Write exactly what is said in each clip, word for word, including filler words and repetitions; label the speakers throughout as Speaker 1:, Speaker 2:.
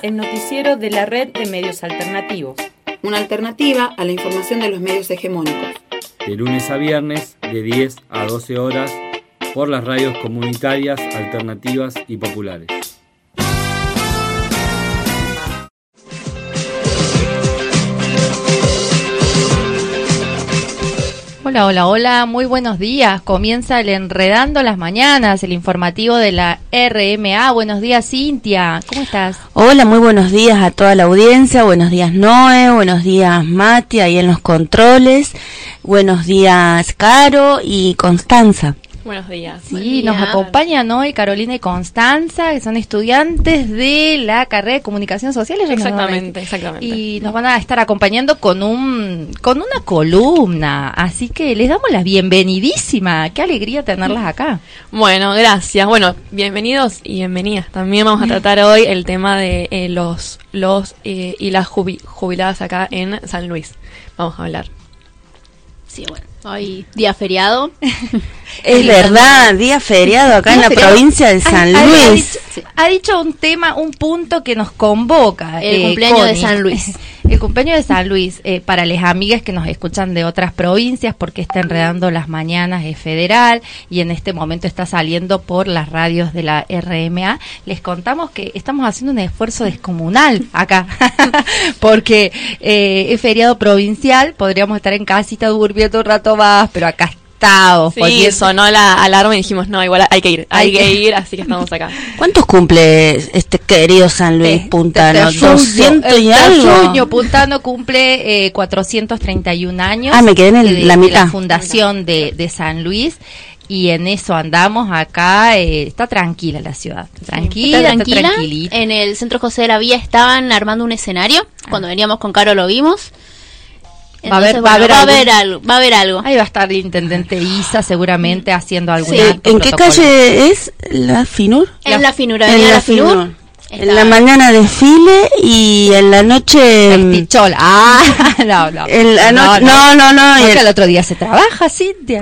Speaker 1: el noticiero de la red de medios alternativos.
Speaker 2: Una alternativa a la información de los medios hegemónicos.
Speaker 3: De lunes a viernes, de diez a doce horas, por las radios comunitarias, alternativas y populares.
Speaker 4: Hola, hola, hola, muy buenos días. Comienza el Enredando las Mañanas, el informativo de la R M A. Buenos días, Cintia. ¿Cómo estás?
Speaker 5: Hola, muy buenos días a toda la audiencia. Buenos días, Noé. Buenos días, Mati, ahí en los controles. Buenos días, Caro y Constanza.
Speaker 6: Buenos días.
Speaker 4: Sí, nos acompañan hoy Carolina y Constanza, que son estudiantes de la carrera de Comunicación Social.
Speaker 6: Exactamente, exactamente.
Speaker 4: Y nos van a estar acompañando con un con una columna, así que les damos la bienvenidísima. Qué alegría tenerlas acá.
Speaker 6: Bueno, gracias. Bueno, bienvenidos y bienvenidas. También vamos a tratar hoy el tema de eh, los los eh, y las jubi- jubiladas acá en San Luis. Vamos a hablar.
Speaker 7: Sí, bueno, hoy día feriado.
Speaker 5: Es verdad, día feriado acá en la
Speaker 4: feriado.
Speaker 5: provincia de San
Speaker 4: Ha,
Speaker 5: Luis.
Speaker 4: ha, dicho, sí. ha dicho un tema, un punto que nos convoca.
Speaker 7: El
Speaker 4: eh,
Speaker 7: cumpleaños
Speaker 4: Connie.
Speaker 7: de San Luis.
Speaker 4: El cumpleaños de San Luis, eh, para las amigas que nos escuchan de otras provincias, porque está Enredando las Mañanas, es federal, y en este momento está saliendo por las radios de la R M A, les contamos que estamos haciendo un esfuerzo descomunal acá, porque eh, es feriado provincial, podríamos estar en casita durmiendo un rato más, pero acá está.
Speaker 6: Sí, porque sonó la alarma y dijimos, no, igual hay que ir, hay, hay que, que ir, así que estamos acá.
Speaker 5: ¿Cuántos cumple este querido San Luis eh, Puntano? ¿doscientos y algo?
Speaker 4: Puntano cumple eh, cuatrocientos treinta y un años.
Speaker 5: Ah, me quedé en el,
Speaker 4: de,
Speaker 5: la mitad.
Speaker 4: De la fundación de, de San Luis. Y en eso andamos acá, eh, está tranquila la ciudad, tranquila,
Speaker 7: está tranquila.
Speaker 4: Está tranquilita.
Speaker 7: En el Centro José de la Vía estaban armando un escenario, ah. cuando veníamos con Caro lo vimos. Entonces, va, a haber, bueno, va, a haber, va a haber algo, va a haber algo.
Speaker 4: Ahí va a estar el intendente Isa seguramente haciendo algún
Speaker 5: sí.
Speaker 4: acto.
Speaker 5: ¿En qué calle es la Finur?
Speaker 7: En la Finur,
Speaker 5: en la Finur. En la mañana desfile y en la noche
Speaker 4: Festichola. Ah, no, no.
Speaker 5: En la no, no, no, no, no.
Speaker 4: Porque el otro día se trabaja, Cintia.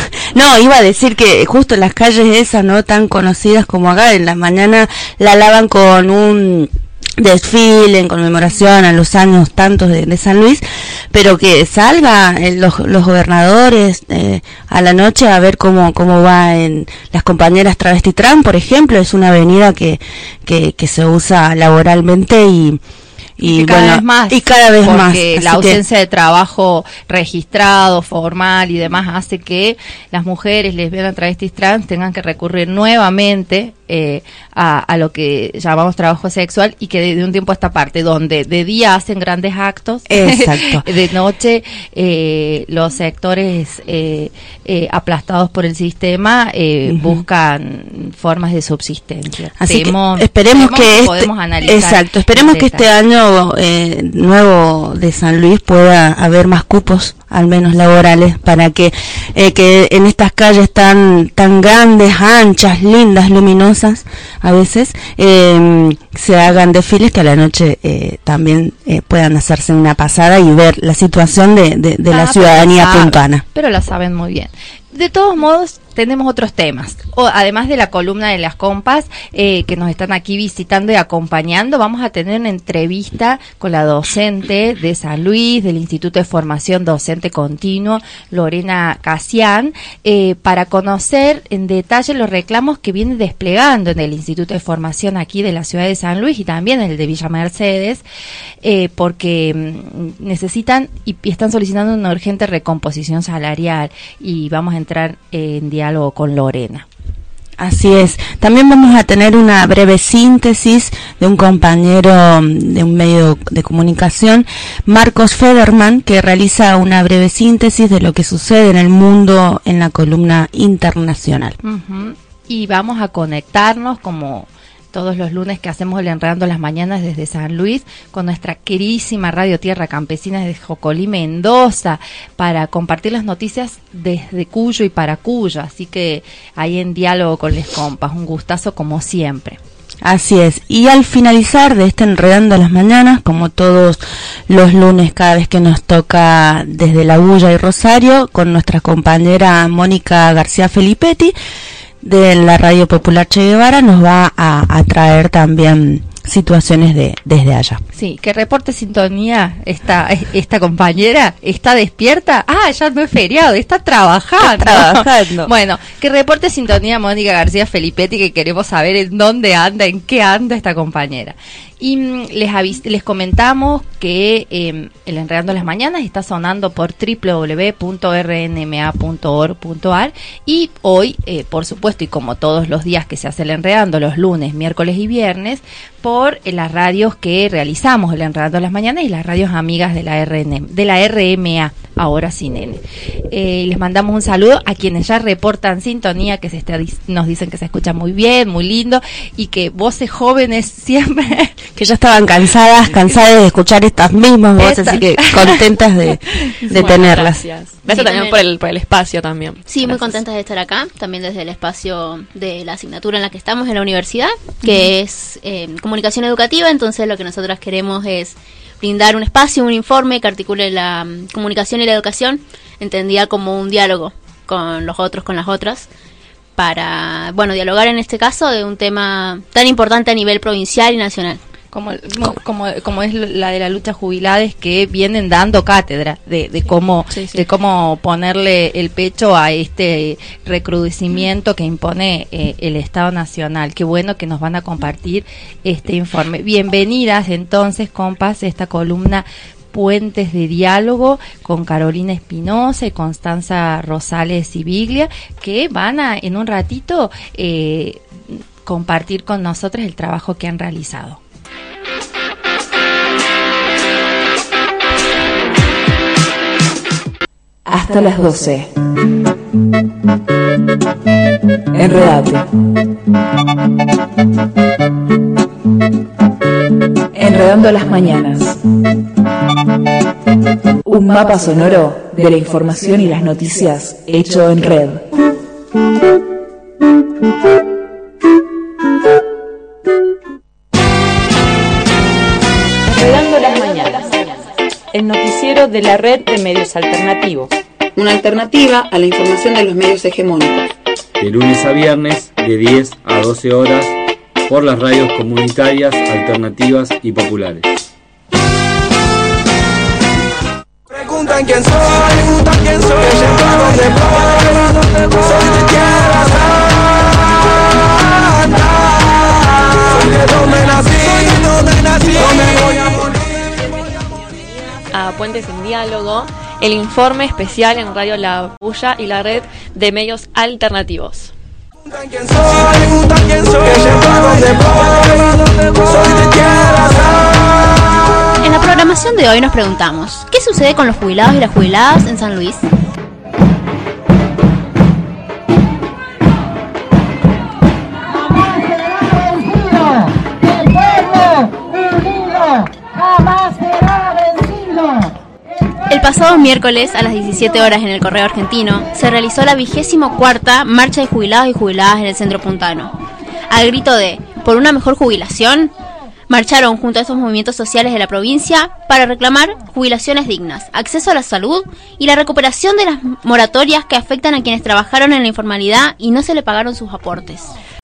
Speaker 5: No, iba a decir que justo en las calles esas no tan conocidas como acá, en la mañana la lavan con un desfile en conmemoración a los años tantos de, de San Luis, pero que salga eh, los, los gobernadores eh, a la noche a ver cómo cómo va en las compañeras travesti trans, por ejemplo. Es una avenida que que, que se usa laboralmente y
Speaker 4: y, y cada
Speaker 5: bueno,
Speaker 4: vez más
Speaker 5: y cada vez más
Speaker 4: porque la ausencia que... de trabajo registrado, formal y demás hace que las mujeres lesbianas, travestis, trans tengan que recurrir nuevamente eh, a, a lo que llamamos trabajo sexual, y que de, de un tiempo a esta parte, donde de día hacen grandes actos,
Speaker 5: exacto,
Speaker 4: de noche eh, los sectores eh, eh, aplastados por el sistema eh, uh-huh. buscan formas de subsistencia.
Speaker 5: Así
Speaker 4: Temo,
Speaker 5: que esperemos que, este,
Speaker 4: podemos analizar
Speaker 5: exacto, esperemos que este año Eh, nuevo de San Luis pueda haber más cupos, al menos laborales, para que eh, que en estas calles tan tan grandes, anchas, lindas, luminosas, a veces eh, se hagan desfiles que a la noche eh, también eh, puedan hacerse una pasada y ver la situación de, de, de ah, la ciudadanía
Speaker 4: pero
Speaker 5: puntana.
Speaker 4: Pero la saben muy bien. De todos modos, tenemos otros temas. O, además de la columna de las compas eh, que nos están aquí visitando y acompañando, vamos a tener una entrevista con la docente de San Luis, del Instituto de Formación Docente Continuo, Lorena Casian, eh, para conocer en detalle los reclamos que viene desplegando en el Instituto de Formación aquí de la ciudad de San Luis y también en el de Villa Mercedes, eh, porque mm, necesitan y, y están solicitando una urgente recomposición salarial, y vamos a entrar en diálogo con Lorena.
Speaker 5: Así es. También vamos a tener una breve síntesis de un compañero de un medio de comunicación, Marcos Federman, que realiza una breve síntesis de lo que sucede en el mundo en la columna internacional.
Speaker 4: Uh-huh. Y vamos a conectarnos como todos los lunes que hacemos el Enredando las Mañanas desde San Luis con nuestra queridísima Radio Tierra Campesina de Jocolí, Mendoza, para compartir las noticias desde Cuyo y para Cuyo, así que ahí en diálogo con les compas, un gustazo como siempre.
Speaker 5: Así es, y al finalizar de este Enredando las Mañanas, como todos los lunes cada vez que nos toca desde La Bulla y Rosario, con nuestra compañera Mónica García Felipetti, de la Radio Popular Che Guevara, nos va a, a traer también situaciones de desde allá.
Speaker 4: Sí, que reporte sintonía esta esta compañera, está despierta. Ah, ya no es feriado, está trabajando.
Speaker 5: Está trabajando.
Speaker 4: Bueno, que reporte sintonía Mónica García Felipetti, que queremos saber en dónde anda, en qué anda esta compañera. Y mm, les avis les comentamos que eh, el Enredando las Mañanas está sonando por doble u doble u doble u punto r n m a punto org punto a r y hoy, eh, por supuesto, y como todos los días que se hace el Enredando, los lunes, miércoles y viernes, por eh, las radios que realizamos el Enredando las Mañanas y las radios amigas de la R N M, de la R M A, ahora sin N. Eh, les mandamos un saludo a quienes ya reportan sintonía, que se está, nos dicen que se escucha muy bien, muy lindo, y que voces jóvenes siempre...
Speaker 5: que ya estaban cansadas, cansadas de escuchar estas mismas voces,
Speaker 4: Esta.
Speaker 5: así que contentas de, de
Speaker 6: Bueno,
Speaker 5: tenerlas.
Speaker 6: Gracias. Gracias también por el, por el espacio también.
Speaker 7: Sí, muy
Speaker 6: Gracias.
Speaker 7: contentas de estar acá, también desde el espacio de la asignatura en la que estamos en la universidad, que uh-huh. es eh, comunicación educativa. Entonces lo que nosotros queremos es brindar un espacio, un informe que articule la um, comunicación y la educación, entendida como un diálogo con los otros, con las otras, para, bueno, dialogar en este caso de un tema tan importante a nivel provincial y nacional.
Speaker 4: Como, como como es la de la lucha jubilades, que vienen dando cátedra de, de cómo sí, sí. de cómo ponerle el pecho a este recrudecimiento que impone eh, el Estado Nacional. Qué bueno que nos van a compartir este informe. Bienvenidas entonces, compas, esta columna Puentes de Diálogo con Carolina Espinosa y Constanza Rosales y Biglia, que van a en un ratito eh, compartir con nosotros el trabajo que han realizado.
Speaker 8: Hasta las doce. Enredate. Enredando las mañanas. Un mapa sonoro de la información y las noticias hecho en red.
Speaker 1: Enredando las mañanas. El noticiero de la red de medios alternativos.
Speaker 2: Una alternativa a la información de los medios hegemónicos.
Speaker 3: De lunes a viernes, de diez a doce horas, por las radios comunitarias, alternativas y populares.
Speaker 9: Preguntan quién soy, preguntan quién soy, que siempre a donde voy, soy de tierra santa, soy de donde nací, soy de donde nací, no me voy a morir.
Speaker 6: A Puentes en Diálogo, el informe especial en Radio La Bulla y la red de medios alternativos.
Speaker 9: Preguntan quién soy, preguntan quién soy, que siempre a donde voy, soy de tierra santa.
Speaker 7: En la programación de hoy nos preguntamos, ¿qué sucede con los jubilados y las jubiladas en San Luis?
Speaker 10: Jamás será vencido, el pueblo unido jamás será vencido.
Speaker 7: El pasado miércoles a las diecisiete horas en el Correo Argentino se realizó la vigésimo cuarta marcha de jubilados y jubiladas en el centro puntano. Al grito de "por una mejor jubilación", marcharon junto a estos movimientos sociales de la provincia para reclamar jubilaciones dignas, acceso a la salud y la recuperación de las moratorias que afectan a quienes trabajaron en la informalidad y no se le pagaron sus aportes.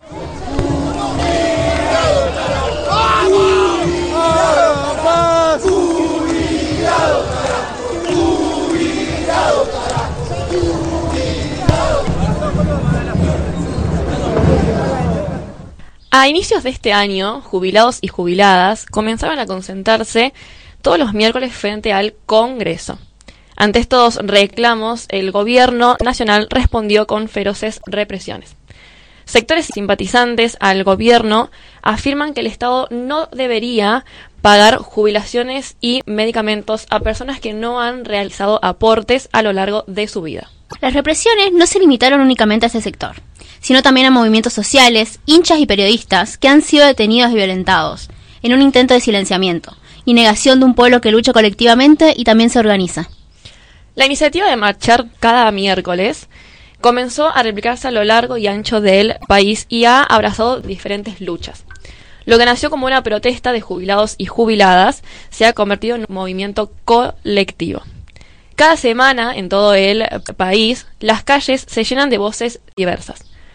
Speaker 6: A inicios de este año, jubilados y jubiladas comenzaron a concentrarse todos los miércoles frente al Congreso. Ante estos reclamos, el gobierno nacional respondió con feroces represiones. Sectores simpatizantes al gobierno afirman que el Estado no debería pagar jubilaciones y medicamentos a personas que no han realizado aportes a lo largo de su vida.
Speaker 7: Las represiones no se limitaron únicamente a este sector, sino también a movimientos sociales, hinchas y periodistas que han sido detenidos y violentados, en un intento de silenciamiento y negación de un pueblo que lucha colectivamente y también se organiza.
Speaker 6: La iniciativa de marchar cada miércoles comenzó a replicarse a lo largo y ancho del país y ha abrazado diferentes luchas. Lo que nació como una protesta de jubilados y jubiladas se ha convertido en un movimiento colectivo. Cada semana en todo el país, las calles se llenan de voces diversas.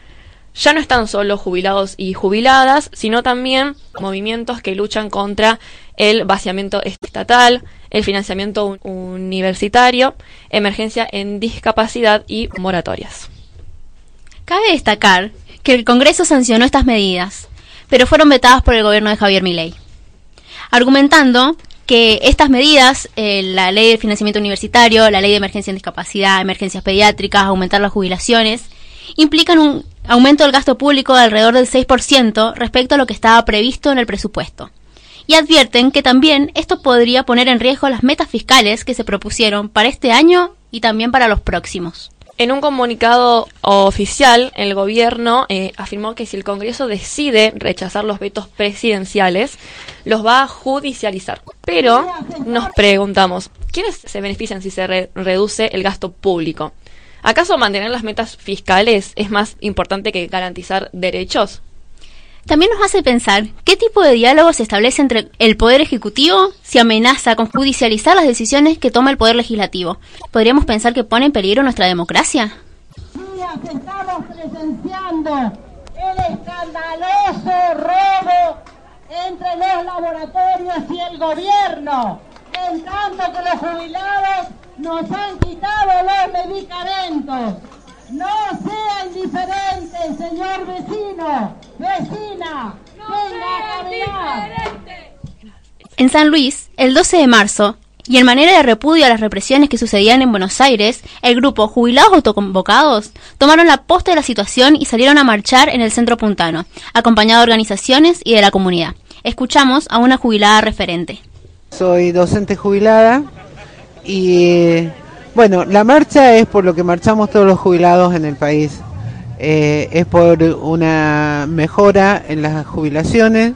Speaker 6: Ya no están solo jubilados y jubiladas, sino también movimientos que luchan contra el vaciamiento estatal, el financiamiento universitario, emergencia en discapacidad y moratorias.
Speaker 7: Cabe destacar que el Congreso sancionó estas medidas, pero fueron vetadas por el gobierno de Javier Milei, argumentando que estas medidas, eh, la ley de financiamiento universitario, la ley de emergencia en discapacidad, emergencias pediátricas, aumentar las jubilaciones, implican un aumento del gasto público de alrededor del seis por ciento respecto a lo que estaba previsto en el presupuesto. Y advierten que también esto podría poner en riesgo las metas fiscales que se propusieron para este año y también para los próximos.
Speaker 6: En un comunicado oficial, el gobierno eh, afirmó que si el Congreso decide rechazar los vetos presidenciales, los va a judicializar. Pero nos preguntamos, ¿quiénes se benefician si se re- reduce el gasto público? ¿Acaso mantener las metas fiscales es más importante que garantizar derechos?
Speaker 7: También nos hace pensar qué tipo de diálogo se establece entre el Poder Ejecutivo si amenaza con judicializar las decisiones que toma el Poder Legislativo. ¿Podríamos pensar que pone en peligro nuestra democracia?
Speaker 10: Estamos presenciando el escandaloso robo entre los laboratorios y el gobierno, en tanto que los jubilados nos han quitado los medicamentos. No sea indiferente, señor vecino, vecina, venga a caminar.
Speaker 7: En San Luis, el doce de marzo, y en manera de repudio a las represiones que sucedían en Buenos Aires, el grupo Jubilados Autoconvocados tomaron la posta de la situación y salieron a marchar en el centro puntano, acompañado de organizaciones y de la comunidad. Escuchamos a una jubilada referente.
Speaker 11: Soy docente jubilada y... Bueno, la marcha es por lo que marchamos todos los jubilados en el país. Eh, es por una mejora en las jubilaciones,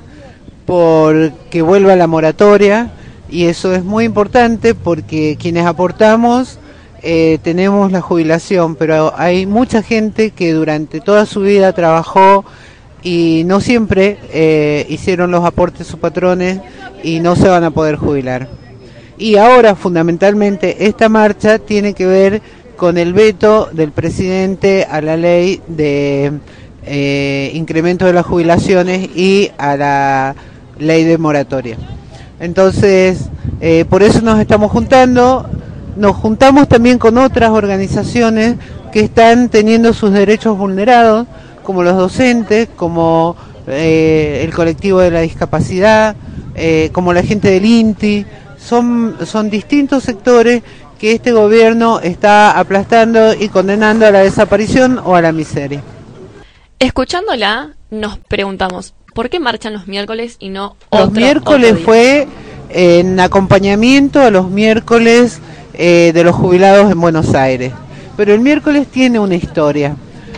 Speaker 11: por que vuelva la moratoria, y eso es muy importante porque quienes aportamos eh, tenemos la jubilación, pero hay mucha gente que durante toda su vida trabajó y no siempre eh, hicieron los aportes sus patrones y no se van a poder jubilar. Y ahora, fundamentalmente, esta marcha tiene que ver con el veto del presidente a la ley de eh, incremento de las jubilaciones y a la ley de moratoria. Entonces, eh, por eso nos estamos juntando. Nos juntamos también con otras organizaciones que están teniendo sus derechos vulnerados, como los docentes, como eh, el colectivo de la discapacidad, eh, como la gente del I N T I. Son, son distintos sectores que este gobierno está aplastando y condenando a la desaparición o a la miseria.
Speaker 6: Escuchándola, nos preguntamos, ¿por qué marchan los miércoles y no otro,
Speaker 11: Los miércoles
Speaker 6: otro día?
Speaker 11: Fue en acompañamiento a los miércoles eh, de los jubilados en Buenos Aires. Pero el miércoles tiene una historia,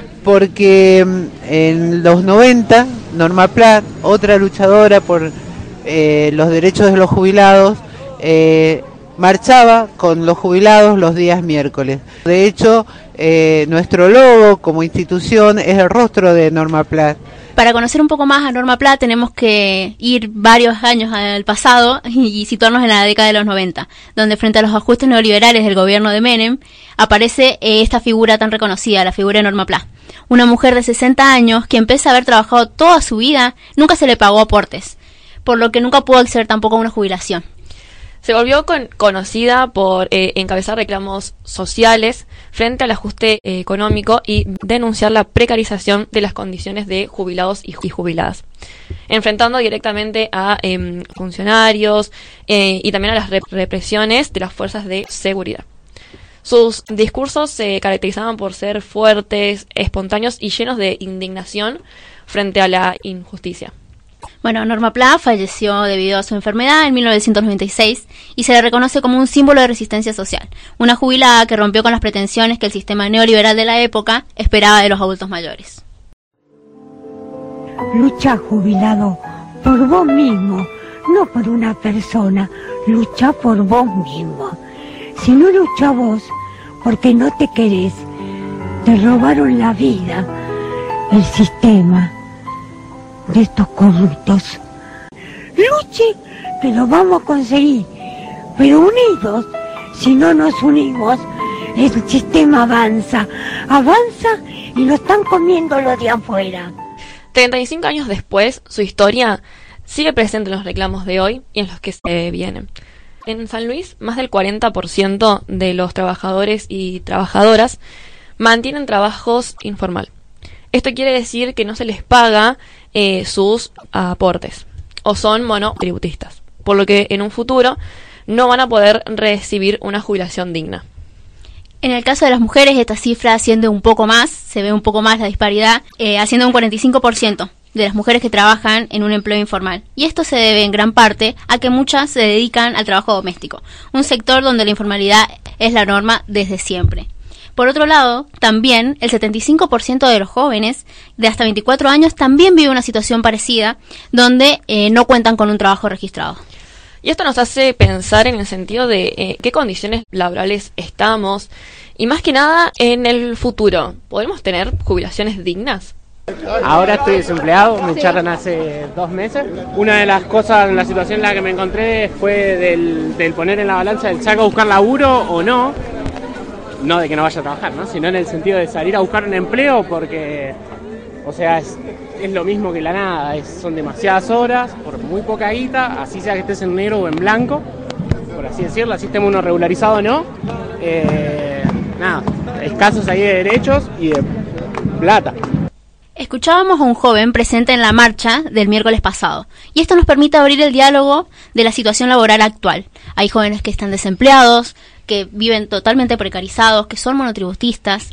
Speaker 11: porque en los noventa, Norma Plat, otra luchadora por eh, los derechos de los jubilados, Eh, marchaba con los jubilados los días miércoles. De hecho, eh, nuestro logo como institución es el rostro de Norma Plat.
Speaker 7: Para conocer un poco más a Norma Plat tenemos que ir varios años al pasado y situarnos en la década de los noventa, donde frente a los ajustes neoliberales del gobierno de Menem aparece eh, esta figura tan reconocida, la figura de Norma Plat. Una mujer de sesenta años que, pese a haber trabajado toda su vida, nunca se le pagó aportes, por lo que nunca pudo acceder tampoco a una jubilación.
Speaker 6: Se volvió con, conocida por eh, encabezar reclamos sociales frente al ajuste eh, económico y denunciar la precarización de las condiciones de jubilados y, y jubiladas, enfrentando directamente a eh, funcionarios eh, y también a las rep- represiones de las fuerzas de seguridad. Sus discursos se caracterizaban por ser fuertes, espontáneos y llenos de indignación frente a la injusticia.
Speaker 7: Bueno, Norma Plat falleció debido a su enfermedad en mil novecientos noventa y seis y se le reconoce como un símbolo de resistencia social, una jubilada que rompió con las pretensiones que el sistema neoliberal de la época esperaba de los adultos mayores.
Speaker 12: Lucha, jubilado, por vos mismo, no por una persona, lucha por vos mismo. Si no lucha vos, porque no te querés, te robaron la vida, el sistema de estos corruptos. Luche, que lo vamos a conseguir, pero unidos. Si no nos unimos, el sistema avanza, avanza y lo están comiendo los de afuera.
Speaker 6: treinta y cinco años después, su historia sigue presente en los reclamos de hoy y en los que se vienen. En San Luis, más del cuarenta por ciento de los trabajadores y trabajadoras mantienen trabajos informal. Esto quiere decir que no se les paga eh, sus aportes o son monotributistas, por lo que en un futuro no van a poder recibir una jubilación digna.
Speaker 7: En el caso de las mujeres, esta cifra asciende un poco más, se ve un poco más la disparidad, eh, asciende un cuarenta y cinco por ciento de las mujeres que trabajan en un empleo informal. Y esto se debe en gran parte a que muchas se dedican al trabajo doméstico, un sector donde la informalidad es la norma desde siempre. Por otro lado, también el setenta y cinco por ciento de los jóvenes de hasta veinticuatro años también vive una situación parecida, donde eh, no cuentan con un trabajo registrado.
Speaker 6: Y esto nos hace pensar en el sentido de eh, qué condiciones laborales estamos y más que nada en el futuro. ¿Podremos tener jubilaciones dignas?
Speaker 13: Ahora estoy desempleado, me echaron hace dos meses. Una de las cosas, la situación en la que me encontré fue del, del poner en la balanza el saco a buscar laburo o no. No de que no vaya a trabajar, ¿no? Sino en el sentido de salir a buscar un empleo porque, o sea, es, es lo mismo que la nada, es, son demasiadas horas por muy poca guita, así sea que estés en negro o en blanco, por así decirlo, así estemos uno regularizado o no. Eh, nada, escasos ahí de derechos y de plata.
Speaker 7: Escuchábamos a un joven presente en la marcha del miércoles pasado, y esto nos permite abrir el diálogo de la situación laboral actual. Hay jóvenes que están desempleados, que viven totalmente precarizados, que son monotributistas.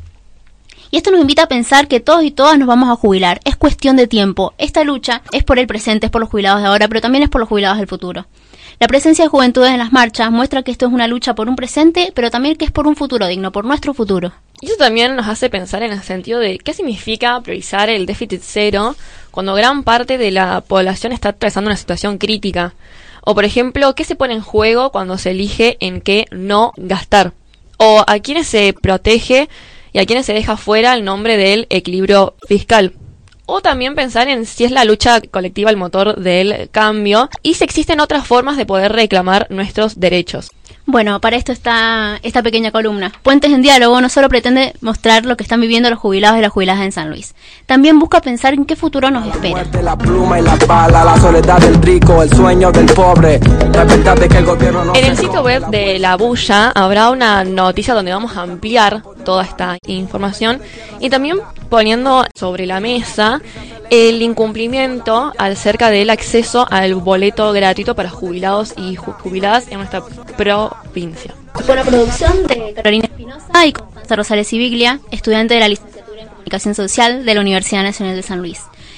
Speaker 7: Y esto nos invita a pensar que todos y todas nos vamos a jubilar. Es cuestión de tiempo. Esta lucha es por el presente, es por los jubilados de ahora, pero también es por los jubilados del futuro. La presencia de juventudes en las marchas muestra que esto es una lucha por un presente, pero también que es por un futuro digno, por nuestro futuro.
Speaker 6: Y eso también nos hace pensar en el sentido de qué significa priorizar el déficit cero cuando gran parte de la población está atravesando una situación crítica. O, por ejemplo, ¿qué se pone en juego cuando se elige en qué no gastar? O a quiénes se protege y a quienes se deja fuera el nombre del equilibrio fiscal. O también pensar en si es la lucha colectiva el motor del cambio y si existen otras formas de poder reclamar nuestros derechos.
Speaker 7: Bueno, para esto está esta pequeña columna. Puentes en Diálogo no solo pretende mostrar lo que están viviendo los jubilados y las jubiladas en San Luis. También busca pensar en qué futuro nos espera.
Speaker 9: La pluma y la bala, la soledad del rico, el sueño del pobre. La verdad de que el gobierno no
Speaker 6: en el sitio web de La Bulla habrá una noticia donde vamos a ampliar toda esta información y también poniendo sobre la mesa el incumplimiento acerca del acceso al boleto gratuito para jubilados y jubiladas en nuestra provincia.
Speaker 7: Con la producción de Carolina Espinosa y Constanza Rosales Civiglia, estudiante de la licenciatura en Comunicación Social de la Universidad Nacional de San Luis.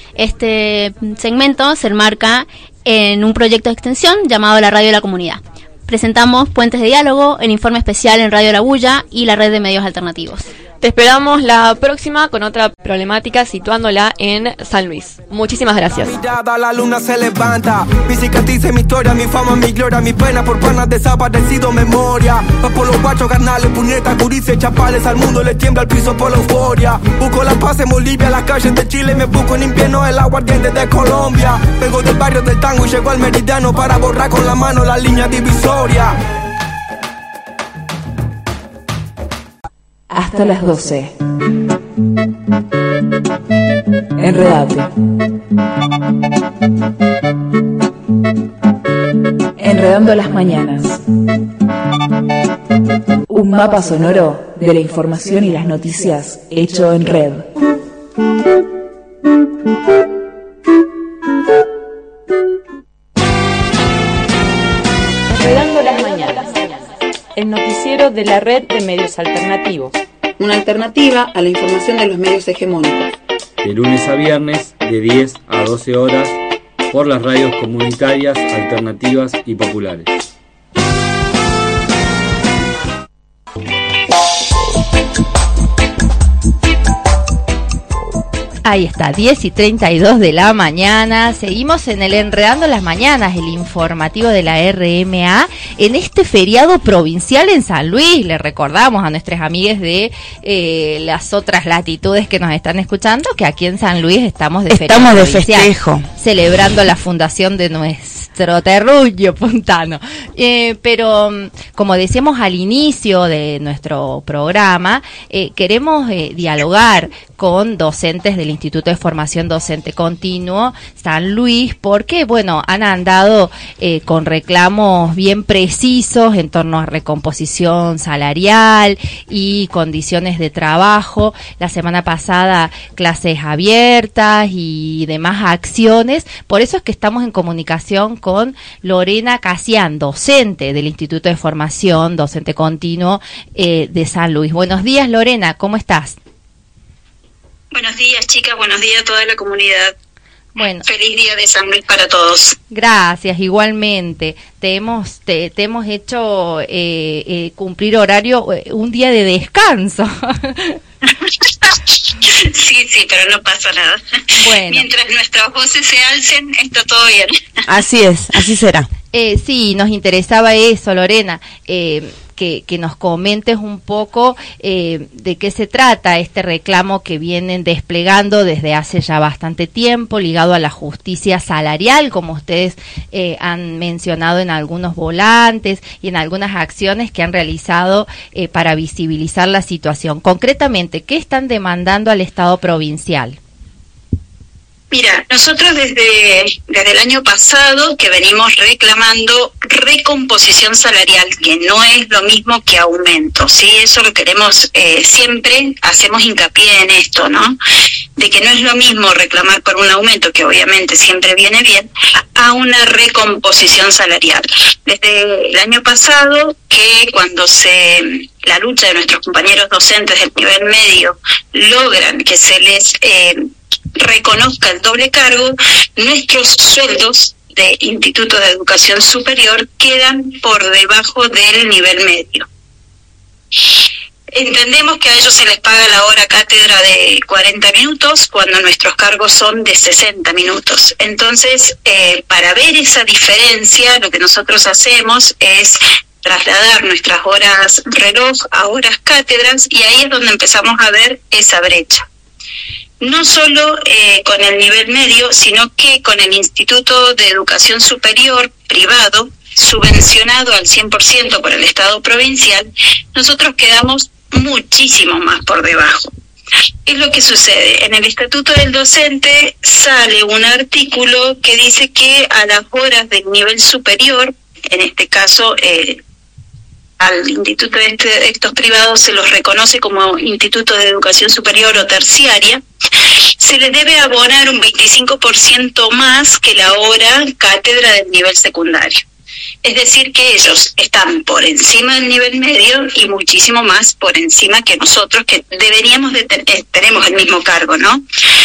Speaker 7: Este segmento se enmarca en un proyecto de extensión llamado La Radio de la Comunidad. Presentamos Puentes de Diálogo, el informe especial en Radio La Bulla y la red de medios alternativos.
Speaker 6: Te esperamos la próxima con otra problemática situándola en San Luis. Muchísimas gracias.
Speaker 9: Mirada, la luna se levanta. Mi cicatriz, mi historia, mi fama, mi gloria, mi pena por panas desaparecido, memoria. Va por los guachos, carnales, puñetas, curices, chapales. Al mundo le tiembla el piso por la euforia. Busco la paz en Bolivia, las calles de Chile. Me busco en invierno el aguardiente de Colombia. Vengo del barrio del tango y llego al meridiano para borrar con la mano la línea divisoria.
Speaker 8: Hasta las doce. Enredate. Enredando las mañanas. Un mapa sonoro de la información y las noticias hecho en red.
Speaker 1: Enredando las mañanas. El noticiero de la red de medios alternativos.
Speaker 2: Una alternativa a la información de los medios hegemónicos.
Speaker 3: De lunes a viernes, de diez a doce horas, por las radios comunitarias, alternativas y populares.
Speaker 4: Ahí está, diez y treinta y dos de la mañana. Seguimos en el Enredando las Mañanas, el informativo de la R M A, en este feriado provincial en San Luis. Le recordamos a nuestras amigas de eh, las otras latitudes que nos están escuchando que aquí en San Luis estamos de
Speaker 5: estamos
Speaker 4: feriado
Speaker 5: de
Speaker 4: provincial,
Speaker 5: festejo,
Speaker 4: celebrando la fundación de nuestra nuestro terruño puntano. Eh, pero, como decíamos al inicio de nuestro programa, eh, queremos eh, dialogar con docentes del Instituto de Formación Docente Continuo San Luis, porque, bueno, han andado eh, con reclamos bien precisos en torno a recomposición salarial y condiciones de trabajo. La semana pasada, clases abiertas y demás acciones. Por eso es que estamos en comunicación con Lorena Casian, docente del Instituto de Formación Docente Continuo eh, de San Luis. Buenos días, Lorena, ¿cómo estás?
Speaker 14: Buenos días, chicas, buenos días a toda la comunidad.
Speaker 4: Bueno,
Speaker 14: feliz día de San Luis para todos.
Speaker 4: Gracias, igualmente. Te hemos te, te hemos hecho eh, eh, cumplir horario, eh, un día de descanso.
Speaker 14: Sí, sí, pero no pasa nada.
Speaker 4: Bueno.
Speaker 14: Mientras nuestras voces se alcen, está todo bien.
Speaker 5: Así es, así será.
Speaker 4: Eh, sí, nos interesaba eso, Lorena, eh, que, que nos comentes un poco eh, de qué se trata este reclamo que vienen desplegando desde hace ya bastante tiempo, ligado a la justicia salarial, como ustedes eh, han mencionado en algunos volantes y en algunas acciones que han realizado eh, para visibilizar la situación. Concretamente, ¿qué están demandando al Estado provincial?
Speaker 14: Mira, nosotros desde, desde el año pasado que venimos reclamando recomposición salarial, que no es lo mismo que aumento, ¿sí? Eso lo queremos, eh, siempre hacemos hincapié en esto, ¿no? De que no es lo mismo reclamar por un aumento, que obviamente siempre viene bien, a una recomposición salarial. Desde el año pasado, que cuando se la lucha de nuestros compañeros docentes del nivel medio logran que se les eh, reconozca el doble cargo, nuestros sueldos de Instituto de Educación Superior quedan por debajo del nivel medio. Entendemos que a ellos se les paga la hora cátedra de cuarenta minutos cuando nuestros cargos son de sesenta minutos. Entonces, eh, para ver esa diferencia, lo que nosotros hacemos es trasladar nuestras horas reloj a horas cátedras, y ahí es donde empezamos a ver esa brecha. No solo eh, con el nivel medio, sino que con el Instituto de Educación Superior privado, subvencionado al cien por ciento por el Estado provincial, nosotros quedamos muchísimo más por debajo. ¿Qué es lo que sucede? En el Estatuto del Docente sale un artículo que dice que a las horas del nivel superior, en este caso eh, al instituto de este, estos privados se los reconoce como Instituto de Educación Superior o Terciaria, se les debe abonar un veinticinco por ciento más que la hora cátedra del nivel secundario. Es decir, que ellos están por encima del nivel medio y muchísimo más por encima que nosotros, que deberíamos de tener, tenemos el mismo cargo, ¿no?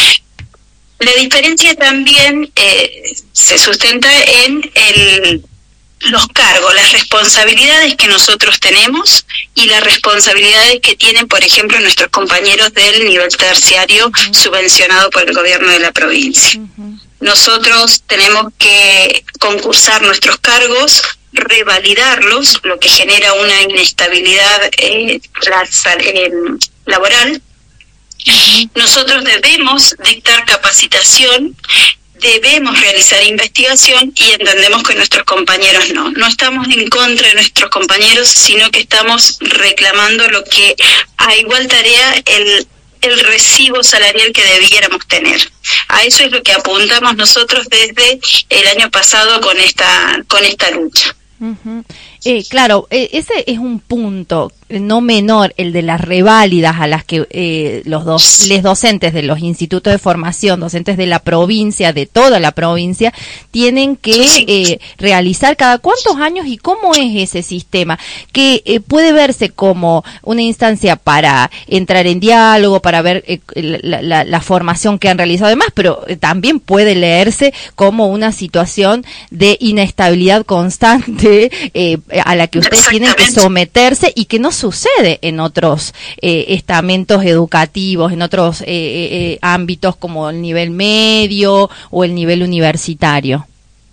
Speaker 14: La diferencia también eh, se sustenta en el los cargos, las responsabilidades que nosotros tenemos y las responsabilidades que tienen, por ejemplo, nuestros compañeros del nivel terciario uh-huh. subvencionado por el gobierno de la provincia. Uh-huh. Nosotros tenemos que concursar nuestros cargos, revalidarlos, lo que genera una inestabilidad eh, eh, laboral. Uh-huh. Nosotros debemos dictar capacitación, debemos realizar investigación, y entendemos que nuestros compañeros no. No estamos en contra de nuestros compañeros, sino que estamos reclamando lo que a igual tarea el, el recibo salarial que debiéramos tener. A eso es lo que apuntamos nosotros desde el año pasado con esta, con esta lucha.
Speaker 4: Uh-huh. Eh, claro, eh, ese es un punto no menor, el de las reválidas a las que eh, los dos, les docentes de los institutos de formación, docentes de la provincia, de toda la provincia, tienen que eh, realizar cada cuántos años, y cómo es ese sistema, que eh, puede verse como una instancia para entrar en diálogo, para ver eh, la, la, la formación que han realizado además, pero eh, también puede leerse como una situación de inestabilidad constante eh, a la que ustedes tienen que someterse, y que no sucede en otros eh, estamentos educativos, en otros eh, eh, ámbitos como el nivel medio o el nivel universitario.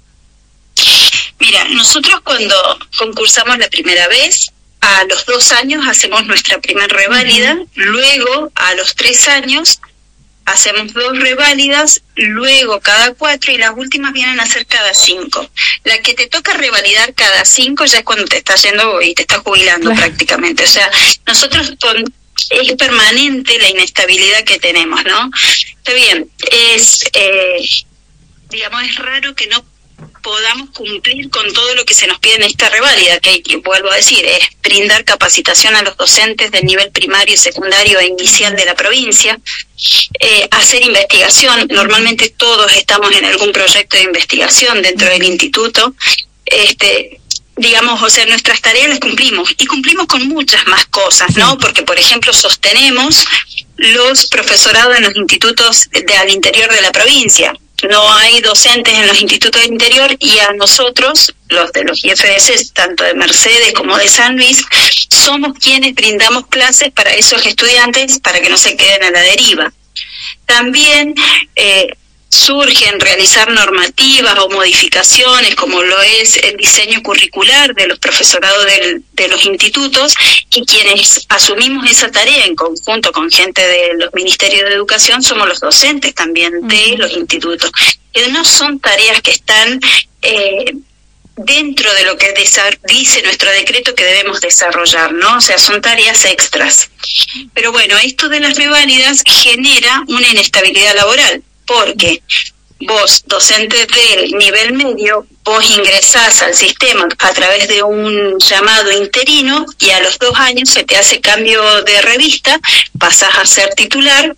Speaker 14: Mira, nosotros cuando concursamos la primera vez, a los dos años hacemos nuestra primer reválida, uh-huh. Luego a los tres años hacemos dos reválidas, luego cada cuatro y las últimas vienen a ser cada cinco. La que te toca revalidar cada cinco ya es cuando te estás yendo y te estás jubilando claro. prácticamente. O sea, nosotros con, es permanente la inestabilidad que tenemos, ¿no? Está bien, es, eh, digamos, es raro que no podamos cumplir con todo lo que se nos pide en esta reválida, que vuelvo a decir, es brindar capacitación a los docentes del nivel primario, secundario e inicial de la provincia, eh, hacer investigación, normalmente todos estamos en algún proyecto de investigación dentro del instituto, este digamos, o sea, nuestras tareas las cumplimos, y cumplimos con muchas más cosas, ¿no? Porque, por ejemplo, sostenemos los profesorados en los institutos de, al interior de la provincia. No hay docentes en los institutos del interior, y a nosotros, los de los I F D C, tanto de Mercedes como de San Luis, somos quienes brindamos clases para esos estudiantes para que no se queden a la deriva. También eh, surgen realizar normativas o modificaciones, como lo es el diseño curricular de los profesorados del, de los institutos, y quienes asumimos esa tarea en conjunto con gente de los ministerios de educación somos los docentes también de uh-huh. los institutos. Que no son tareas que están eh, dentro de lo que dice nuestro decreto que debemos desarrollar, ¿no? O sea, son tareas extras. Pero bueno, esto de las reválidas genera una inestabilidad laboral, porque vos, docente del nivel medio, vos ingresás al sistema a través de un llamado interino, y a los dos años se te hace cambio de revista, pasás a ser titular,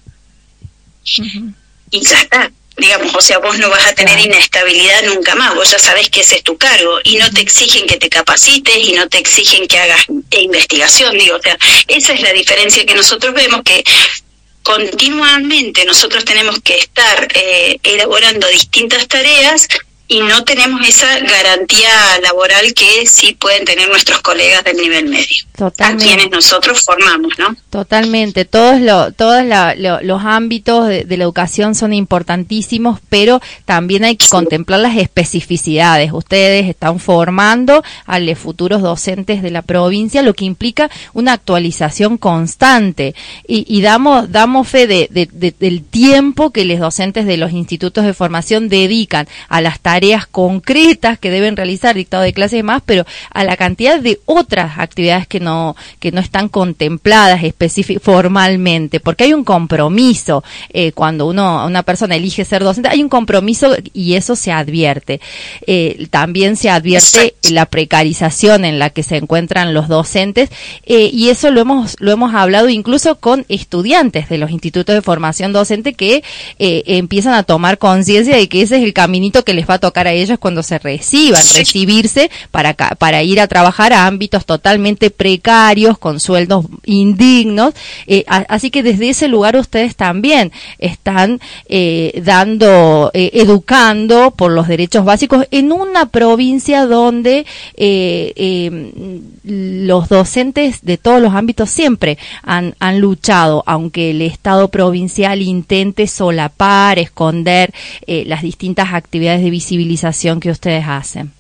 Speaker 14: uh-huh. y ya está. Digamos, o sea, vos no vas a tener inestabilidad nunca más, vos ya sabés que ese es tu cargo, y no te exigen que te capacites, y no te exigen que hagas investigación, digo, o sea, esa es la diferencia que nosotros vemos, que continuamente nosotros tenemos que estar eh, elaborando distintas tareas, y no tenemos esa garantía laboral que sí pueden tener nuestros colegas del nivel medio, Totalmente. a quienes nosotros formamos, ¿no?
Speaker 4: Totalmente, todos, lo, todos la, lo, los ámbitos de, de la educación son importantísimos, pero también hay que sí. contemplar las especificidades. Ustedes están formando a los futuros docentes de la provincia, lo que implica una actualización constante, y, y damos, damos fe de, de, de, del tiempo que los docentes de los institutos de formación dedican a las tareas tareas concretas que deben realizar, dictado de clases y demás, pero a la cantidad de otras actividades que no que no están contempladas específic- formalmente, porque hay un compromiso eh, cuando uno una persona elige ser docente, hay un compromiso, y eso se advierte. Eh, también se advierte la precarización en la que se encuentran los docentes, eh, y eso lo hemos lo hemos hablado incluso con estudiantes de los institutos de formación docente que eh, empiezan a tomar conciencia de que ese es el caminito que les va a tocar a ellos cuando se reciban, sí. recibirse para para ir a trabajar a ámbitos totalmente precarios, con sueldos indignos, eh, a, así que desde ese lugar ustedes también están eh, dando, eh, educando por los derechos básicos en una provincia donde eh, eh, los docentes de todos los ámbitos siempre han, han luchado, aunque el Estado provincial intente solapar, esconder eh, las distintas actividades de visibilización que ustedes hacen.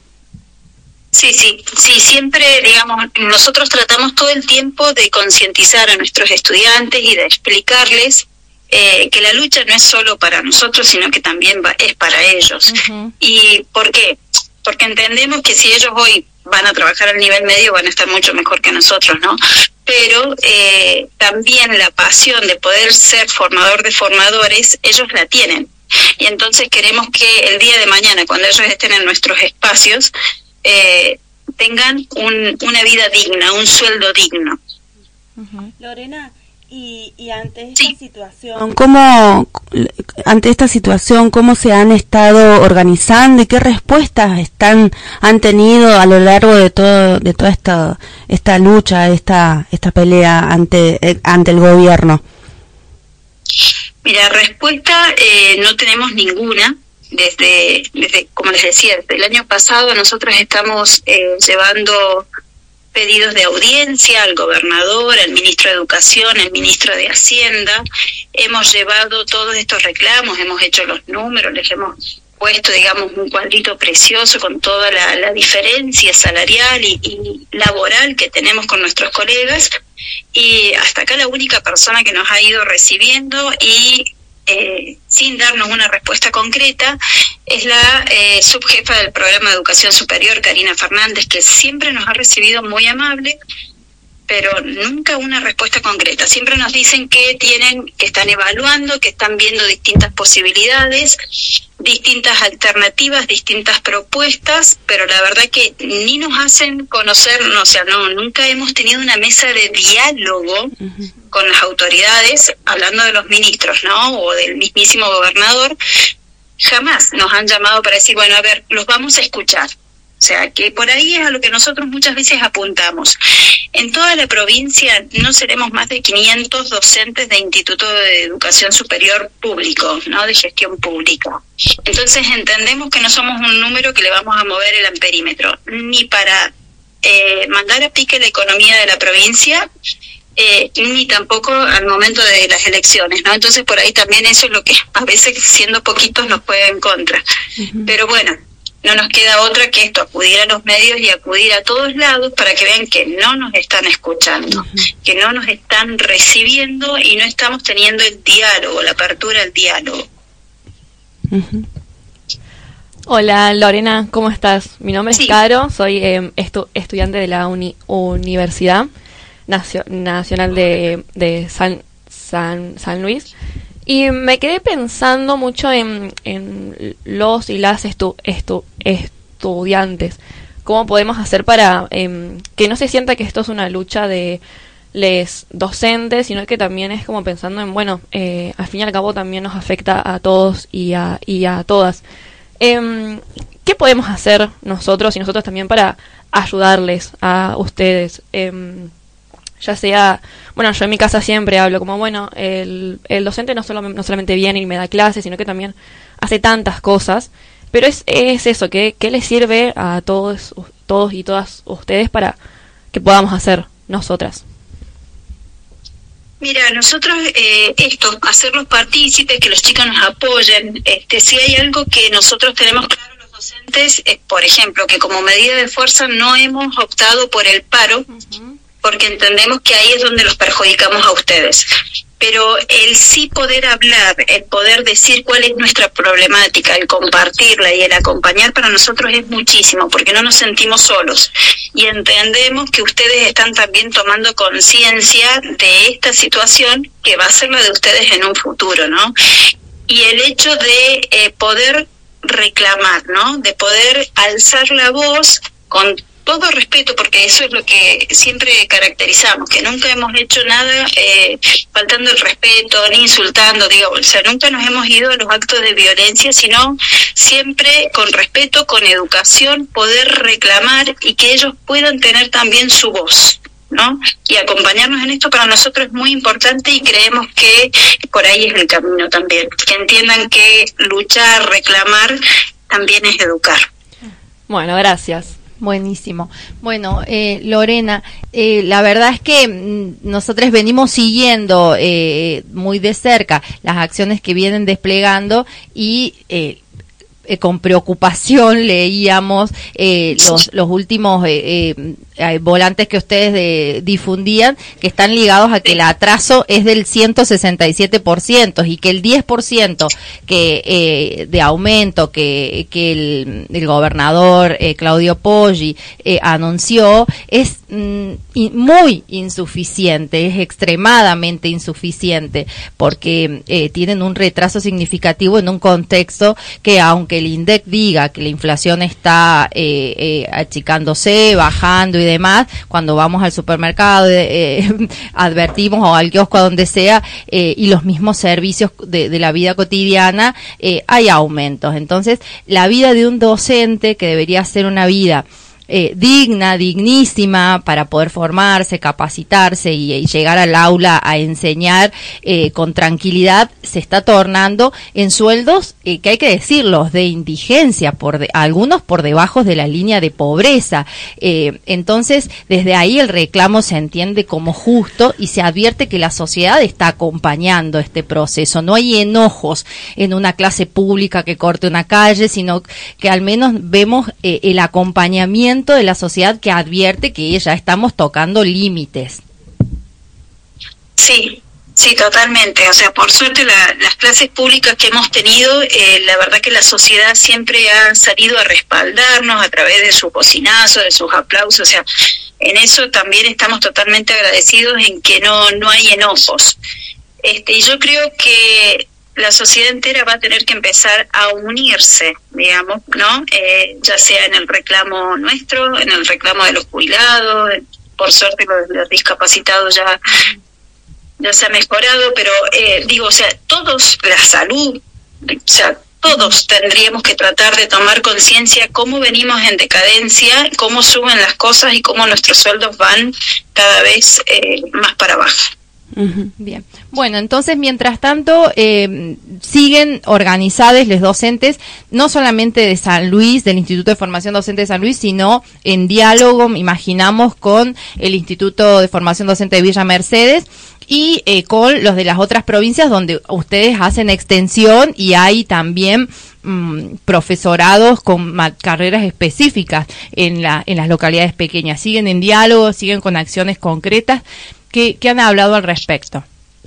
Speaker 14: Sí, sí, sí, siempre, digamos, nosotros tratamos todo el tiempo de concientizar a nuestros estudiantes y de explicarles eh, que la lucha no es solo para nosotros, sino que también va, es para ellos. Uh-huh. ¿Y por qué? Porque entendemos que si ellos hoy van a trabajar al nivel medio, van a estar mucho mejor que nosotros, ¿no? Pero eh, también la pasión de poder ser formador de formadores, ellos la tienen. Y entonces queremos que el día de mañana, cuando ellos estén en nuestros espacios, eh, tengan un, una vida digna, un sueldo digno.
Speaker 5: Uh-huh. Lorena, y, y ante esta sí. situación, ¿cómo, ante esta situación, cómo se han estado organizando y qué respuestas están han tenido a lo largo de todo de toda esta esta lucha, esta esta pelea ante ante el gobierno?
Speaker 14: Mira, respuesta eh, no tenemos ninguna. Desde, desde, como les decía, desde el año pasado nosotros estamos eh, llevando pedidos de audiencia al gobernador, al ministro de Educación, al ministro de Hacienda. Hemos llevado todos estos reclamos, hemos hecho los números, les hemos puesto, digamos, un cuadrito precioso con toda la, la diferencia salarial y, y laboral que tenemos con nuestros colegas, y hasta acá la única persona que nos ha ido recibiendo y eh, sin darnos una respuesta concreta, es la eh, subjefa del programa de educación superior, Karina Fernández, que siempre nos ha recibido muy amable, pero nunca una respuesta concreta. Siempre nos dicen que tienen, que están evaluando, que están viendo distintas posibilidades, distintas alternativas, distintas propuestas, pero la verdad que ni nos hacen conocer, no, o sea, no, nunca hemos tenido una mesa de diálogo uh-huh. con las autoridades, hablando de los ministros, ¿no? O del mismísimo gobernador. Jamás nos han llamado para decir, bueno, a ver, los vamos a escuchar. O sea, que por ahí es a lo que nosotros muchas veces apuntamos. En toda la provincia no seremos más de quinientos docentes de Instituto de Educación Superior Público, ¿no? De gestión pública. Entonces entendemos que no somos un número que le vamos a mover el amperímetro, ni para eh, mandar a pique la economía de la provincia, eh, ni tampoco al momento de las elecciones, ¿no? Entonces por ahí también eso es lo que a veces, siendo poquitos, nos juega en contra. Uh-huh. Pero bueno, no nos queda otra que esto, acudir a los medios y acudir a todos lados para que vean que no nos están escuchando, uh-huh. que no nos están recibiendo y no estamos teniendo el diálogo, la apertura al diálogo.
Speaker 6: Uh-huh. Hola Lorena, ¿cómo estás? Mi nombre sí. es Caro, soy eh, estu- estudiante de la uni- Universidad Nacio- Nacional de, de San, San, San Luis. Y me quedé pensando mucho en, en los y las estu, estu, estudiantes. ¿Cómo podemos hacer para eh, que no se sienta que esto es una lucha de les docentes, sino que también es como pensando en, bueno, eh, al fin y al cabo también nos afecta a todos y a, y a todas. Eh, ¿Qué podemos hacer nosotros y nosotros también para ayudarles a ustedes? Eh, ya sea, bueno, yo en mi casa siempre hablo como, bueno, el, el docente no, solo, no solamente viene y me da clases, sino que también hace tantas cosas, pero es, es eso, que, que les sirve a todos, todos y todas ustedes para que podamos hacer nosotras.
Speaker 14: Mira, nosotros eh, esto, hacerlos partícipes, que los chicos nos apoyen, este, si hay algo que nosotros tenemos claro los docentes, es, por ejemplo, que como medida de fuerza no hemos optado por el paro, uh-huh. porque entendemos que ahí es donde los perjudicamos a ustedes. Pero el sí poder hablar, el poder decir cuál es nuestra problemática, el compartirla y el acompañar para nosotros es muchísimo, porque no nos sentimos solos. Y entendemos que ustedes están también tomando conciencia de esta situación que va a ser la de ustedes en un futuro, ¿no? Y el hecho de eh, poder reclamar, ¿no? De poder alzar la voz con todo respeto, porque eso es lo que siempre caracterizamos, que nunca hemos hecho nada eh, faltando el respeto, ni insultando, digo, o sea, nunca nos hemos ido a los actos de violencia, sino siempre con respeto, con educación, poder reclamar y que ellos puedan tener también su voz, ¿no? Y acompañarnos en esto para nosotros es muy importante y creemos que por ahí es el camino también, que entiendan que luchar, reclamar, también es educar.
Speaker 6: Bueno, gracias.
Speaker 4: Buenísimo. Bueno, eh, Lorena, eh, la verdad es que mm, nosotros venimos siguiendo eh, muy de cerca las acciones que vienen desplegando y eh, eh, con preocupación leíamos eh, los, los últimos eh, eh, volantes que ustedes de, difundían, que están ligados a que el atraso es del ciento sesenta y siete por ciento y que el diez por ciento que eh, de aumento que, que el, el gobernador eh, Claudio Poggi eh, anunció es mm, y muy insuficiente, es extremadamente insuficiente, porque eh, tienen un retraso significativo en un contexto que, aunque el INDEC diga que la inflación está eh, eh, achicándose, bajando y demás, cuando vamos al supermercado eh, advertimos, o al kiosco, a donde sea, eh, y los mismos servicios de, de la vida cotidiana, eh, hay aumentos. Entonces, la vida de un docente, que debería ser una vida Eh, digna, dignísima, para poder formarse, capacitarse y, y llegar al aula a enseñar eh, con tranquilidad, se está tornando en sueldos eh, que hay que decirlos, de indigencia, por de, algunos por debajo de la línea de pobreza. Eh, entonces, desde ahí el reclamo se entiende como justo y se advierte que la sociedad está acompañando este proceso. No hay enojos en una clase pública que corte una calle, sino que al menos vemos eh, el acompañamiento de la sociedad que advierte que ya estamos tocando límites.
Speaker 14: Sí, Sí, totalmente. O sea, por suerte la, las clases públicas que hemos tenido, eh, la verdad que la sociedad siempre ha salido a respaldarnos a través de sus bocinazos, de sus aplausos. O sea, en eso también estamos totalmente agradecidos en que no no hay enojos. Este, y yo creo que la sociedad entera va a tener que empezar a unirse, digamos, ¿no? Eh, ya sea en el reclamo nuestro, en el reclamo de los jubilados, por suerte los, los discapacitados ya ya se ha mejorado, pero eh, digo, o sea, todos, la salud, o sea, todos tendríamos que tratar de tomar conciencia cómo venimos en decadencia, cómo suben las cosas y cómo nuestros sueldos van cada vez eh, más para abajo.
Speaker 4: Uh-huh. Bien, bueno, entonces mientras tanto eh, siguen organizados los docentes, no solamente de San Luis, del Instituto de Formación Docente de San Luis, sino en diálogo, imaginamos, con el Instituto de Formación Docente de Villa Mercedes y eh, con los de las otras provincias donde ustedes hacen extensión y hay también mm, profesorados con carreras específicas en, la, en las localidades pequeñas. ¿Siguen en diálogo, siguen con acciones concretas? ¿Qué, qué han hablado al respecto?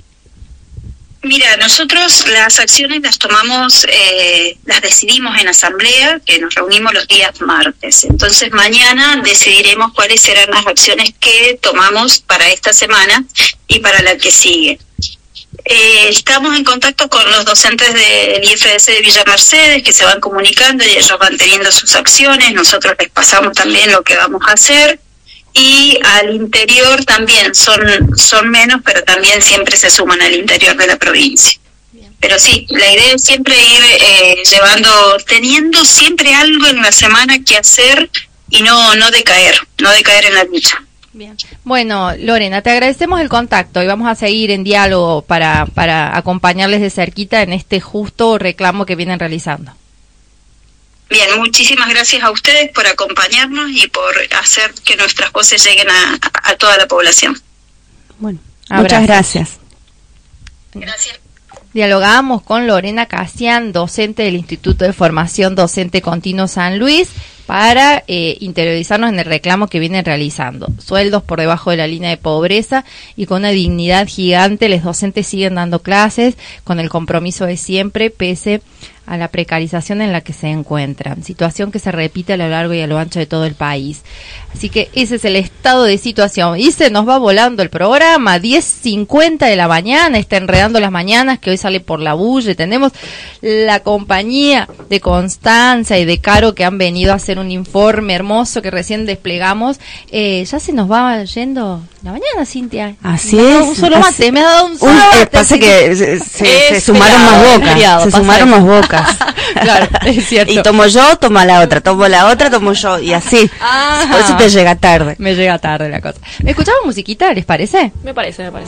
Speaker 14: Mira, nosotros las acciones las tomamos, eh, las decidimos en asamblea, que nos reunimos los días martes. Entonces mañana decidiremos cuáles serán las acciones que tomamos para esta semana y para la que sigue. Eh, estamos en contacto con los docentes del I F D C de Villa Mercedes, que se van comunicando y ellos van teniendo sus acciones. Nosotros les pasamos también lo que vamos a hacer. Y al interior también son son menos, pero también siempre se suman al interior de la provincia. Bien. Pero sí, la idea es siempre ir eh, llevando, teniendo siempre algo en la semana que hacer y no no decaer, no decaer en la lucha.
Speaker 4: Bien. Bueno, Lorena, te agradecemos el contacto y vamos a seguir en diálogo para, para acompañarles de cerquita en este justo reclamo que vienen realizando.
Speaker 14: Bien, muchísimas gracias a ustedes por acompañarnos y por hacer que nuestras voces lleguen a, a toda la población.
Speaker 5: Bueno, muchas gracias.
Speaker 14: Gracias.
Speaker 4: Dialogamos con Lorena Casian, docente del Instituto de Formación Docente Continuo San Luis, para eh, interiorizarnos en el reclamo que vienen realizando. Sueldos por debajo de la línea de pobreza y con una dignidad gigante, los docentes siguen dando clases con el compromiso de siempre, pese a la precarización en la que se encuentran, situación que se repite a lo largo y a lo ancho de todo el país. Así que ese es el estado de situación. Y se nos va volando el programa, diez cincuenta de la mañana, está Enredando las Mañanas, que hoy sale por la bulle. Tenemos la compañía de Constanza y de Caro, que han venido a hacer un informe hermoso que recién desplegamos. Eh, ya se nos va yendo la mañana, Cintia.
Speaker 5: Así
Speaker 4: me
Speaker 5: es.
Speaker 4: Un solo mate,
Speaker 5: así,
Speaker 4: me ha dado un solo
Speaker 5: un,
Speaker 4: mate.
Speaker 5: Eh, pasa que se, se, se sumaron
Speaker 4: feriado,
Speaker 5: más bocas,
Speaker 4: feriado,
Speaker 5: se
Speaker 4: pasa
Speaker 5: sumaron
Speaker 4: eso.
Speaker 5: más bocas.
Speaker 4: Claro, es cierto.
Speaker 5: Y tomo yo, toma la otra, tomo la otra, tomo yo, y así.
Speaker 4: Ah,
Speaker 5: por eso te llega tarde.
Speaker 4: Me llega tarde la cosa. ¿Me escuchamos musiquita, les parece?
Speaker 6: Me parece, me parece.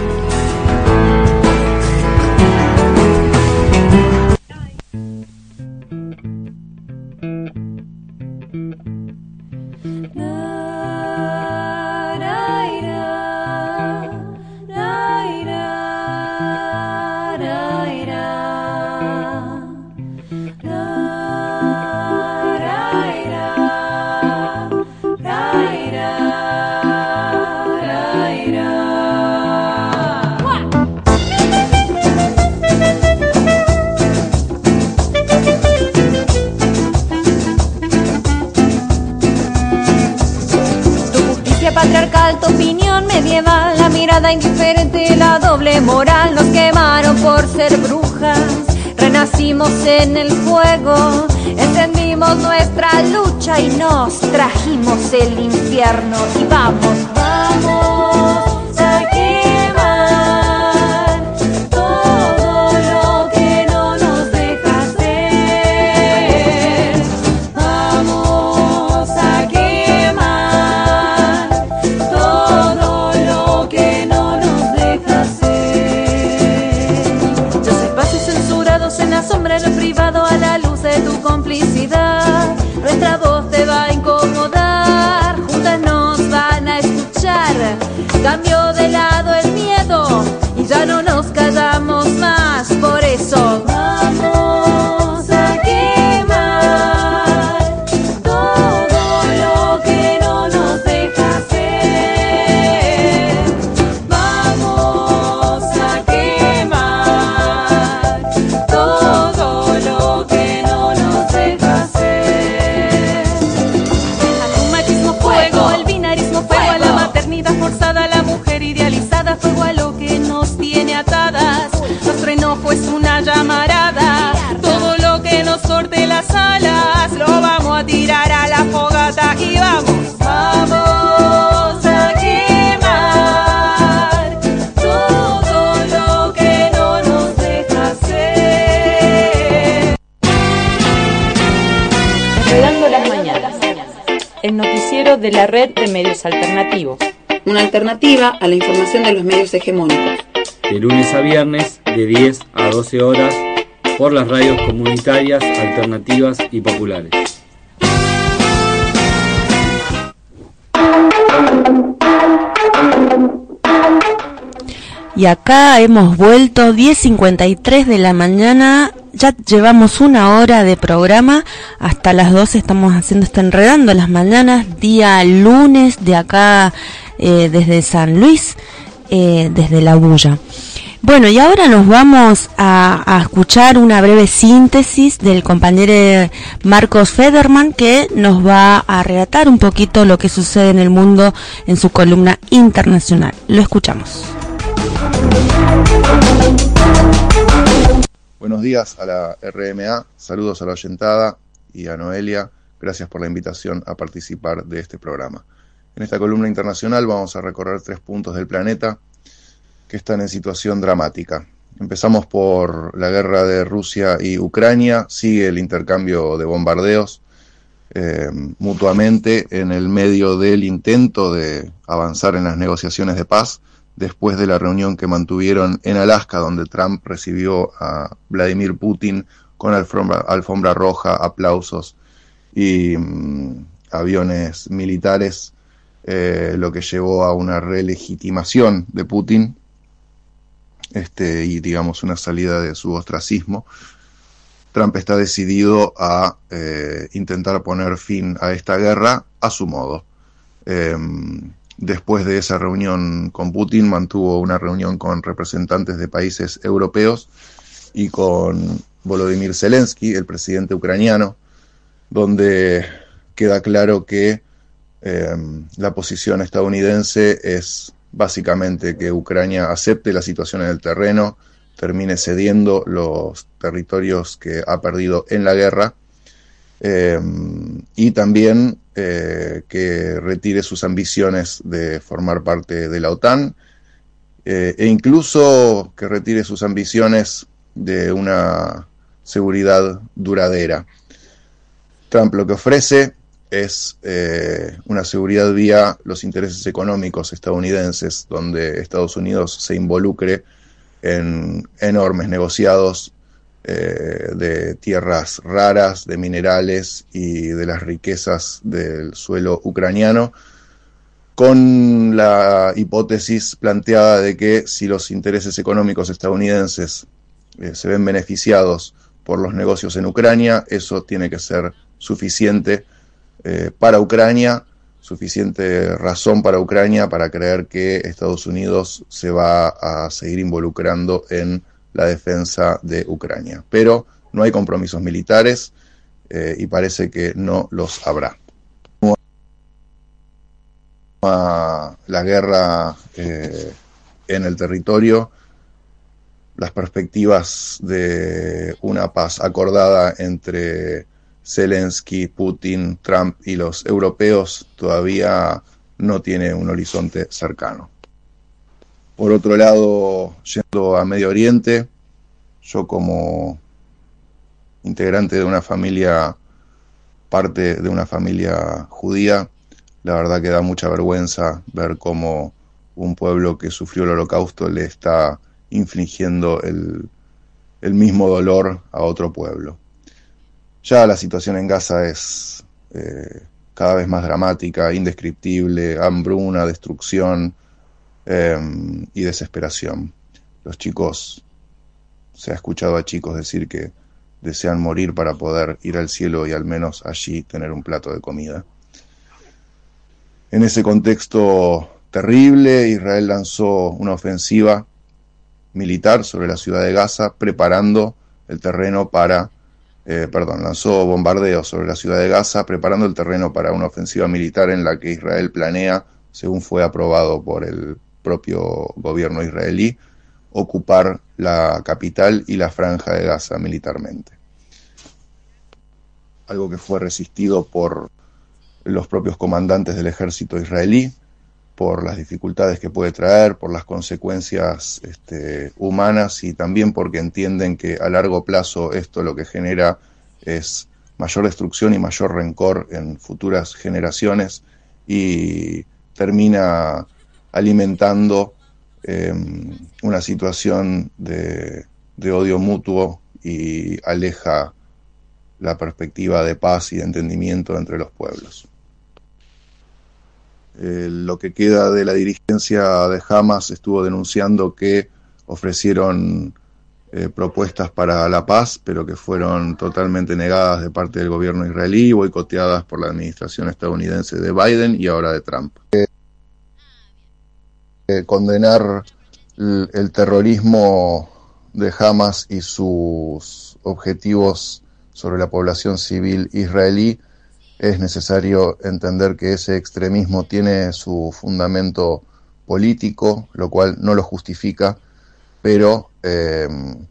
Speaker 15: Patriarcal, tu opinión medieval, la mirada indiferente, la doble moral. Nos quemaron por ser brujas, renacimos en el fuego, entendimos nuestra lucha y nos trajimos el infierno. Y vamos, vamos a quemar todo lo que no nos deja ser. Vamos a quemar sombra en lo privado, a la luz de tu complicidad. Nuestra voz te va a incomodar, juntas nos van a escuchar. Cambió de lado el miedo y ya no nos callamos más. Por eso vamos a quemar todo lo que no nos deja ser. Vamos a las alas, lo vamos a tirar a la fogata y vamos, vamos a quemar todo lo que no nos deja hacer.
Speaker 1: Enredando las mañanas, el noticiero de la red de medios alternativos.
Speaker 2: Una alternativa a la información de los medios hegemónicos.
Speaker 3: De lunes a viernes, de diez a doce horas, por las radios comunitarias, alternativas y populares.
Speaker 5: Y acá hemos vuelto, diez cincuenta y tres de la mañana, ya llevamos una hora de programa, hasta las doce estamos haciendo este Enredando las Mañanas, día lunes de acá eh, desde San Luis, eh, desde La Bulla. Bueno, y ahora nos vamos a, a escuchar una breve síntesis del compañero Marcos Federman, que nos va a relatar un poquito lo que sucede en el mundo en su columna internacional. Lo escuchamos.
Speaker 16: Buenos días a la R M A, saludos a la oyentada y a Noelia, gracias por la invitación a participar de este programa. En esta columna internacional vamos a recorrer tres puntos del planeta que están en situación dramática. Empezamos por la guerra de Rusia y Ucrania, sigue el intercambio de bombardeos eh, mutuamente en el medio del intento de avanzar en las negociaciones de paz, después de la reunión que mantuvieron en Alaska, donde Trump recibió a Vladimir Putin con alfombra, alfombra roja, aplausos y mmm, aviones militares, eh, lo que llevó a una relegitimación de Putin este, y, digamos, una salida de su ostracismo. Trump está decidido a eh, intentar poner fin a esta guerra a su modo. Eh, Después de esa reunión con Putin, mantuvo una reunión con representantes de países europeos y con Volodymyr Zelensky, el presidente ucraniano, donde queda claro que eh, la posición estadounidense es básicamente que Ucrania acepte la situación en el terreno, termine cediendo los territorios que ha perdido en la guerra, eh, y también Eh, que retire sus ambiciones de formar parte de la OTAN, eh, e incluso que retire sus ambiciones de una seguridad duradera. Trump lo que ofrece es eh, una seguridad vía los intereses económicos estadounidenses, donde Estados Unidos se involucre en enormes negociados Eh, de tierras raras, de minerales y de las riquezas del suelo ucraniano, con la hipótesis planteada de que si los intereses económicos estadounidenses eh, se ven beneficiados por los negocios en Ucrania, eso tiene que ser suficiente eh, para Ucrania, suficiente razón para Ucrania para creer que Estados Unidos se va a seguir involucrando en la defensa de Ucrania. Pero no hay compromisos militares eh, y parece que no los habrá. La guerra eh, en el territorio, las perspectivas de una paz acordada entre Zelensky, Putin, Trump y los europeos todavía no tiene un horizonte cercano. Por otro lado, yendo a Medio Oriente, yo como integrante de una familia, parte de una familia judía, la verdad que da mucha vergüenza ver cómo un pueblo que sufrió el Holocausto le está infligiendo el, el mismo dolor a otro pueblo. Ya la situación en Gaza es eh, cada vez más dramática, indescriptible, hambruna, destrucción, Eh, y desesperación. Los chicos, se ha escuchado a chicos decir que desean morir para poder ir al cielo y al menos allí tener un plato de comida. En ese contexto terrible, Israel lanzó una ofensiva militar sobre la ciudad de Gaza, preparando el terreno para, eh, perdón, lanzó bombardeos sobre la ciudad de Gaza, preparando el terreno para una ofensiva militar en la que Israel planea, según fue aprobado por el propio gobierno israelí, ocupar la capital y la franja de Gaza militarmente. algo que fue resistido por los propios comandantes del ejército israelí, por las dificultades que puede traer, por las consecuencias este, humanas, y también porque entienden que a largo plazo esto lo que genera es mayor destrucción y mayor rencor en futuras generaciones, y termina alimentando eh, una situación de, de odio mutuo y aleja la perspectiva de paz y de entendimiento entre los pueblos. Eh, lo que queda de la dirigencia de Hamas estuvo denunciando que ofrecieron eh, propuestas para la paz, pero que fueron totalmente negadas de parte del gobierno israelí, boicoteadas por la administración estadounidense de Biden y ahora de Trump. Eh, eh, condenar el, el terrorismo de Hamas y sus objetivos sobre la población civil israelí, es necesario entender que ese extremismo tiene su fundamento político, lo cual no lo justifica, pero eh,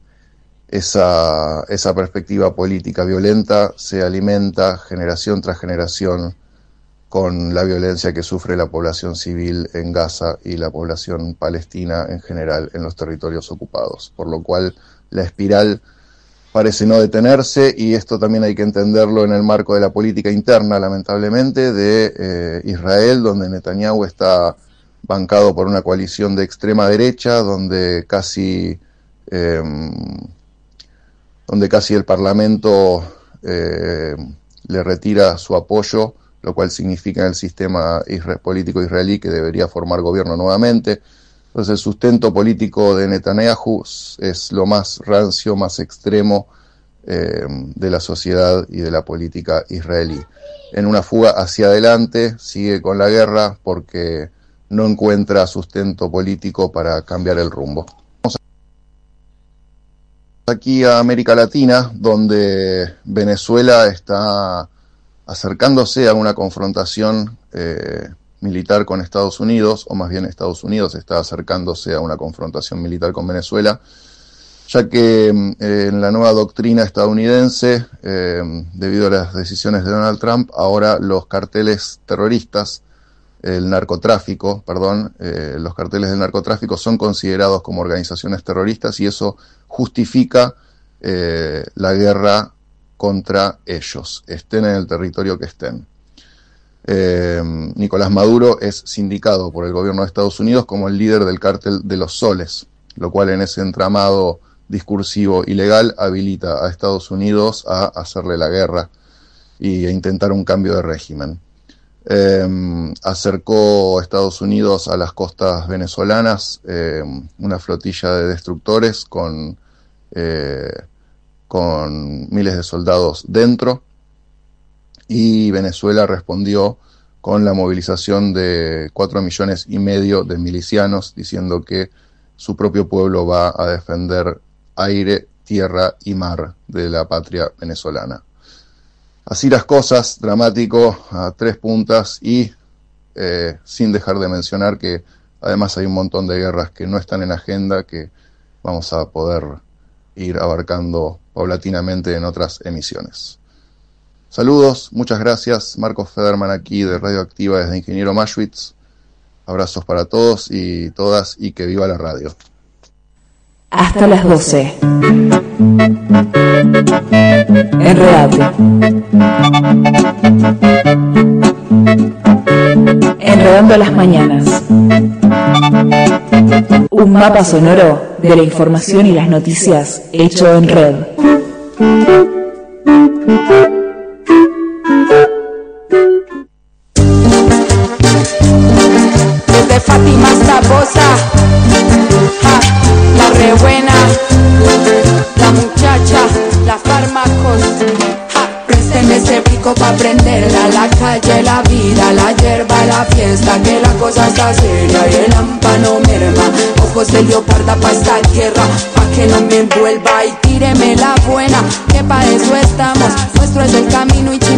Speaker 16: esa, esa perspectiva política violenta se alimenta generación tras generación con la violencia que sufre la población civil en Gaza y la población palestina en general en los territorios ocupados, por lo cual la espiral parece no detenerse, y esto también hay que entenderlo en el marco de la política interna, lamentablemente, de eh, Israel, donde Netanyahu está bancado por una coalición de extrema derecha, donde casi, eh, donde casi el Parlamento eh, le retira su apoyo, lo cual significa en el sistema isra- político israelí que debería formar gobierno nuevamente. Entonces el sustento político de Netanyahu es lo más rancio, más extremo eh, de la sociedad y de la política israelí. En una fuga hacia adelante, sigue con la guerra porque no encuentra sustento político para cambiar el rumbo. Vamos aquí a América Latina, donde Venezuela está acercándose a una confrontación eh, militar con Estados Unidos, o más bien Estados Unidos está acercándose a una confrontación militar con Venezuela, ya que eh, en la nueva doctrina estadounidense, eh, debido a las decisiones de Donald Trump, ahora los carteles terroristas, el narcotráfico, perdón, eh, los carteles del narcotráfico son considerados como organizaciones terroristas, y eso justifica eh, la guerra contra ellos, estén en el territorio que estén. Eh, Nicolás Maduro es sindicado por el gobierno de Estados Unidos como el líder del cártel de los soles, lo cual en ese entramado discursivo ilegal habilita a Estados Unidos a hacerle la guerra y a intentar un cambio de régimen. Eh, acercó a Estados Unidos a las costas venezolanas eh, una flotilla de destructores con, eh, con miles de soldados dentro, y Venezuela respondió con la movilización de cuatro millones y medio de milicianos, diciendo que su propio pueblo va a defender aire, tierra y mar de la patria venezolana. Así las cosas, dramático a tres puntas, y eh, sin dejar de mencionar que además hay un montón de guerras que no están en agenda, que vamos a poder ir abarcando paulatinamente en otras emisiones. Saludos, muchas gracias. Marcos Federman aquí de Radioactiva desde Ingeniero Maschwitz. Abrazos para todos y todas, y que viva la radio.
Speaker 8: Hasta las doce. Enredate. Enredando las mañanas. Un mapa sonoro de la información y las noticias hecho en red.
Speaker 17: Desde Fátima hasta Bosa, ja, la re buena, la muchacha, la fármacos, ja, présteme ese pico pa' prenderla, la calle, la vida, la hierba, la fiesta, que la cosa está seria y el hampa no merma, ojos de leoparda pa' esta guerra, pa' que no me envuelva y tíreme la buena, que pa' eso estamos, nuestro es el camino y chimba que no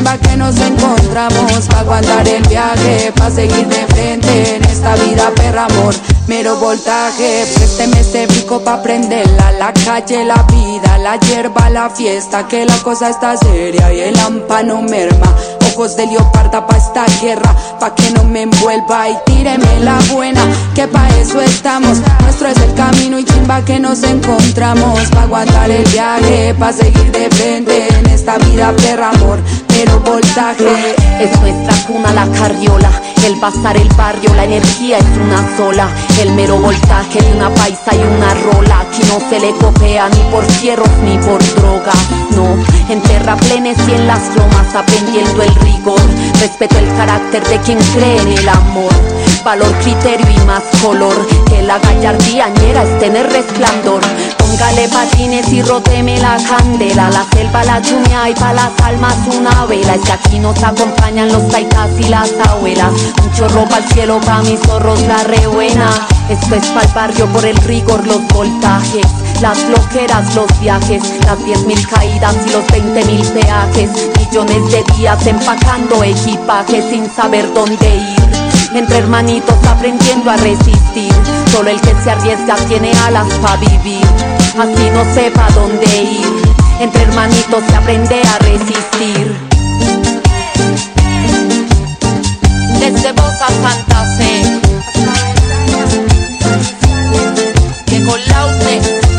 Speaker 17: nos encontramos, pa' aguantar el viaje, pa' seguir de frente en esta vida, perra amor, mero voltaje. Présteme este pico pa' prenderla, la calle, la vida, la hierba, la fiesta, que la cosa está seria y el hampa no merma. Ojos de leoparda pa' esta guerra, pa' que no me envuelva y tíreme la buena, que pa' eso estamos. Nuestro es el camino y chimba que nos encontramos, pa' aguantar el viaje, pa' seguir de frente en esta vida, perra amor, pero voltaje.
Speaker 18: Es nuestra cuna la carriola, el bazar, el barrio, la energía es una sola. El mero voltaje de una paisa y una rola. Aquí no se le copia ni por fierros ni por droga, no. En terraplenes y en las lomas aprendiendo el rigor. Respeto el carácter de quien cree en el amor. Valor, criterio y más color. Que la gallardía ñera es tener resplandor. Póngale patines y róteme la candela. La selva, la lluvia y pa' las almas una vela. Es que aquí nos acompañan los taitas y las abuelas. Un chorro pa'l cielo, pa' mis zorros la re buena. Esto es pa'l barrio por el rigor, los voltajes, las loqueras, los viajes, las diez mil caídas y los veinte mil peajes. Millones de días empacando equipaje sin saber dónde ir. Entre hermanitos aprendiendo a resistir. Solo el que se arriesga tiene alas pa' vivir. Así no sepa dónde ir. Entre hermanitos se aprende a resistir. Desde voz a Santa Fe, que con Laute.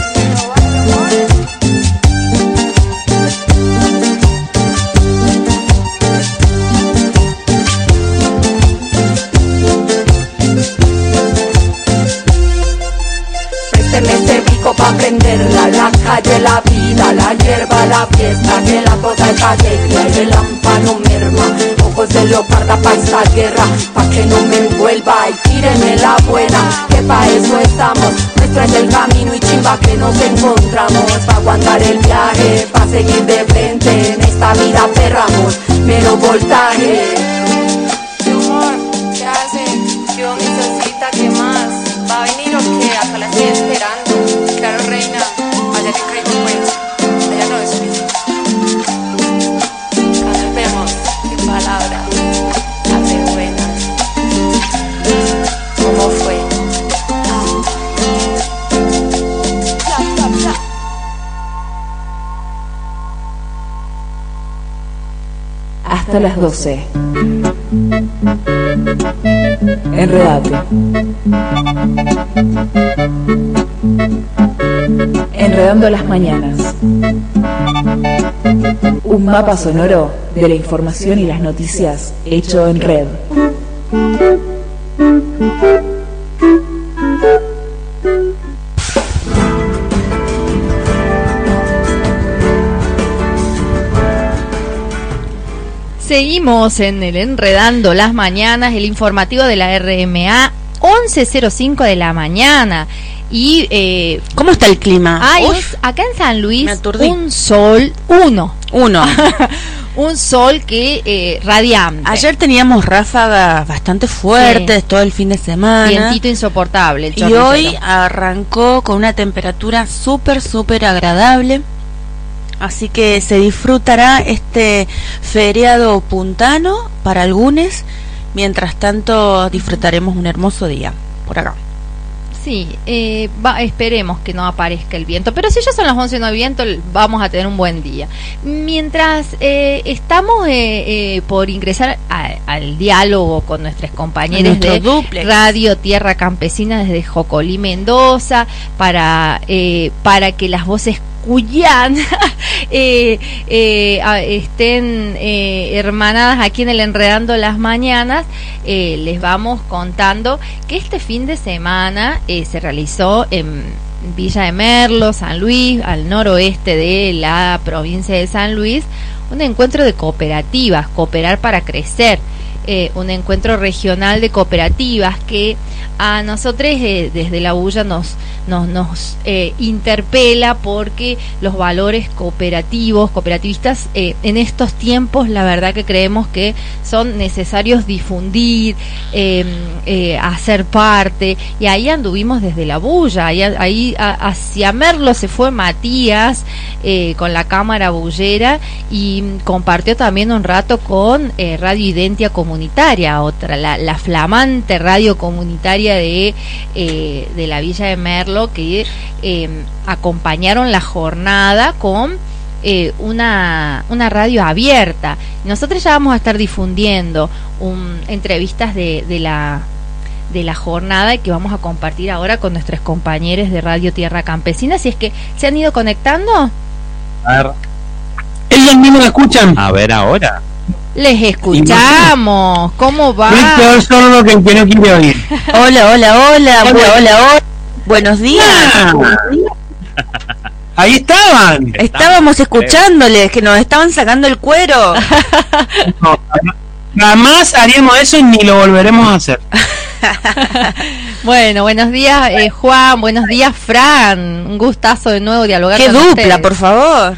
Speaker 18: Présteme este pico pa' prenderla, la calle, la vida, la hierba, la fiesta, que la cosa es alegre y el hampa no merma. Ojos de leoparda pa' esta guerra, pa' que no me envuelva y tíreme la buena, que pa' eso estamos. Nuestro es el camino y chimba que nos encontramos, pa' aguantar el viaje, pa' seguir de frente en esta vida, perramos, mero voltaje.
Speaker 4: Mi amor, ¿qué hace? Yo, mi solcita, ¿qué más? ¿Va a venir o qué? Acá la estoy esperando. Claro, reina, allá que caigo pues, allá no es físico. Acá nos vemos, qué palabra, hace buena. ¿Cómo fue? Bla, bla, bla.
Speaker 8: Hasta las doce. Enredate. Enredando las mañanas. Un mapa sonoro de la información y las noticias hecho en red.
Speaker 4: Seguimos en el Enredando las Mañanas, el informativo de la R M A, once cero cinco de la mañana. Y eh,
Speaker 5: ¿cómo está el clima?
Speaker 4: Hay acá en San Luis un sol, uno.
Speaker 5: Uno.
Speaker 4: Un sol que eh, radiante.
Speaker 5: Ayer teníamos ráfagas bastante fuertes, sí, todo el fin de semana.
Speaker 4: Vientito insoportable. El
Speaker 5: y hoy arrancó con una temperatura súper, súper agradable. Así que se disfrutará este feriado puntano para algunos. Mientras tanto disfrutaremos un hermoso día por acá.
Speaker 4: Sí, eh, va, esperemos que no aparezca el viento, pero si ya son las once y no hay viento, vamos a tener un buen día. Mientras eh, estamos eh, eh, por ingresar a, al diálogo con nuestros compañeros de duplex. Radio Tierra Campesina desde Jocolí, Mendoza, para, eh, para que las voces cuyanas eh, eh, estén eh, hermanadas aquí en el Enredando las Mañanas, eh, les vamos contando que este fin de semana eh, se realizó en Villa de Merlo, San Luis, al noroeste de la provincia de San Luis, un encuentro de cooperativas, Cooperar para Crecer. eh, un encuentro regional de cooperativas que a nosotros eh, desde la bulla nos nos, nos eh, interpela, porque los valores cooperativos, cooperativistas, eh, en estos tiempos la verdad que creemos que son necesarios difundir, eh, eh, hacer parte, y ahí anduvimos desde la bulla, ahí, ahí a, hacia Merlo se fue Matías eh, con la cámara bullera y compartió también un rato con eh, Radio Identia Comunitaria, otra, la, la flamante radio comunitaria de, eh, de la Villa de Merlo, que eh, acompañaron la jornada con eh, una, una radio abierta. Nosotros ya vamos a estar difundiendo un, entrevistas de, de la de la jornada que vamos a compartir ahora con nuestros compañeros de Radio Tierra Campesina. Si es que se han ido conectando.
Speaker 19: A ver.
Speaker 20: ¿Ellos mismos la escuchan?
Speaker 19: A ver ahora.
Speaker 4: Les escuchamos. ¿Cómo va?
Speaker 20: Víctor Sordo, que el que no quiere oír.
Speaker 5: Hola, hola, hola, hola, hola, hola. Buenos días.
Speaker 20: Ah, ahí estaban.
Speaker 5: Estábamos escuchándoles, que nos estaban sacando el cuero.
Speaker 20: No, jamás haríamos eso y ni lo volveremos a hacer.
Speaker 4: Bueno, buenos días eh, Juan, buenos días Fran, un gustazo de nuevo dialogar
Speaker 5: con ustedes. ¡Qué dupla, por favor!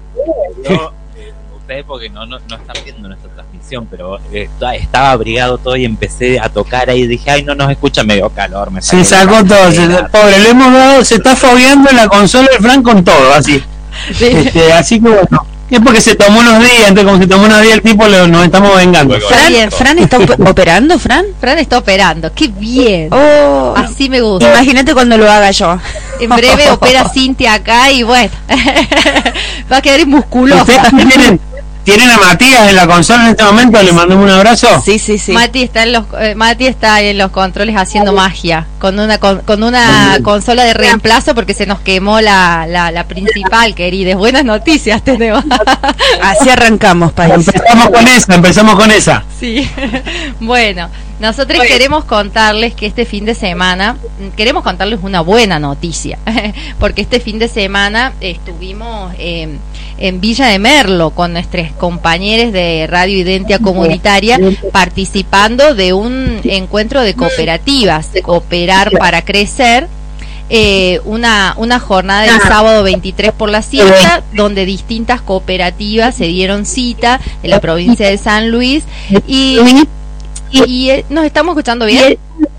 Speaker 19: Yo, eh, ustedes porque no, no, no están viendo nuestra transmisión, pero eh, estaba abrigado todo y empecé a tocar ahí y dije, ay, no nos escucha, me dio calor. Me
Speaker 20: se sacó todo, se, pobre, le hemos dado, se está fogueando en la consola el Fran con todo, así. Sí. Este, así que bueno, es porque se tomó unos días, entonces como se tomó unos días el tipo, lo, nos estamos vengando.
Speaker 5: Fran, Fran está operando, Fran.
Speaker 4: Fran está operando, qué bien.
Speaker 5: Oh,
Speaker 4: así me gusta.
Speaker 5: Imagínate cuando lo haga yo.
Speaker 4: En breve opera Cintia acá y bueno, va a quedar musculosa.
Speaker 20: ¿Tienen, ¿Tienen a Matías en la consola en este momento? ¿Le mandamos un abrazo?
Speaker 5: Sí, sí, sí.
Speaker 4: Mati está en los, eh, Mati está en los controles haciendo magia, con una con, con una consola de reemplazo porque se nos quemó la, la, la principal, queridas. Buenas noticias tenemos.
Speaker 5: Así arrancamos, país.
Speaker 20: Empezamos con esa, empezamos con esa.
Speaker 4: Sí. Bueno, nosotros Oye. queremos contarles que este fin de semana, queremos contarles una buena noticia, porque este fin de semana estuvimos eh, en Villa de Merlo con nuestros compañeros de Radio Identia Comunitaria participando de un encuentro de cooperativas, Cooperar para Crecer, eh, una, una jornada del sábado veintitrés por la siesta, donde distintas cooperativas se dieron cita en la provincia de San Luis y... Y, y eh, nos estamos escuchando bien.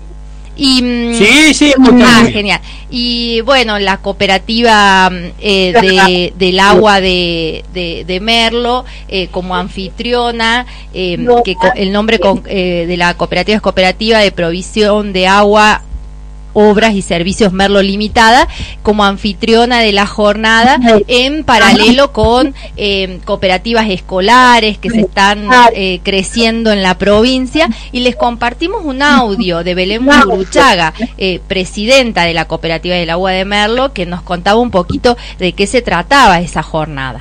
Speaker 4: Y,
Speaker 20: sí, sí,
Speaker 4: ah, bien. Genial. Y bueno, la cooperativa eh, de, del agua de, de, de Merlo, eh, como anfitriona, eh, que co el nombre con, eh, de la cooperativa es Cooperativa de Provisión de Agua, Obras y Servicios Merlo Limitada, como anfitriona de la jornada, en paralelo con eh, cooperativas escolares que se están eh, creciendo en la provincia, y les compartimos un audio de Belén Muruchaga, eh, presidenta de la Cooperativa del Agua de Merlo, que nos contaba un poquito de qué se trataba esa jornada.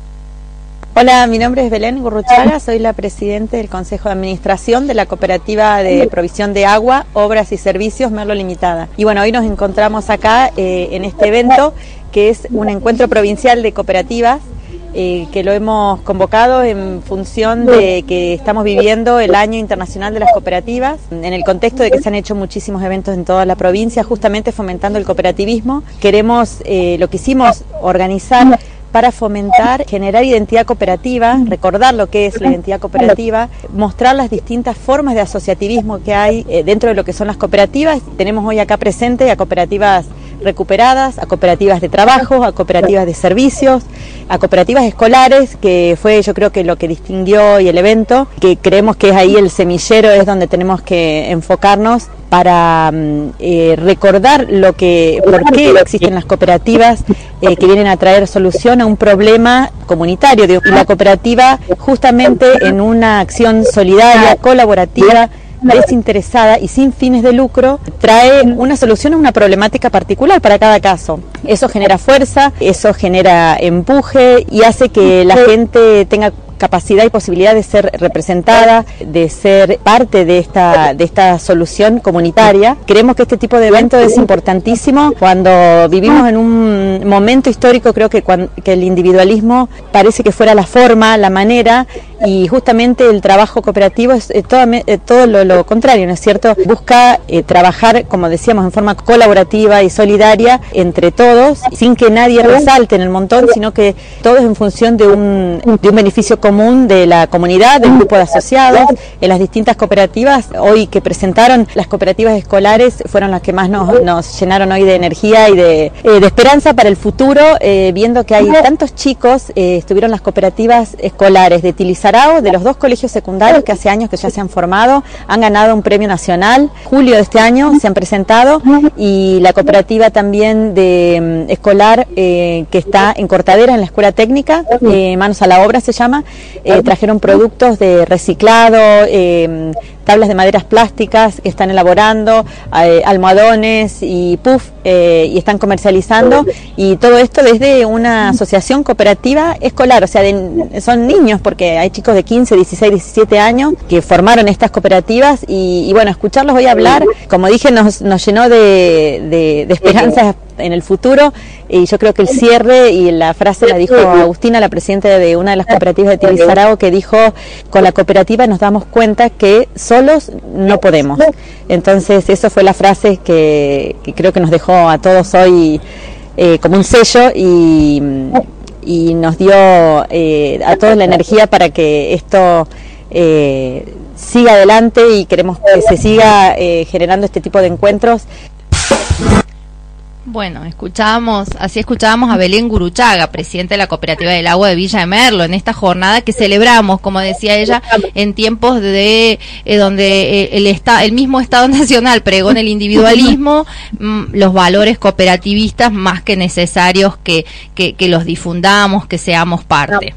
Speaker 21: Hola, mi nombre es Belén Gurruchaga, soy la presidenta del Consejo de Administración de la Cooperativa de Provisión de Agua, Obras y Servicios Merlo Limitada. Y bueno, hoy nos encontramos acá eh, en este evento, que es un encuentro provincial de cooperativas, eh, que lo hemos convocado en función de que estamos viviendo el Año Internacional de las Cooperativas, en el contexto de que se han hecho muchísimos eventos en toda la provincia, justamente fomentando el cooperativismo. Queremos, eh, lo quisimos organizar para fomentar, generar identidad cooperativa, recordar lo que es la identidad cooperativa, mostrar las distintas formas de asociativismo que hay eh, dentro de lo que son las cooperativas. Tenemos hoy acá presente a cooperativas recuperadas, a cooperativas de trabajo, a cooperativas de servicios, a cooperativas escolares, que fue yo creo que lo que distinguió hoy el evento, que creemos que es ahí el semillero, es donde tenemos que enfocarnos para eh, recordar lo que, por qué existen las cooperativas eh, que vienen a traer solución a un problema comunitario. Y la cooperativa, justamente en una acción solidaria, colaborativa, desinteresada y sin fines de lucro, trae una solución a una problemática particular para cada caso. Eso genera fuerza, eso genera empuje y hace que la gente tenga capacidad y posibilidad de ser representada, de ser parte de esta, de esta solución comunitaria. Creemos que este tipo de eventos es importantísimo cuando vivimos en un momento histórico. Creo que, cuando, que el individualismo parece que fuera la forma, la manera, y justamente el trabajo cooperativo es eh, todo, eh, todo lo, lo contrario, ¿no es cierto? Busca eh, trabajar, como decíamos, en forma colaborativa y solidaria entre todos, sin que nadie resalte en el montón, sino que todo es en función de un, de un beneficio común de la comunidad, del grupo de asociados. En las distintas cooperativas hoy que presentaron, las cooperativas escolares fueron las que más nos, nos llenaron hoy de energía y de, eh, de esperanza para el futuro, eh, viendo que hay tantos chicos, eh, estuvieron las cooperativas escolares de Tilizarao, de los dos colegios secundarios que hace años que ya se han formado, han ganado un premio nacional, julio de este año se han presentado, y la cooperativa también de um, escolar eh, que está en Cortadera, en la escuela técnica, eh, Manos a la Obra se llama, eh, trajeron productos de reciclado, eh, tablas de maderas plásticas que están elaborando, eh, almohadones y puff, eh, y están comercializando, y todo esto desde una asociación cooperativa escolar, o sea, de, son niños, porque hay chicos de quince, dieciséis, diecisiete años que formaron estas cooperativas, y, y bueno, escucharlos hoy hablar, como dije, nos, nos llenó de, de, de esperanzas en el futuro, y yo creo que el cierre y la frase la dijo Agustina, la presidenta de una de las cooperativas de Tilizarao, que dijo: con la cooperativa nos damos cuenta que solos no podemos. Entonces eso fue la frase que, que creo que nos dejó a todos hoy eh, como un sello, y, y nos dio eh, a todos la energía para que esto eh, siga adelante, y queremos que se siga eh, generando este tipo de encuentros.
Speaker 4: Bueno, escuchábamos, así escuchábamos a Belén Guruchaga, presidenta de la Cooperativa del Agua de Villa de Merlo, en esta jornada que celebramos, como decía ella, en tiempos de eh, donde eh, el esta, el mismo Estado Nacional pregona el individualismo, mm, los valores cooperativistas más que necesarios que, que, que los difundamos, que seamos parte.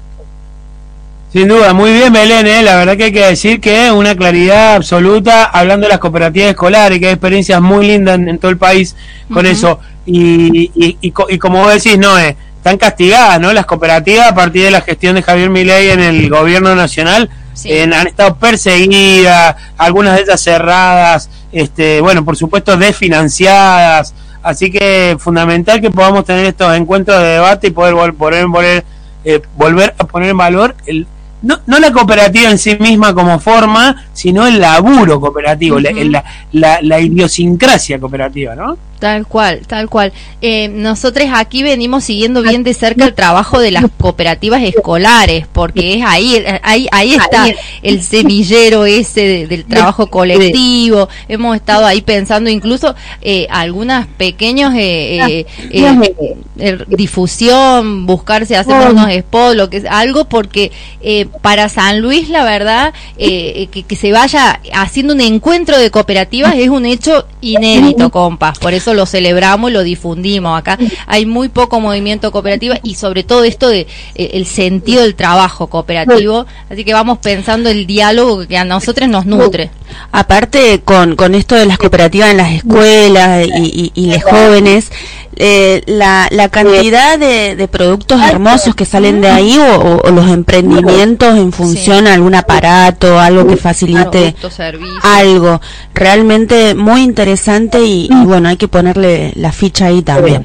Speaker 20: Sin duda, muy bien, Belén, ¿eh? La verdad que hay que decir que una claridad absoluta hablando de las cooperativas escolares, que hay experiencias muy lindas en, en todo el país con uh-huh. eso, y, y, y, y como vos decís, no, eh, están castigadas, ¿no? Las cooperativas, a partir de la gestión de Javier Milei en el gobierno nacional, sí. eh, han estado perseguidas, algunas de ellas cerradas, este, bueno, por supuesto desfinanciadas, así que fundamental que podamos tener estos encuentros de debate y poder volver, volver, eh, volver a poner en valor el No, no la cooperativa en sí misma como forma, sino el laburo cooperativo, uh-huh. la, la, la, la idiosincrasia cooperativa, ¿no?
Speaker 4: Tal cual, tal cual. Eh, nosotros aquí venimos siguiendo bien de cerca el trabajo de las cooperativas escolares, porque es ahí, ahí, ahí está el semillero ese de, del trabajo colectivo. Hemos estado ahí pensando incluso eh, algunas pequeños eh, eh, eh, difusión, buscarse, hacer unos spots, lo que algo, porque eh, para San Luis la verdad eh, que, que se vaya haciendo un encuentro de cooperativas es un hecho inédito, compas. Por eso lo celebramos y lo difundimos. Acá hay muy poco movimiento cooperativo y sobre todo esto de eh, el sentido del trabajo cooperativo, así que vamos pensando el diálogo que a nosotros nos nutre.
Speaker 5: Aparte con, con esto de las cooperativas en las escuelas y, y, y los jóvenes, eh, la, la cantidad de, de productos hermosos que salen de ahí o, o, o los emprendimientos en función sí. a algún aparato, algo que facilite algo, realmente muy interesante y, y bueno, hay que ponerle la ficha ahí también.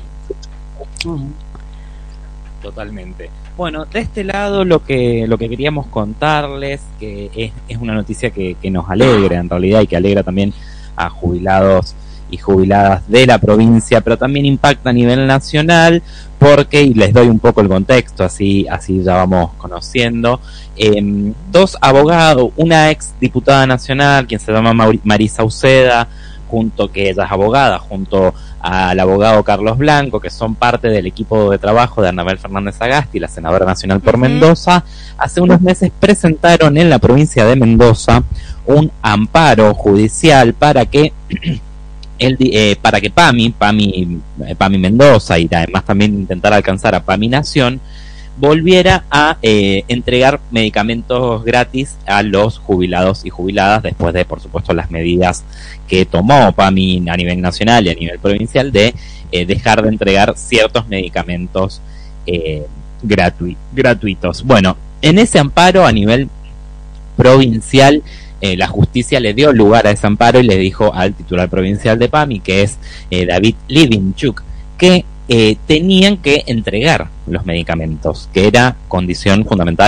Speaker 19: Totalmente. Bueno, de este lado lo que lo que queríamos contarles, que es, es una noticia que, que nos alegra en realidad y que alegra también a jubilados y jubiladas de la provincia, pero también impacta a nivel nacional porque, y les doy un poco el contexto, así así ya vamos conociendo, eh, dos abogados, una ex diputada nacional, quien se llama Marisa Uceda, junto que ella es abogada, junto al abogado Carlos Blanco, que son parte del equipo de trabajo de Anabel Fernández Agasti, la senadora nacional por Mendoza, hace unos meses presentaron en la provincia de Mendoza un amparo judicial para que el, eh, para que PAMI, PAMI, eh, PAMI Mendoza y además también intentar alcanzar a PAMI Nación, volviera a eh, entregar medicamentos gratis a los jubilados y jubiladas después de, por supuesto, las medidas que tomó PAMI a nivel nacional y a nivel provincial de eh, dejar de entregar ciertos medicamentos eh, gratu- gratuitos. Bueno, en ese amparo a nivel provincial, eh, la justicia le dio lugar a ese amparo y le dijo al titular provincial de PAMI, que es eh, David Livinchuk, que Eh, tenían que entregar los medicamentos, que era condición fundamental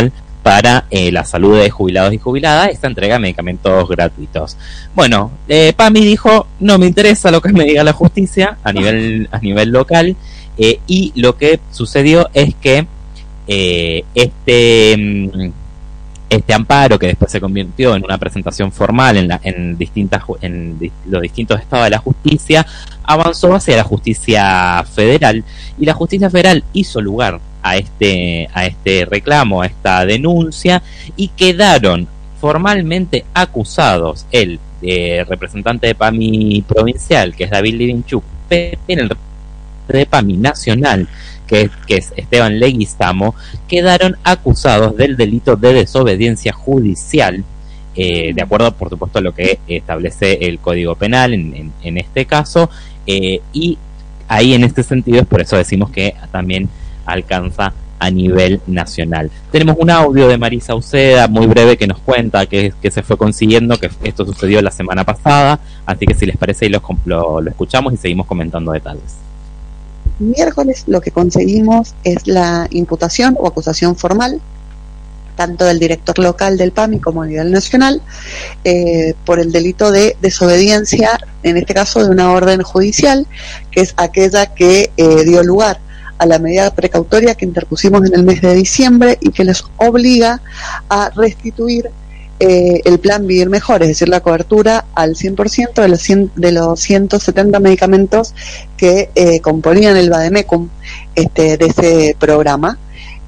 Speaker 19: para eh, la salud de jubilados y jubiladas, esta entrega de medicamentos gratuitos. Bueno, eh, PAMI dijo, no me interesa lo que me diga la justicia a nivel, a nivel local, eh, y lo que sucedió es que eh, este... este amparo, que después se convirtió en una presentación formal en, la, en, distintas, en di, los distintos estados de la justicia, avanzó hacia la justicia federal, y la justicia federal hizo lugar a este, a este reclamo, a esta denuncia, y quedaron formalmente acusados el eh, representante de PAMI provincial, que es David Livinchuk, en el de PAMI nacional, que, que es Esteban Leguizamo, quedaron acusados del delito de desobediencia judicial, eh, de acuerdo, por supuesto, a lo que establece el Código Penal en, en, en este caso, eh, y ahí en este sentido es por eso decimos que también alcanza a nivel nacional. Tenemos un audio de Marisa Uceda, muy breve, que nos cuenta que, que se fue consiguiendo, que esto sucedió la semana pasada, así que si les parece, lo, lo, lo escuchamos y seguimos comentando detalles.
Speaker 10: Miércoles lo que conseguimos es la imputación o acusación formal, tanto del director local del PAMI como a nivel nacional, eh, por el delito de desobediencia, en este caso de una orden judicial, que es aquella que eh, dio lugar a la medida precautoria que interpusimos en el mes de diciembre y que les obliga a restituir Eh, el plan Vivir Mejor, es decir, la cobertura al cien por ciento de los, cien, de los ciento setenta medicamentos que eh, componían el Vademecum este, de ese programa,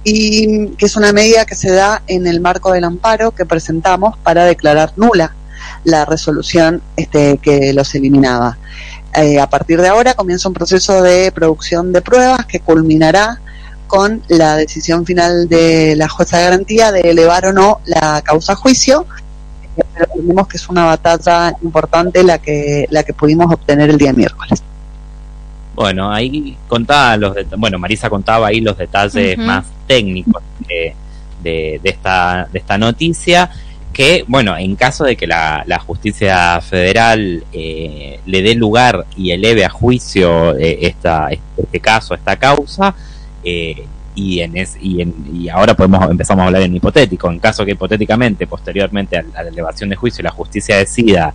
Speaker 10: y que es una medida que se da en el marco del amparo que presentamos para declarar nula la resolución este, que los eliminaba. Eh, a partir de ahora comienza un proceso de producción de pruebas que culminará con la decisión final de la jueza de garantía de elevar o no la causa a juicio, pero entendemos que es una batalla importante la que la que pudimos obtener el día miércoles.
Speaker 19: Bueno, ahí contaba los det- bueno, Marisa contaba ahí los detalles uh-huh. más técnicos de, de, de esta de esta noticia, que bueno, en caso de que la, la justicia federal eh, le dé lugar y eleve a juicio eh, esta este caso, esta causa, Eh, y en es, y, en, y ahora podemos empezamos a hablar en hipotético, en caso que hipotéticamente posteriormente a, a la elevación de juicio la justicia decida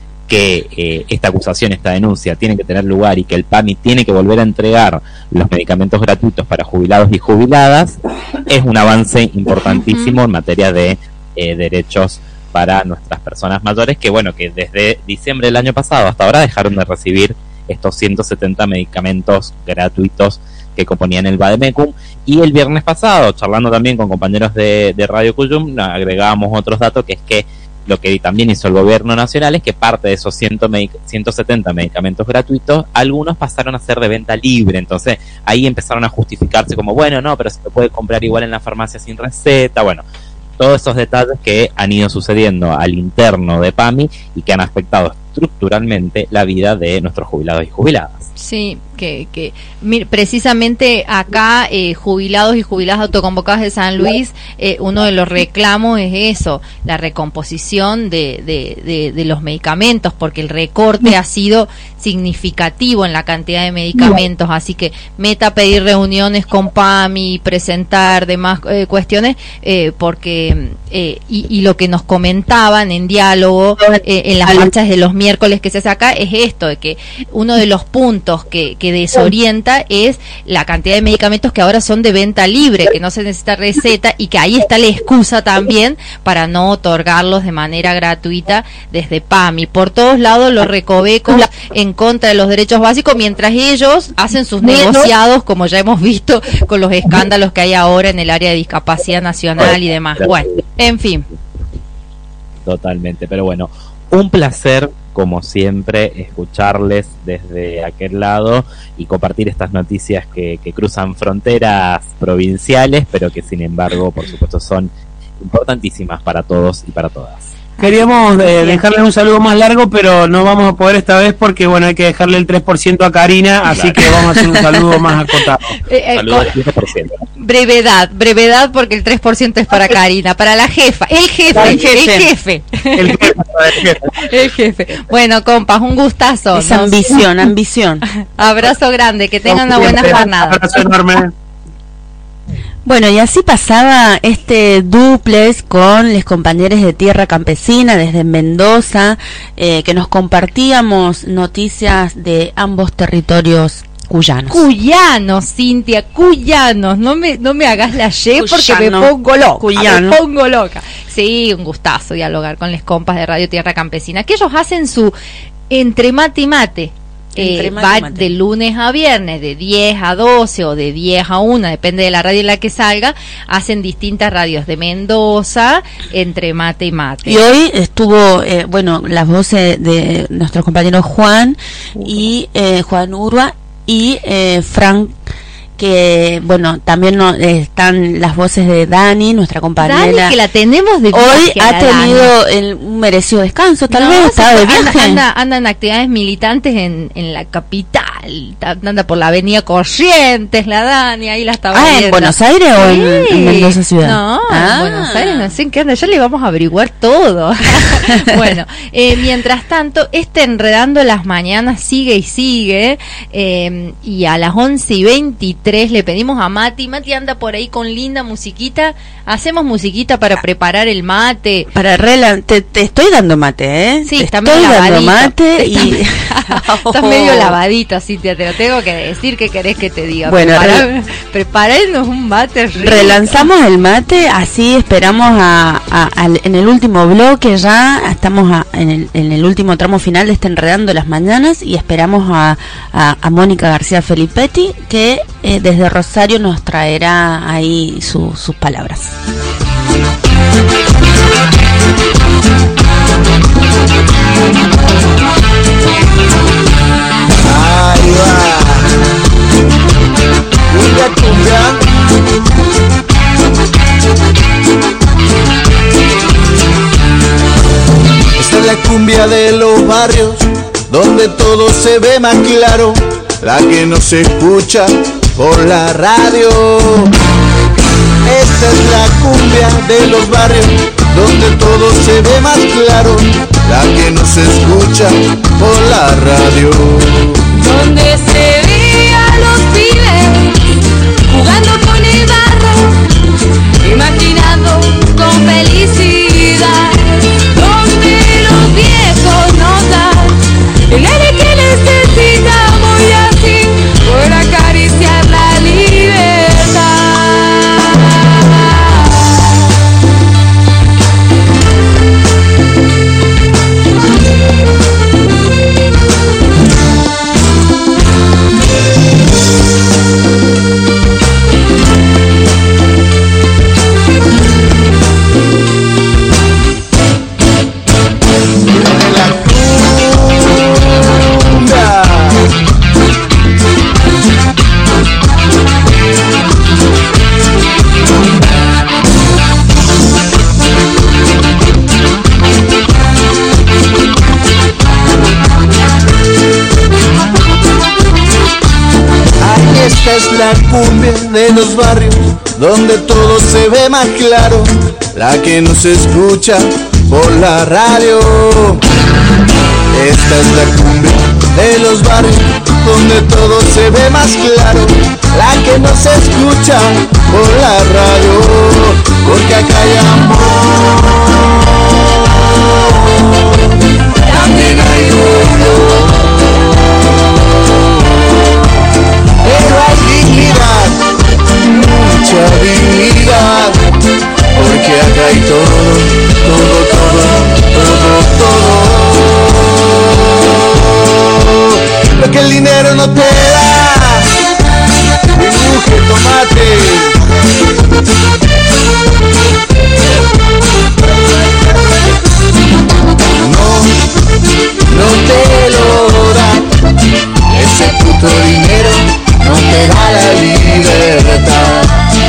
Speaker 19: que eh, esta acusación, esta denuncia tiene que tener lugar y que el PAMI tiene que volver a entregar los medicamentos gratuitos para jubilados y jubiladas, es un avance importantísimo en materia de eh, derechos para nuestras personas mayores, que bueno, que desde diciembre del año pasado hasta ahora dejaron de recibir estos ciento setenta medicamentos gratuitos que componían el Vademecum. Y el viernes pasado, charlando también con compañeros de, de Radio Cuyum, agregábamos otros datos, que es que lo que también hizo el gobierno nacional es que parte de esos ciento setenta medicamentos gratuitos, algunos pasaron a ser de venta libre. Entonces ahí empezaron a justificarse como, bueno, no, pero se te puede comprar igual en la farmacia sin receta. Bueno, todos esos detalles que han ido sucediendo al interno de PAMI y que han afectado estructuralmente la vida de nuestros jubilados y jubiladas.
Speaker 4: Sí, que, que mir, precisamente acá eh, jubilados y jubiladas autoconvocadas de San Luis, eh, uno de los reclamos es eso, la recomposición de, de, de, de los medicamentos, porque el recorte ha sido significativo en la cantidad de medicamentos, así que meta a pedir reuniones con PAMI, presentar demás eh, cuestiones, eh, porque eh, y, y lo que nos comentaban en diálogo eh, en las marchas de los miércoles que se hace acá es esto, de que uno de los puntos que, que desorienta es la cantidad de medicamentos que ahora son de venta libre, que no se necesita receta, y que ahí está la excusa también para no otorgarlos de manera gratuita desde PAMI. Por todos lados los recovecos en contra de los derechos básicos, mientras ellos hacen sus negociados, como ya hemos visto con los escándalos que hay ahora en el área de discapacidad nacional y demás. Bueno, en fin.
Speaker 19: Totalmente, pero bueno, un placer como siempre escucharles desde aquel lado y compartir estas noticias que, que cruzan fronteras provinciales, pero que sin embargo, por supuesto, son importantísimas para todos y para todas.
Speaker 20: Queríamos eh, dejarles un saludo más largo, pero no vamos a poder esta vez porque, bueno, hay que dejarle el tres por ciento a Karina, claro. Así que vamos a hacer un saludo más acotado.
Speaker 4: Eh, eh,
Speaker 19: saludo al quince por ciento.
Speaker 4: Brevedad, brevedad, porque el tres por ciento es para Karina, para la jefa, el jefe, el jefe. El jefe.
Speaker 20: El jefe, el jefe.
Speaker 4: El jefe. Bueno, compas, un gustazo.
Speaker 5: Es ambición, ambición.
Speaker 4: Abrazo grande, que tengan una buena jornada.
Speaker 20: Abrazo enorme.
Speaker 5: Bueno, y así pasaba este duplex con los compañeros de Tierra Campesina desde Mendoza, eh, que nos compartíamos noticias de ambos territorios cuyanos.
Speaker 4: Cuyanos, Cintia, cuyanos. No me, no me hagas la ye porque me
Speaker 5: Cuyano.
Speaker 4: pongo loca.
Speaker 5: Cuyano.
Speaker 4: Me pongo loca. Sí, un gustazo dialogar con los compas de Radio Tierra Campesina, que ellos hacen su entre mate y mate.
Speaker 5: Entre
Speaker 4: Eh,
Speaker 5: mate
Speaker 4: va
Speaker 5: y mate.
Speaker 4: de lunes a viernes, de diez a doce o de diez a una, depende de la radio en la que salga. Hacen distintas radios de Mendoza, entre mate y mate.
Speaker 5: Y hoy estuvo, eh, bueno, las voces de nuestros compañeros Juan y eh, Juan Urba y eh, Frank, que bueno, también no, eh, están las voces de Dani, nuestra compañera.
Speaker 4: Dani, que la tenemos de
Speaker 5: hoy
Speaker 4: viaje a
Speaker 5: ha
Speaker 4: la
Speaker 5: tenido el, un merecido descanso, tal
Speaker 4: No,
Speaker 5: vez,
Speaker 4: se
Speaker 5: estaba de
Speaker 4: fue- anda-
Speaker 5: viaje.
Speaker 4: Anda, anda en actividades militantes en, en la capital. Ta- Anda por la avenida Corrientes, la Dani, ahí la estaba
Speaker 5: Ah, ¿en
Speaker 4: viendo.
Speaker 5: Buenos Aires o en-
Speaker 4: Sí.
Speaker 5: en Mendoza ciudad?
Speaker 4: No,
Speaker 5: Ah.
Speaker 4: en Buenos Aires, no sé en qué anda, ya le vamos a averiguar todo. Bueno, eh, mientras tanto, este Enredando las Mañanas sigue y sigue, eh, y a las once y veintitrés le pedimos a Mati, Mati anda por ahí con linda musiquita, hacemos musiquita para preparar el mate.
Speaker 5: Para rela, te, te estoy dando mate, ¿eh?
Speaker 4: Sí,
Speaker 5: te
Speaker 4: está
Speaker 5: estoy
Speaker 4: medio
Speaker 5: dando
Speaker 4: lavadito.
Speaker 5: mate y...
Speaker 4: Estás medio lavadito, Cintia, te lo tengo que decir. ¿Qué querés que te diga?
Speaker 5: Bueno,
Speaker 4: Prepará-
Speaker 5: re-
Speaker 4: prepararnos un mate rico.
Speaker 5: Relanzamos el mate, así esperamos a, a- al- en el último bloque ya, estamos a- en, el, en el último tramo final de este Enredando las Mañanas y esperamos a, a, a Mónica García Felipetti, que eh, desde Rosario nos traerá ahí su- sus palabras.
Speaker 11: Ahí va. Cumbia, cumbia. Esta es la cumbia de los barrios, donde todo se ve más claro, la que no se escucha por la radio. Esta es la cumbia de los barrios, donde todo se ve más claro, la que no se escucha por la radio.
Speaker 15: Donde se ve a los pibes jugando con el barro, imaginando con felicidad. Donde los viejos nos dan el aire que necesitamos y así por acariciar la libertad.
Speaker 11: Ahí esta es la cumbia de los barrios, donde todo se ve más claro, la que no se escucha por la radio. Esta es la cumbia de los barrios, donde todo se ve más claro, la que no se escucha por la radio, porque acá hay amor, también hay dolor, pero hay dignidad, mucha dignidad, porque acá hay todo, todo, todo, todo, todo. Lo que el dinero no te da, dibuje tomate. No, no te lo da, ese puto dinero no te da la libertad.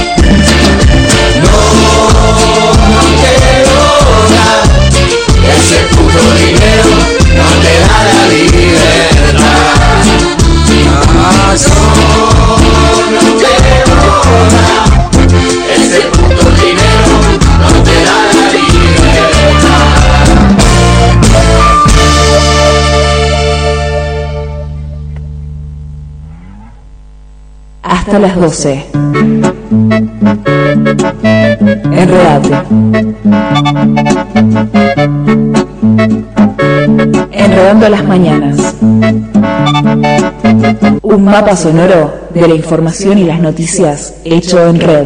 Speaker 11: No, no te lo da, ese puto dinero no te da la libertad. Ah, no, no te lo da, ese puto dinero no te da la libertad.
Speaker 8: Hasta las doce. Enredate. Enredando las mañanas. Un mapa sonoro de la información y las noticias hecho en red.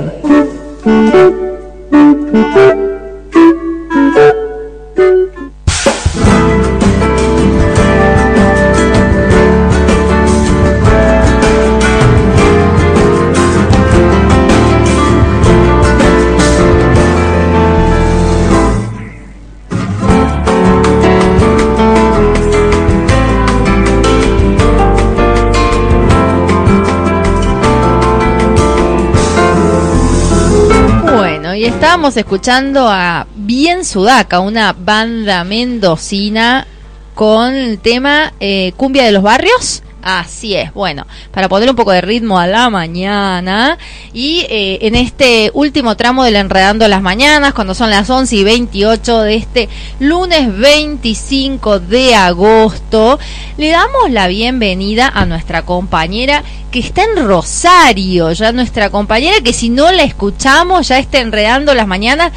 Speaker 4: Y estábamos escuchando a Bien Sudaca, una banda mendocina con el tema eh, Cumbia de los Barrios. Así es, bueno, para poner un poco de ritmo a la mañana y eh, en este último tramo del Enredando las Mañanas, cuando son las once y veintiocho de este lunes veinticinco de agosto, le damos la bienvenida a nuestra compañera que está en Rosario, ya nuestra compañera que si no la escuchamos ya está Enredando las Mañanas,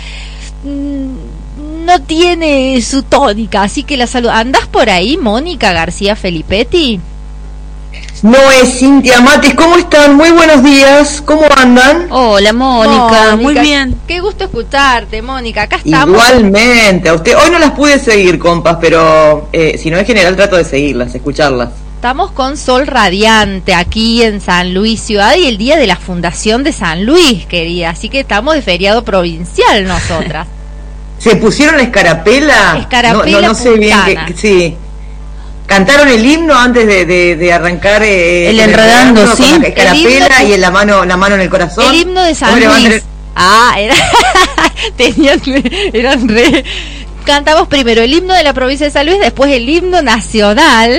Speaker 4: mmm, no tiene su tónica, así que la saludo. ¿Andás por ahí, Mónica García Felipetti?
Speaker 12: No es Cintia Matis, ¿cómo están? Muy buenos días, ¿cómo andan?
Speaker 4: Hola, Mónica, Mónica, muy bien. Qué gusto escucharte, Mónica, acá estamos.
Speaker 12: Igualmente, a usted, hoy no las pude seguir, compas, pero eh, si no es general trato de seguirlas, escucharlas.
Speaker 4: Estamos con sol radiante aquí en San Luis Ciudad y el día de la fundación de San Luis, querida, así que estamos de feriado provincial nosotras.
Speaker 12: ¿Se pusieron la escarapela?
Speaker 4: Escarapela
Speaker 12: no, no, no sé bien, que, que, sí. Cantaron el himno antes de, de, de arrancar eh,
Speaker 5: el enredando,
Speaker 12: el
Speaker 5: sí.
Speaker 12: Con la escarapela
Speaker 4: de...
Speaker 12: y en la mano, la mano en el corazón.
Speaker 4: El himno de San Luis. Ah, era tenían, eran re. Cantamos primero el himno de la provincia de San Luis, después el himno nacional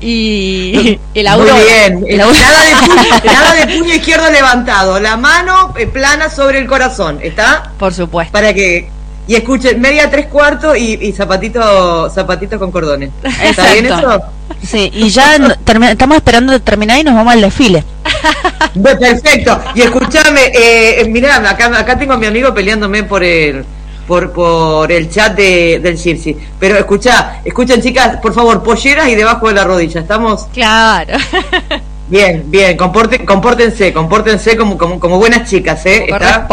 Speaker 4: y el aurora.
Speaker 12: Muy bien. El aurora. Nada, de puño, nada de puño izquierdo levantado, la mano eh, plana sobre el corazón, ¿está?
Speaker 4: Por supuesto.
Speaker 12: Para que y escuchen, media tres cuartos y, y zapatito zapatito con cordones. ¿Está bien eso?
Speaker 5: Sí, y ya no, termi- estamos esperando de terminar y nos vamos al desfile.
Speaker 12: Perfecto. Y escúchame, eh, mirá, acá, acá tengo a mi amigo peleándome por el por por el chat de, del Circi. Pero escuchá, escuchen chicas, por favor, polleras y debajo de la rodilla, ¿estamos?
Speaker 4: Claro.
Speaker 12: Bien, bien, comporten, compórtense, compórtense como, como, como buenas chicas, ¿eh? ¿Está?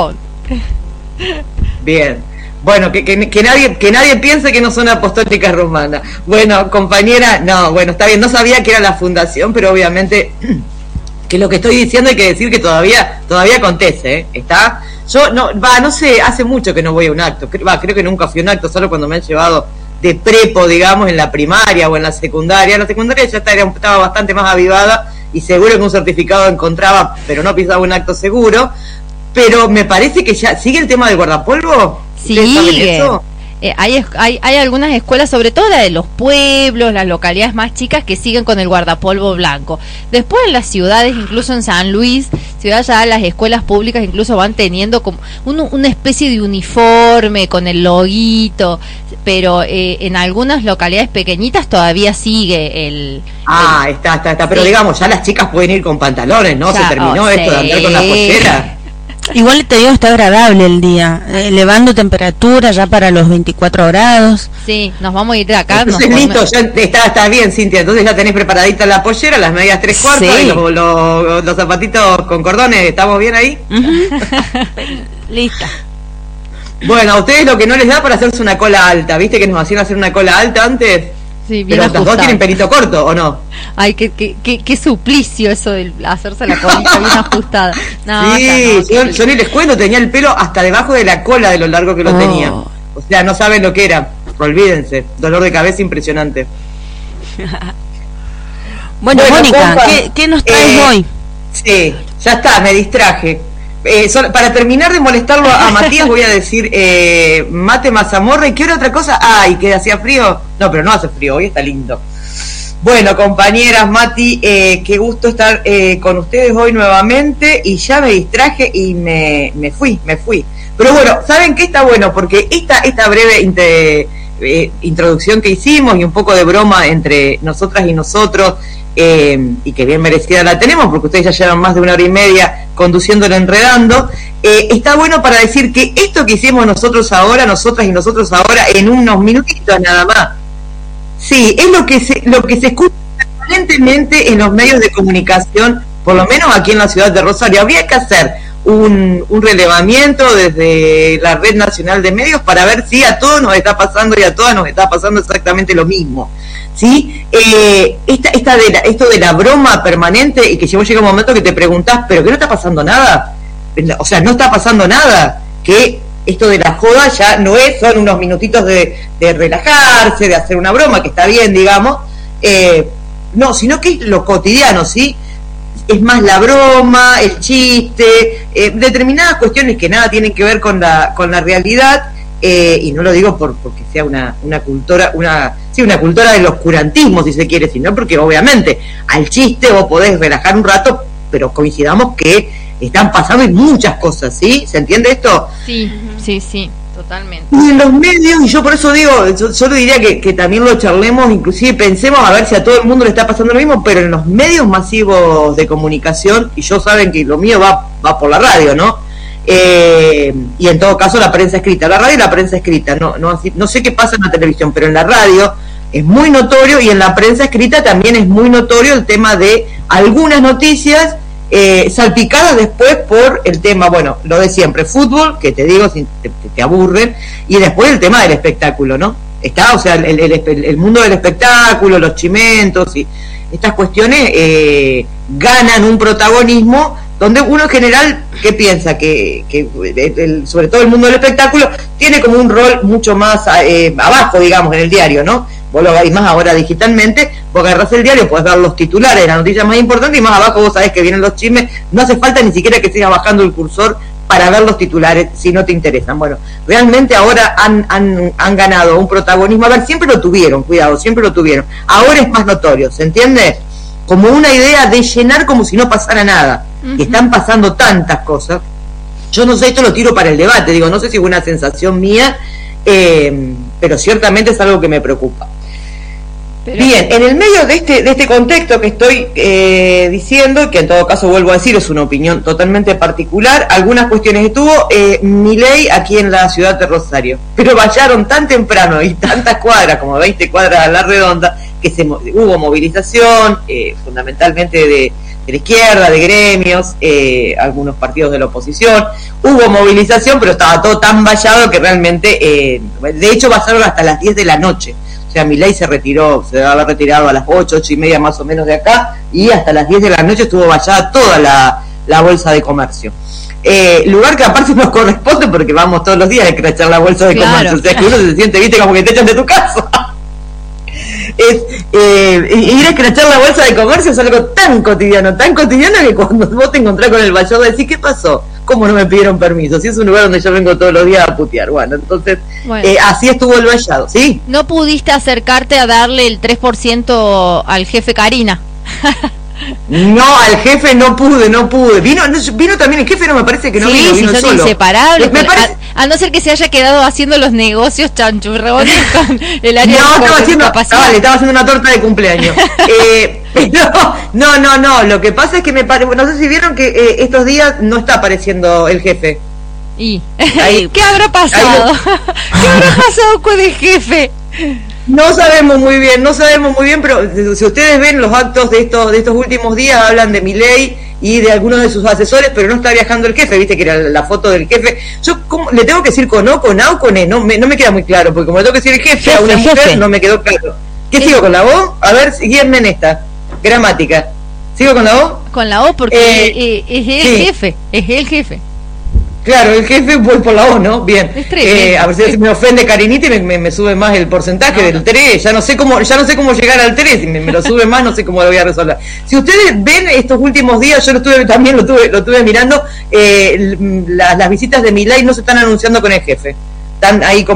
Speaker 12: Bien. Bueno, que, que, que nadie que nadie piense que no son apostólicas romanas. Bueno, compañera, no, bueno, está bien, no sabía que era la fundación, pero obviamente que lo que estoy diciendo hay que decir que todavía todavía acontece, ¿eh? ¿Está? Yo no, va, no sé, hace mucho que no voy a un acto, va, creo que nunca fui a un acto, solo cuando me han llevado de prepo, digamos, en la primaria o en la secundaria. En la secundaria ya estaba, estaba bastante más avivada y seguro que un certificado encontraba, pero no pisaba un acto seguro. Pero me parece que ya sigue el tema del guardapolvo.
Speaker 4: Sigue. Eh, hay, hay, hay algunas escuelas, sobre todo la de los pueblos, las localidades más chicas, que siguen con el guardapolvo blanco. Después en las ciudades, incluso en San Luis, ciudad ya las escuelas públicas incluso van teniendo como un, una especie de uniforme con el loguito, pero eh, en algunas localidades pequeñitas todavía sigue el...
Speaker 12: Ah,
Speaker 4: el,
Speaker 12: está, está, está. Pero
Speaker 4: sí.
Speaker 12: digamos, ya las chicas pueden ir con pantalones, ¿no? Ya, Se terminó oh, esto sí. de andar con la pollera.
Speaker 5: Igual te digo, está agradable el día, eh, elevando temperatura ya para los veinticuatro grados.
Speaker 4: Sí, nos vamos a ir de acá.
Speaker 12: Entonces
Speaker 4: nos
Speaker 12: listo, ya está, está bien, Cintia, entonces ya tenés preparadita la pollera, las medias tres cuartos sí. y los, los, los zapatitos con cordones, ¿estamos bien ahí?
Speaker 4: Uh-huh. Lista.
Speaker 12: Bueno, a ustedes lo que no les da para hacerse una cola alta, ¿viste que nos hacían hacer una cola alta antes?
Speaker 4: Sí, bien
Speaker 12: pero
Speaker 4: ajustado.
Speaker 12: Los dos tienen pelito corto, ¿o no?
Speaker 4: Ay, qué, qué, qué, qué suplicio eso de hacerse la colita bien ajustada. No,
Speaker 12: sí,
Speaker 4: no,
Speaker 12: yo, yo ni les cuento, tenía el pelo hasta debajo de la cola de lo largo que lo oh. tenía. O sea, no saben lo que era. Olvídense, dolor de cabeza impresionante.
Speaker 5: Bueno, bueno, Mónica, ¿qué, ¿qué nos traes eh, hoy?
Speaker 12: Sí, ya está, me distraje. Eh, so, para terminar de molestarlo a, a Matías voy a decir eh, mate, mazamorra y qué otra cosa. Ah, y que hacía frío. No, pero no hace frío, hoy está lindo. Bueno, compañeras, Mati, eh, qué gusto estar eh, con ustedes hoy nuevamente y ya me distraje y me, me fui, me fui. Pero bueno, ¿saben qué está bueno? Porque esta, esta breve inter, eh, introducción que hicimos y un poco de broma entre nosotras y nosotros, eh, y que bien merecida la tenemos, porque ustedes ya llevan más de una hora y media conduciéndolo, enredando, eh, está bueno para decir que esto que hicimos nosotros ahora, nosotras y nosotros ahora, en unos minutitos nada más, sí, es lo que se, lo que se escucha permanentemente en los medios de comunicación, por lo menos aquí en la ciudad de Rosario. Habría que hacer un, un relevamiento desde la Red Nacional de Medios para ver si a todos nos está pasando y a todas nos está pasando exactamente lo mismo, ¿sí? Eh, esta, esta de la, esto de la broma permanente, y que si vos llega un momento que te preguntás, ¿pero que no está pasando nada? O sea, no está pasando nada, que esto de la joda ya no es, son unos minutitos de, de relajarse, de hacer una broma, que está bien, digamos, eh, no, sino que es lo cotidiano, ¿sí? Es más la broma, el chiste, eh, determinadas cuestiones que nada tienen que ver con la con la realidad, eh, y no lo digo por porque sea una una cultura, una sí, una cultura del oscurantismo, si se quiere, sino porque obviamente al chiste vos podés relajar un rato, pero coincidamos que están pasando muchas cosas, ¿sí? ¿Se entiende esto?
Speaker 4: Sí, sí, sí, totalmente.
Speaker 12: Y en los medios, y yo por eso digo, yo solo diría que, que también lo charlemos, inclusive pensemos a ver si a todo el mundo le está pasando lo mismo, pero en los medios masivos de comunicación, y yo saben que lo mío va, va por la radio, ¿no? Eh, y en todo caso la prensa escrita, la radio y la prensa escrita, no, no, no sé qué pasa en la televisión, pero en la radio es muy notorio, y en la prensa escrita también es muy notorio el tema de algunas noticias Eh, salpicadas después por el tema, bueno, lo de siempre, fútbol, que te digo, si te, te aburren, y después el tema del espectáculo, ¿no? Está, o sea, el, el, el mundo del espectáculo, los chimentos y estas cuestiones eh, ganan un protagonismo donde uno en general, ¿qué piensa? Que, que el, sobre todo el mundo del espectáculo tiene como un rol mucho más eh, abajo, digamos, en el diario, ¿no? Vos lo veis más ahora digitalmente, vos agarrás el diario, podés ver los titulares, las noticias más importantes, y más abajo vos sabés que vienen los chismes, no hace falta ni siquiera que sigas bajando el cursor para ver los titulares si no te interesan. Bueno, realmente ahora han, han, han ganado un protagonismo, a ver, siempre lo tuvieron, cuidado, siempre lo tuvieron, ahora es más notorio, ¿se entiende? Como una idea de llenar como si no pasara nada, uh-huh. Y están pasando tantas cosas, yo no sé, esto lo tiro para el debate, digo, no sé si es una sensación mía, eh, pero ciertamente es algo que me preocupa. Pero... Bien, en el medio de este de este contexto que estoy eh, diciendo, que en todo caso vuelvo a decir, es una opinión totalmente particular, algunas cuestiones estuvo eh, Milei aquí en la ciudad de Rosario, pero vallaron tan temprano y tantas cuadras, como veinte cuadras a la redonda, que se hubo movilización, eh, fundamentalmente de, de la izquierda, de gremios, eh, algunos partidos de la oposición, hubo movilización, pero estaba todo tan vallado que realmente, eh, de hecho vallaron hasta las diez de la noche. O sea, Milei se retiró, se había retirado a las ocho, ocho y media más o menos de acá, y hasta las diez de la noche estuvo vallada toda la, la bolsa de comercio. Eh, lugar que aparte nos corresponde porque vamos todos los días a escrachar la bolsa de claro. comercio, o sea que uno se siente, viste, como que te echan de tu casa. Es, eh, ir a escrachar la bolsa de comercio es algo tan cotidiano, tan cotidiano que cuando vos te encontrás con el vallador decís, ¿qué pasó? ¿Cómo no me pidieron permiso? Si es un lugar donde yo vengo todos los días a putear. Bueno, entonces, bueno. Eh, así estuvo el vallado, ¿sí?
Speaker 4: ¿No pudiste acercarte a darle el tres por ciento al jefe Karina?
Speaker 12: No, al jefe no pude, no pude. Vino vino también el jefe, no me parece que no
Speaker 4: sí,
Speaker 12: vino,
Speaker 4: sí,
Speaker 12: vino
Speaker 4: son
Speaker 12: solo.
Speaker 4: inseparables.
Speaker 12: Me parece...
Speaker 4: a, a no ser que se haya quedado haciendo los negocios chanchurrones con el área
Speaker 12: no,
Speaker 4: de
Speaker 12: estaba haciendo, estaba, le estaba haciendo una torta de cumpleaños. eh, no, no, no, no. Lo que pasa es que me parece, no sé si vieron que eh, estos días no está apareciendo el jefe.
Speaker 4: ¿Y ahí, qué habrá pasado? Ahí, ¿qué habrá pasado con el jefe?
Speaker 12: No sabemos muy bien, no sabemos muy bien, pero si ustedes ven los actos de estos de estos últimos días, hablan de Milei y de algunos de sus asesores, pero no está viajando el jefe, viste que era la foto del jefe. Yo ¿cómo, le tengo que decir con O, con A o con E, no me, no me queda muy claro, porque como le tengo que decir el jefe, jefe a una mujer jefe. No me quedó claro. ¿Qué ¿Sí? sigo con la O? A ver, guíenme en esta, gramática. ¿Sigo con la O?
Speaker 4: Con la O porque eh, es el sí. jefe, es el jefe.
Speaker 12: Claro, el jefe voy por la O, ¿no? Bien. Eh, a ver si me ofende Carinita y me, me, me sube más el porcentaje no, del tres. Ya no sé cómo, ya no sé cómo llegar al tres. Si me, me lo sube más, no sé cómo lo voy a resolver. Si ustedes ven estos últimos días, yo lo estuve también lo tuve, lo tuve mirando. Eh, la, las visitas de Milei no se están anunciando con el jefe. Están ahí como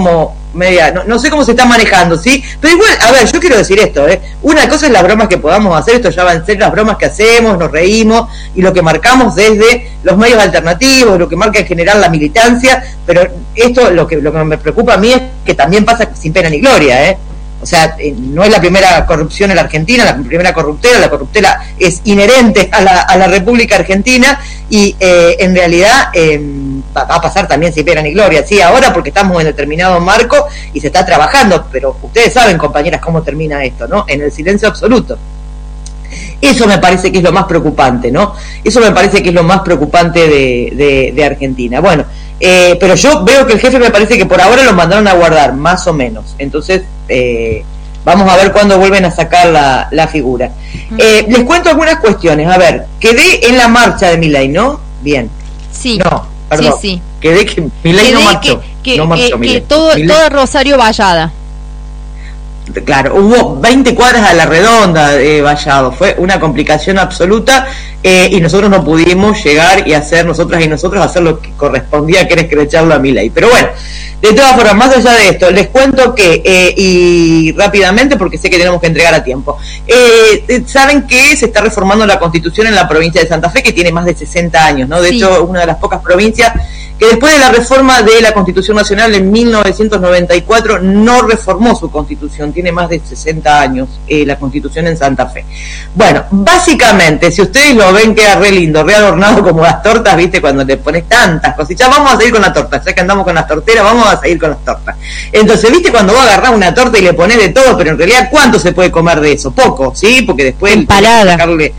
Speaker 12: media, no, no sé cómo se está manejando, ¿sí? Pero igual, a ver, yo quiero decir esto, ¿eh? Una cosa es las bromas que podamos hacer, esto ya van a ser las bromas que hacemos, nos reímos, y lo que marcamos desde los medios alternativos, lo que marca en general la militancia, pero esto, lo que, lo que me preocupa a mí es que también pasa sin pena ni gloria, ¿eh? O sea, eh, no es la primera corrupción en la Argentina, la primera corruptela, la corruptela es inherente a la, a la República Argentina y eh, en realidad eh, va, va a pasar también sin pena ni gloria, sí, ahora porque estamos en determinado marco y se está trabajando, pero ustedes saben, compañeras, cómo termina esto, ¿no? En el silencio absoluto. Eso me parece que es lo más preocupante, ¿no? Eso me parece que es lo más preocupante de, de, de Argentina. Bueno, eh, pero yo veo que el jefe me parece que por ahora lo mandaron a guardar, más o menos. Entonces, eh, vamos a ver cuándo vuelven a sacar la, la figura. Eh, les cuento algunas cuestiones. A ver, quedé en la marcha de Milei, ¿no? Bien.
Speaker 4: Sí.
Speaker 12: No, perdón.
Speaker 4: Sí, sí.
Speaker 12: Quedé que Milei no marchó.
Speaker 4: Que, que,
Speaker 12: no marchó
Speaker 4: que,
Speaker 12: Milei.
Speaker 4: que todo,
Speaker 12: Milei.
Speaker 4: todo Rosario vallada.
Speaker 12: Claro, hubo veinte cuadras a la redonda de vallado, fue una complicación absoluta eh, y nosotros no pudimos llegar y hacer, nosotras y nosotros, hacer lo que correspondía, que era escrecharlo a Milei. Pero bueno, de todas formas, más allá de esto, les cuento que, eh, y rápidamente, porque sé que tenemos que entregar a tiempo, eh, saben que se está reformando la Constitución en la provincia de Santa Fe, que tiene más de sesenta años, ¿no? De sí. hecho, una de las pocas provincias que después de la reforma de la Constitución Nacional en mil novecientos noventa y cuatro no reformó su Constitución, tiene más de sesenta años eh, la Constitución en Santa Fe. Bueno, básicamente, si ustedes lo ven, queda re lindo, re adornado como las tortas, viste, cuando le pones tantas cositas, vamos a seguir con la torta, ya que andamos con las torteras, vamos a seguir con las tortas. Entonces, viste, cuando vos agarrás una torta y le pones de todo, pero en realidad, ¿cuánto se puede comer de eso? Poco, ¿sí? Porque después...
Speaker 4: Empalada.
Speaker 12: Sacarle...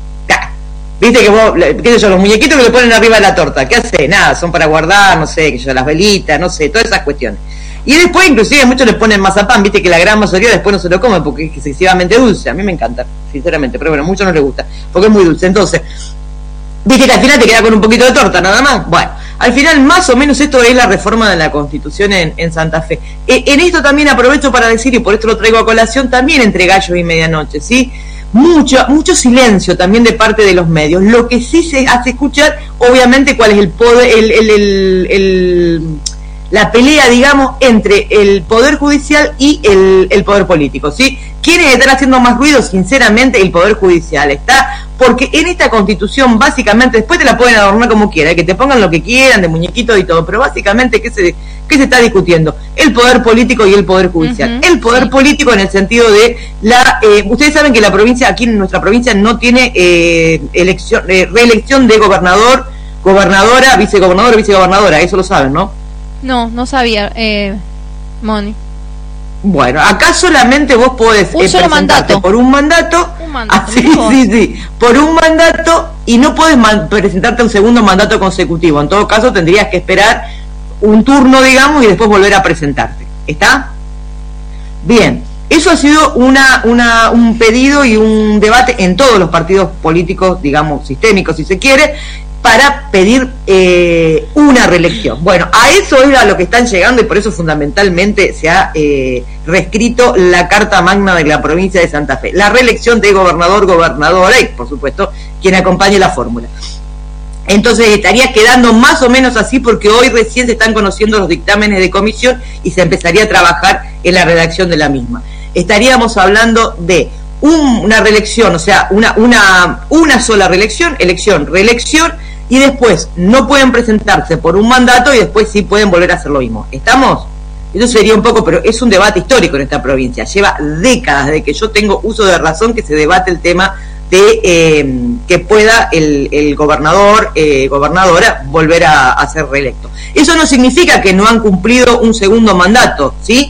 Speaker 12: Viste que vos, qué sé yo, los muñequitos que le ponen arriba de la torta, ¿qué hace? Nada, son para guardar, no sé, que yo, las velitas, no sé, todas esas cuestiones. Y después, inclusive, muchos le ponen mazapán, viste que la gran mayoría después no se lo come porque es excesivamente dulce. A mí me encanta, sinceramente, pero bueno, a muchos no les gusta, porque es muy dulce. Entonces, viste que al final te queda con un poquito de torta, nada más. Bueno, al final, más o menos, esto es la reforma de la Constitución en, en Santa Fe. Eh, en esto también aprovecho para decir, y por esto lo traigo a colación, también entre gallos y medianoche, ¿sí? Mucho, mucho silencio también de parte de los medios. Lo que sí se hace escuchar, obviamente, cuál es el poder, el, el, el, el, la pelea, digamos, entre el poder judicial y el, el poder político, ¿sí? ¿Quiénes están haciendo más ruido? Sinceramente, el poder judicial está, porque en esta Constitución, básicamente, después te la pueden adornar como quieran, que te pongan lo que quieran, de muñequitos y todo, pero básicamente, ¿qué se, qué se está discutiendo? El poder político y el poder judicial. Uh-huh, el poder sí. político en el sentido de la... Eh, ustedes saben que la provincia, aquí en nuestra provincia, no tiene eh, elección, eh, reelección de gobernador, gobernadora, vicegobernador, vicegobernadora, eso lo saben, ¿no?
Speaker 4: No, no sabía, eh, Moni.
Speaker 12: Bueno, acá solamente vos podés
Speaker 4: un
Speaker 12: eh,
Speaker 4: solo mandato.
Speaker 12: por un mandato,
Speaker 4: un mandato
Speaker 12: ah, sí, sí, sí, por un mandato y no podés man- presentarte un segundo mandato consecutivo. En todo caso tendrías que esperar un turno, digamos, y después volver a presentarte. ¿Está? Bien, eso ha sido una, una, un pedido y un debate en todos los partidos políticos, digamos, sistémicos, si se quiere, para pedir eh, una reelección. Bueno, a eso es a lo que están llegando y por eso fundamentalmente se ha eh, reescrito la Carta Magna de la provincia de Santa Fe. La reelección de gobernador, gobernadora y, por supuesto, quien acompañe la fórmula. Entonces estaría quedando más o menos así porque hoy recién se están conociendo los dictámenes de comisión y se empezaría a trabajar en la redacción de la misma. Estaríamos hablando de un, una reelección, o sea, una, una, una sola reelección, elección, reelección, y después no pueden presentarse por un mandato y después sí pueden volver a hacer lo mismo. ¿Estamos? Eso sería un poco, pero es un debate histórico en esta provincia. Lleva décadas desde que yo tengo uso de razón que se debate el tema de eh, que pueda el, el gobernador, eh, gobernadora, volver a, a ser reelecto. Eso no significa que no han cumplido un segundo mandato, ¿sí?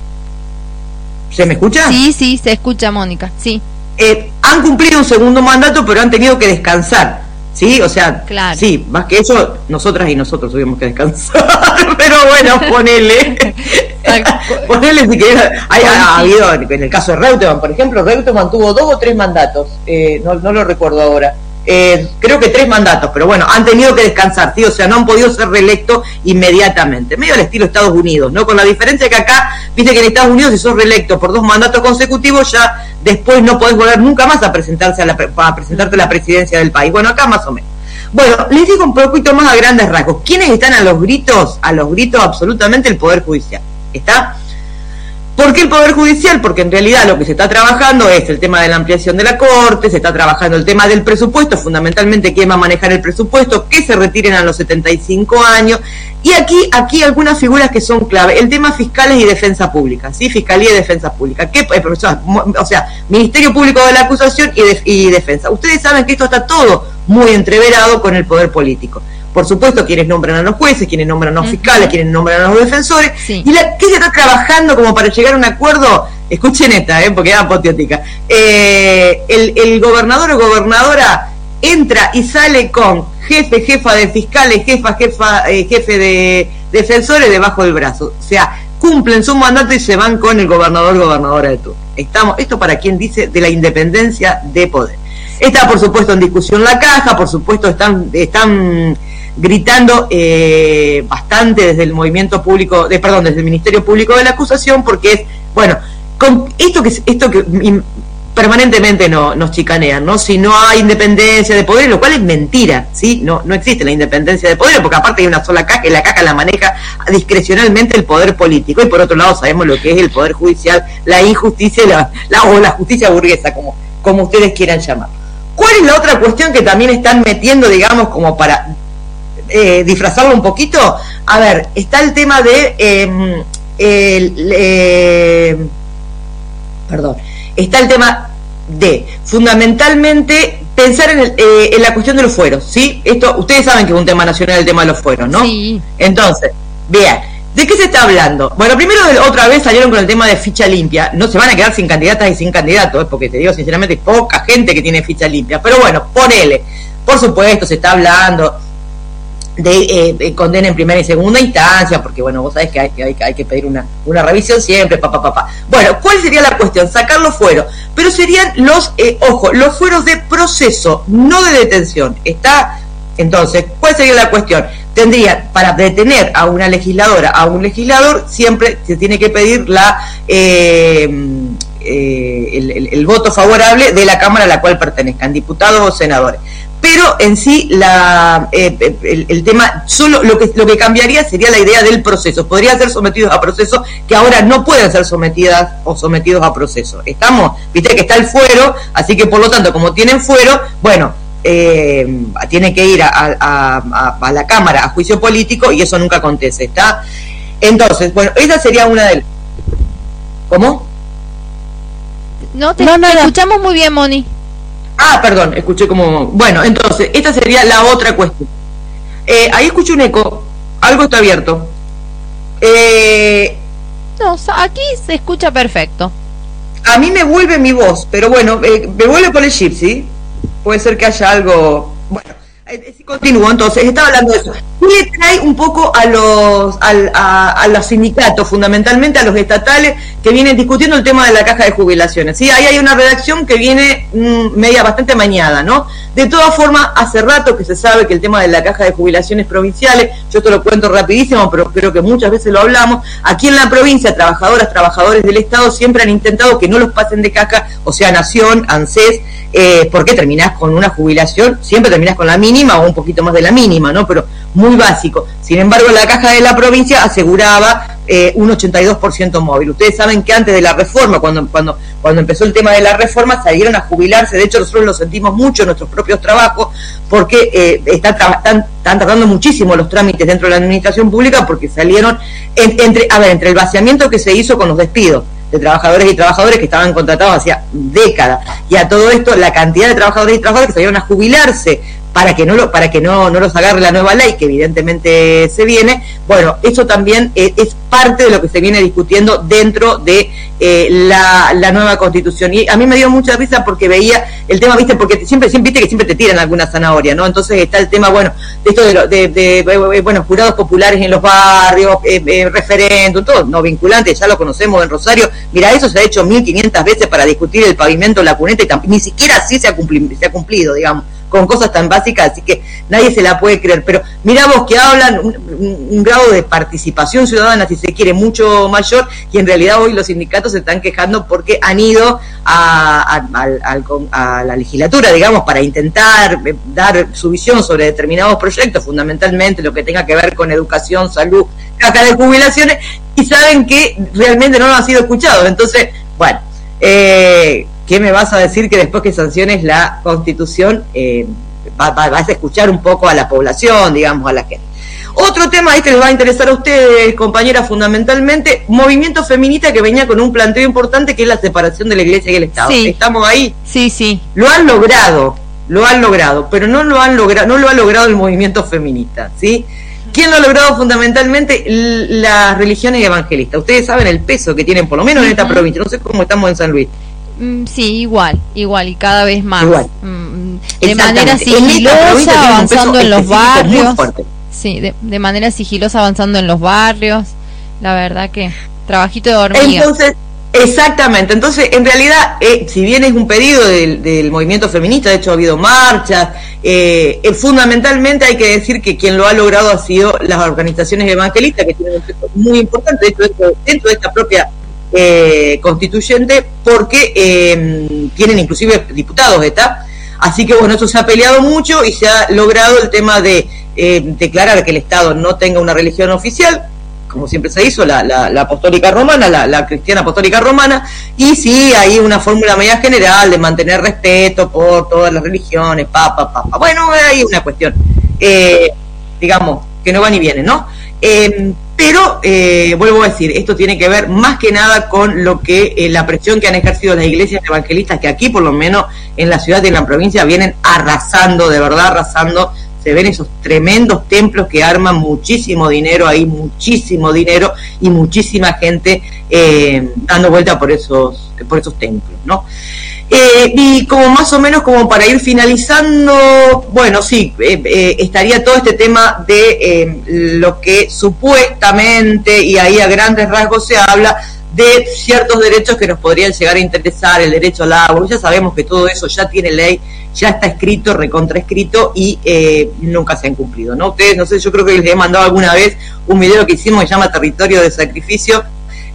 Speaker 12: ¿Se me escucha?
Speaker 4: Sí, sí, se escucha, Mónica, sí.
Speaker 12: Eh, han cumplido un segundo mandato, pero han tenido que descansar, ¿sí? O sea,
Speaker 4: claro.
Speaker 12: Sí, más que eso, nosotras y nosotros tuvimos que descansar, pero bueno, ponele. Ponele si querés. Hay, ha, ha habido, en el caso de Reutemann, por ejemplo, Reutemann tuvo dos o tres mandatos, eh, no, no lo recuerdo ahora. Eh, creo que tres mandatos, pero bueno, han tenido que descansar, ¿sí? O sea, no han podido ser reelectos inmediatamente, medio al estilo Estados Unidos, ¿no? Con la diferencia que acá, viste que en Estados Unidos si sos reelecto por dos mandatos consecutivos, ya después no podés volver nunca más a presentarse a, la, a presentarte a la presidencia del país. Bueno, acá más o menos. Bueno, les digo un poquito más a grandes rasgos. ¿Quiénes están a los gritos? A los gritos absolutamente el Poder Judicial. ¿está? ¿Por qué el Poder Judicial? Porque en realidad lo que se está trabajando es el tema de la ampliación de la Corte, se está trabajando el tema del presupuesto, fundamentalmente quién va a manejar el presupuesto, que se retiren a los setenta y cinco años, y aquí aquí algunas figuras que son clave, el tema fiscales y defensa pública, ¿sí? Fiscalía y defensa pública, ¿qué, o sea, Ministerio Público de la Acusación y, de, y defensa. Ustedes saben que esto está todo muy entreverado con el poder político. Por supuesto, quienes nombran a los jueces, quienes nombran a los fiscales, uh-huh. quienes nombran a los defensores. Sí. ¿Y la, qué se está trabajando como para llegar a un acuerdo? Escuchen esta, eh, porque es apoteótica. Eh, el, el gobernador o gobernadora entra y sale con jefe, jefa de fiscales, jefa, jefa, eh, jefe de defensores debajo del brazo. O sea, cumplen su mandato y se van con el gobernador o gobernadora de turno. Estamos, esto para quien dice de la independencia de poder. Está, por supuesto, en discusión la caja, por supuesto, están... están gritando eh, bastante desde el movimiento público, de, perdón, desde el Ministerio Público de la Acusación, porque es, bueno, con esto que esto que permanentemente no, nos chicanean, ¿no? Si no hay independencia de poder, lo cual es mentira, ¿sí? No, no existe la independencia de poder, porque aparte hay una sola caja, y la caja la maneja discrecionalmente el poder político, y por otro lado sabemos lo que es el poder judicial, la injusticia la, la, o la justicia burguesa, como, como ustedes quieran llamar. ¿Cuál es la otra cuestión que también están metiendo, digamos, como para Eh, disfrazarlo un poquito? A ver, está el tema de eh, el, eh, perdón, está el tema de fundamentalmente pensar en, el, eh, en la cuestión de los fueros, ¿sí? Esto, ustedes saben que es un tema nacional el tema de los fueros, ¿no? Sí. Entonces, bien, ¿de qué se está hablando? Bueno, primero otra vez salieron con el tema de ficha limpia. No se van a quedar sin candidatas y sin candidatos, ¿eh? Porque te digo sinceramente, poca gente que tiene ficha limpia. Pero bueno, ponele. Por supuesto, se está hablando de eh, eh, condena en primera y segunda instancia, porque bueno, vos sabés que hay que, hay, hay que pedir una, una revisión siempre, papá, papá. Pa, pa. Bueno, ¿cuál sería la cuestión? Sacar los fueros, pero serían los, eh, ojo, los fueros de proceso, no de detención. Está, entonces, ¿cuál sería la cuestión? Tendría, para detener a una legisladora, a un legislador, siempre se tiene que pedir la eh, eh, el, el, el voto favorable de la Cámara a la cual pertenezcan, diputados o senadores. Pero en sí la eh, el, el tema solo lo que lo que cambiaría sería la idea del proceso. Podrían ser sometidos a proceso que ahora no pueden ser sometidas o sometidos a proceso. Estamos, viste que está el fuero, así que por lo tanto como tienen fuero, bueno, eh, tiene que ir a, a, a, a la Cámara a juicio político y eso nunca acontece, ¿está? Entonces, bueno, esa sería una de. ¿Cómo?
Speaker 4: No te, no, no, te escuchamos muy bien, Moni.
Speaker 12: Ah, perdón, escuché como... Bueno, entonces, esta sería la otra cuestión. Eh, ahí escucho un eco, algo está abierto. Eh,
Speaker 4: no, aquí se escucha perfecto.
Speaker 12: A mí me vuelve mi voz, pero bueno, eh, me vuelve por el chip, ¿sí? Puede ser que haya algo... Bueno, eh, continúo, entonces, estaba hablando de eso. ¿Qué le trae un poco a los, al, a, a los sindicatos, fundamentalmente a los estatales, que vienen discutiendo el tema de la caja de jubilaciones? ¿Sí? Ahí hay una redacción que viene mmm, media bastante mañada, ¿no? De todas formas, hace rato que se sabe que el tema de la caja de jubilaciones provinciales, yo te lo cuento rapidísimo, pero creo que muchas veces lo hablamos, aquí en la provincia, trabajadoras, trabajadores del Estado siempre han intentado que no los pasen de caja, o sea, Nación, ANSES, eh, porque terminás con una jubilación, siempre terminás con la mínima o un poquito más de la mínima, ¿no? Pero muy básico. Sin embargo, la caja de la provincia aseguraba eh, un ochenta y dos por ciento móvil. Ustedes saben que antes de la reforma, cuando cuando cuando empezó el tema de la reforma, salieron a jubilarse. De hecho, nosotros lo sentimos mucho en nuestros propios trabajos, porque eh, están, están, están tratando muchísimo los trámites dentro de la administración pública, porque salieron en, entre, a ver, entre el vaciamiento que se hizo con los despidos de trabajadores y trabajadores que estaban contratados hacía décadas, y a todo esto la cantidad de trabajadores y trabajadoras que salieron a jubilarse para que no lo para que no no los agarre la nueva ley que evidentemente se viene. Bueno, eso también es, es parte de lo que se viene discutiendo dentro de eh, la, la nueva Constitución, y a mí me dio mucha risa porque veía el tema, viste, porque siempre siempre viste que siempre te tiran alguna zanahoria, ¿no? Entonces está el tema, bueno, de esto de, de, de, de bueno, jurados populares en los barrios, eh, eh, referéndum, todo no vinculante, ya lo conocemos en Rosario. Mira, eso se ha hecho mil quinientas veces para discutir el pavimento, la cuneta, y ni siquiera así se ha cumplido, se ha cumplido, digamos, con cosas tan básicas, así que nadie se la puede creer. Pero mirá vos que hablan un, un, un grado de participación ciudadana, si se quiere, mucho mayor, y en realidad hoy los sindicatos se están quejando porque han ido a, a, a, a la legislatura, digamos, para intentar dar su visión sobre determinados proyectos, fundamentalmente lo que tenga que ver con educación, salud, caja de jubilaciones, y saben que realmente no han sido escuchados. Entonces, bueno, eh, ¿qué me vas a decir que después que sanciones la Constitución eh, va, va, vas a escuchar un poco a la población, digamos, a la gente? Otro tema, este les va a interesar a ustedes, compañeras, fundamentalmente, movimiento feminista que venía con un planteo importante que es la separación de la Iglesia y el Estado.
Speaker 4: Sí.
Speaker 12: ¿Estamos ahí?
Speaker 4: Sí, sí.
Speaker 12: Lo han logrado, lo han logrado, pero no lo han logrado, no lo ha logrado el movimiento feminista, ¿sí? ¿Quién lo ha logrado fundamentalmente? Las religiones evangelistas. Ustedes saben el peso que tienen, por lo menos en esta provincia, no sé cómo estamos en San Luis.
Speaker 4: Mm, sí, igual, igual, y cada vez más.
Speaker 12: Igual.
Speaker 4: Mm, de manera sigilosa, avanzando en los barrios. Sí, de, de manera sigilosa, avanzando en los barrios. La verdad que trabajito de hormiga.
Speaker 12: Entonces, exactamente. Entonces, en realidad, eh, si bien es un pedido del, del movimiento feminista, de hecho ha habido marchas, eh, eh, fundamentalmente hay que decir que quien lo ha logrado ha sido las organizaciones evangelistas, que tienen un peso muy importante dentro de, esto, dentro de esta propia eh, constituyente, porque eh, tienen inclusive diputados, ¿está? Así que bueno, eso se ha peleado mucho y se ha logrado el tema de eh, declarar que el Estado no tenga una religión oficial, como siempre se hizo, la, la, la apostólica romana, la, la cristiana apostólica romana, y sí, hay una fórmula media general de mantener respeto por todas las religiones, papa, papa. Bueno, hay una cuestión, eh, digamos, que no va ni viene, ¿no? Eh, pero, eh, vuelvo a decir, esto tiene que ver más que nada con lo que eh, la presión que han ejercido las iglesias evangelistas, que aquí, por lo menos en la ciudad y en la provincia, vienen arrasando, de verdad arrasando. Se ven esos tremendos templos que arman muchísimo dinero ahí, muchísimo dinero y muchísima gente eh, dando vuelta por esos, por esos templos, ¿no? Eh, y como más o menos como para ir finalizando, bueno, sí, eh, eh, estaría todo este tema de eh, lo que supuestamente, y ahí a grandes rasgos se habla, de ciertos derechos que nos podrían llegar a interesar, el derecho al agua. Ya sabemos que todo eso ya tiene ley, ya está escrito, recontraescrito, y eh, nunca se han cumplido, ¿no? Ustedes, no sé, yo creo que les he mandado alguna vez un video que hicimos que se llama Territorio de Sacrificio,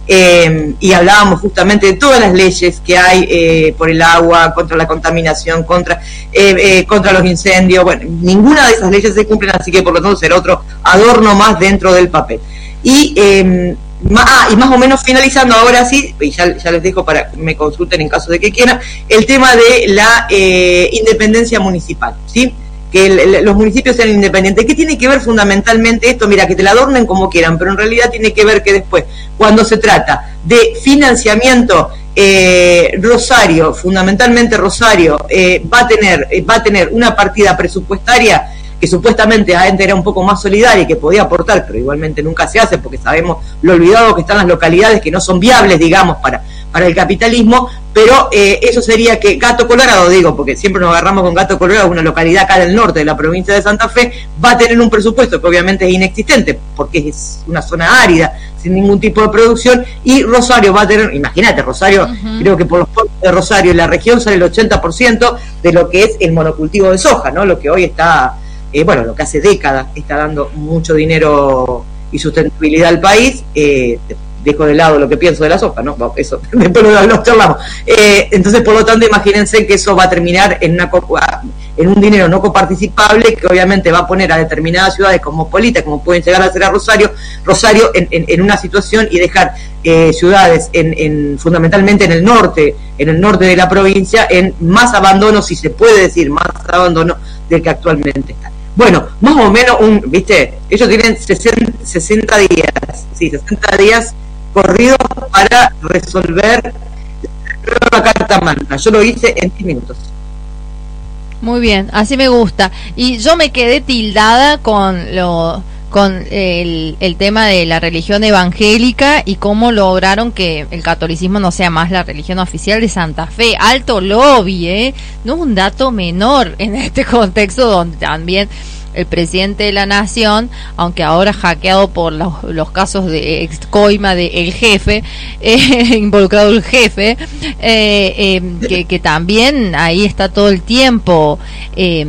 Speaker 12: eh, y hablábamos justamente de todas las leyes que hay eh, por el agua, contra la contaminación, contra eh, eh, contra los incendios. Bueno, ninguna de esas leyes se cumplen, así que por lo tanto será otro adorno más dentro del papel. Y eh, Ah, y más o menos finalizando ahora sí, y ya, ya les dejo para que me consulten en caso de que quieran, el tema de la eh, independencia municipal, ¿sí? Que el, el, los municipios sean independientes. ¿Qué tiene que ver fundamentalmente esto? Mira, que te la adornen como quieran, pero en realidad tiene que ver que después, cuando se trata de financiamiento, eh, Rosario, fundamentalmente Rosario, eh, va a tener, eh, va a tener una partida presupuestaria que supuestamente antes era un poco más solidaria y que podía aportar, pero igualmente nunca se hace porque sabemos lo olvidado que están las localidades que no son viables, digamos, para, para el capitalismo, pero eh, eso sería que Gato Colorado, digo, porque siempre nos agarramos con Gato Colorado, una localidad acá del norte de la provincia de Santa Fe, va a tener un presupuesto que obviamente es inexistente, porque es una zona árida, sin ningún tipo de producción, y Rosario va a tener, imagínate, Rosario, uh-huh. creo que por los pueblos de Rosario, en la región sale el ochenta por ciento de lo que es el monocultivo de soja, ¿no? Lo que hoy está... Eh, bueno, lo que hace décadas está dando mucho dinero y sustentabilidad al país. eh, dejo de lado lo que pienso de la soja, ¿no? Eso después lo, lo charlamos. Eh, entonces, por lo tanto, imagínense que eso va a terminar en una en un dinero no coparticipable que obviamente va a poner a determinadas ciudades cosmopolitas, como pueden llegar a ser a Rosario, Rosario en, en, en una situación y dejar eh, ciudades en, en fundamentalmente en el norte, en el norte de la provincia, en más abandono, si se puede decir, más abandono del que actualmente está. Bueno, más o menos, un, ¿viste? Ellos tienen sesenta días, sí, sesenta días corridos para resolver la carta magna. Yo lo hice en diez minutos.
Speaker 4: Muy bien, así me gusta. Y yo me quedé tildada con lo con el, el tema de la religión evangélica y cómo lograron que el catolicismo no sea más la religión oficial de Santa Fe. Alto lobby, ¿eh? No es un dato menor en este contexto donde también el presidente de la nación, aunque ahora hackeado por los, los casos de ex coima de el jefe, eh, involucrado el jefe, eh, eh, que, que también ahí está todo el tiempo eh,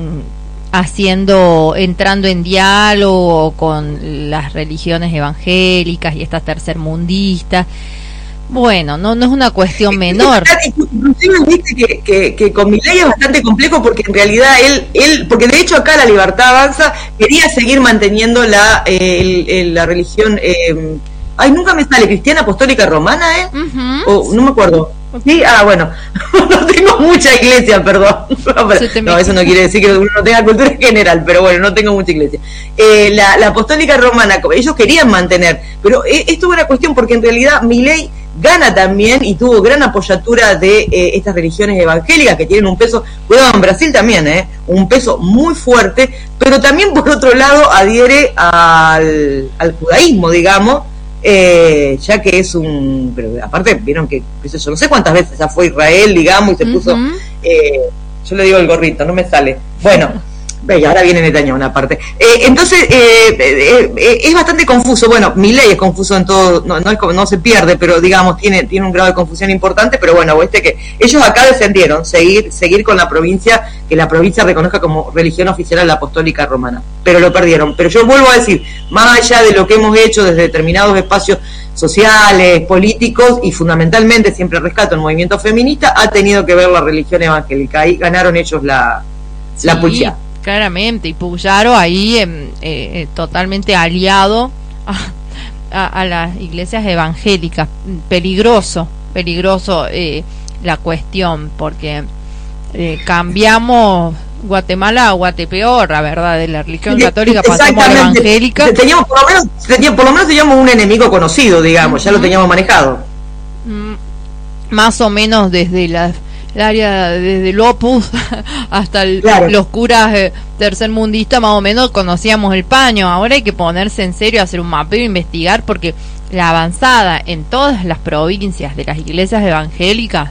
Speaker 4: haciendo, entrando en diálogo con las religiones evangélicas y estas tercermundistas. Bueno, no no es una cuestión menor.
Speaker 12: Inclusive dice que, que, que con Milei es bastante complejo porque en realidad él, él porque de hecho acá la Libertad Avanza quería seguir manteniendo la eh, el, el, la religión, eh, ay, nunca me sale, cristiana apostólica romana, ¿eh? Uh-huh. O, no me acuerdo. Sí, ah, bueno, no tengo mucha iglesia, perdón. No, eso no quiere decir que uno no tenga cultura en general, pero bueno, no tengo mucha iglesia. Eh, la, la apostólica romana, ellos querían mantener, pero eh, esto es una cuestión porque en realidad Milei gana también y tuvo gran apoyatura de eh, estas religiones evangélicas que tienen un peso, cuidado, en Brasil también, eh, un peso muy fuerte, pero también por otro lado adhiere al, al judaísmo, digamos, eh, ya que es un, pero aparte vieron que, qué sé yo, no sé cuántas veces ya fue a Israel, digamos, y se uh-huh. puso, eh, yo le digo el gorrito, no me sale, bueno, ve, ahora viene Netanyahu una parte, eh, entonces eh, eh, eh, es bastante confuso, bueno, Milei es confuso en todo, no, no, es, no se pierde, pero digamos, tiene, tiene un grado de confusión importante, pero bueno, este que ellos acá defendieron seguir, seguir con la provincia, que la provincia reconozca como religión oficial a la apostólica romana, pero lo perdieron, pero yo vuelvo a decir, más allá de lo que hemos hecho desde determinados espacios sociales, políticos y fundamentalmente, siempre rescato el movimiento feminista, ha tenido que ver la religión evangélica, ahí ganaron ellos la, sí. la pulchá.
Speaker 4: Claramente, y Puyaro ahí eh, eh, totalmente aliado a, a, a las iglesias evangélicas. Peligroso, peligroso eh, la cuestión, porque eh, cambiamos Guatemala a Guatepeor, la verdad, de la religión católica pasamos a la evangélica.
Speaker 12: Teníamos, por lo menos, teníamos, por lo menos teníamos un enemigo conocido, digamos, uh-huh. ya lo teníamos manejado.
Speaker 4: Mm, más o menos desde la... el área desde el Opus hasta el, claro. los curas eh, tercermundistas más o menos conocíamos el paño. Ahora hay que ponerse en serio, hacer un mapeo, investigar, porque la avanzada en todas las provincias de las iglesias evangélicas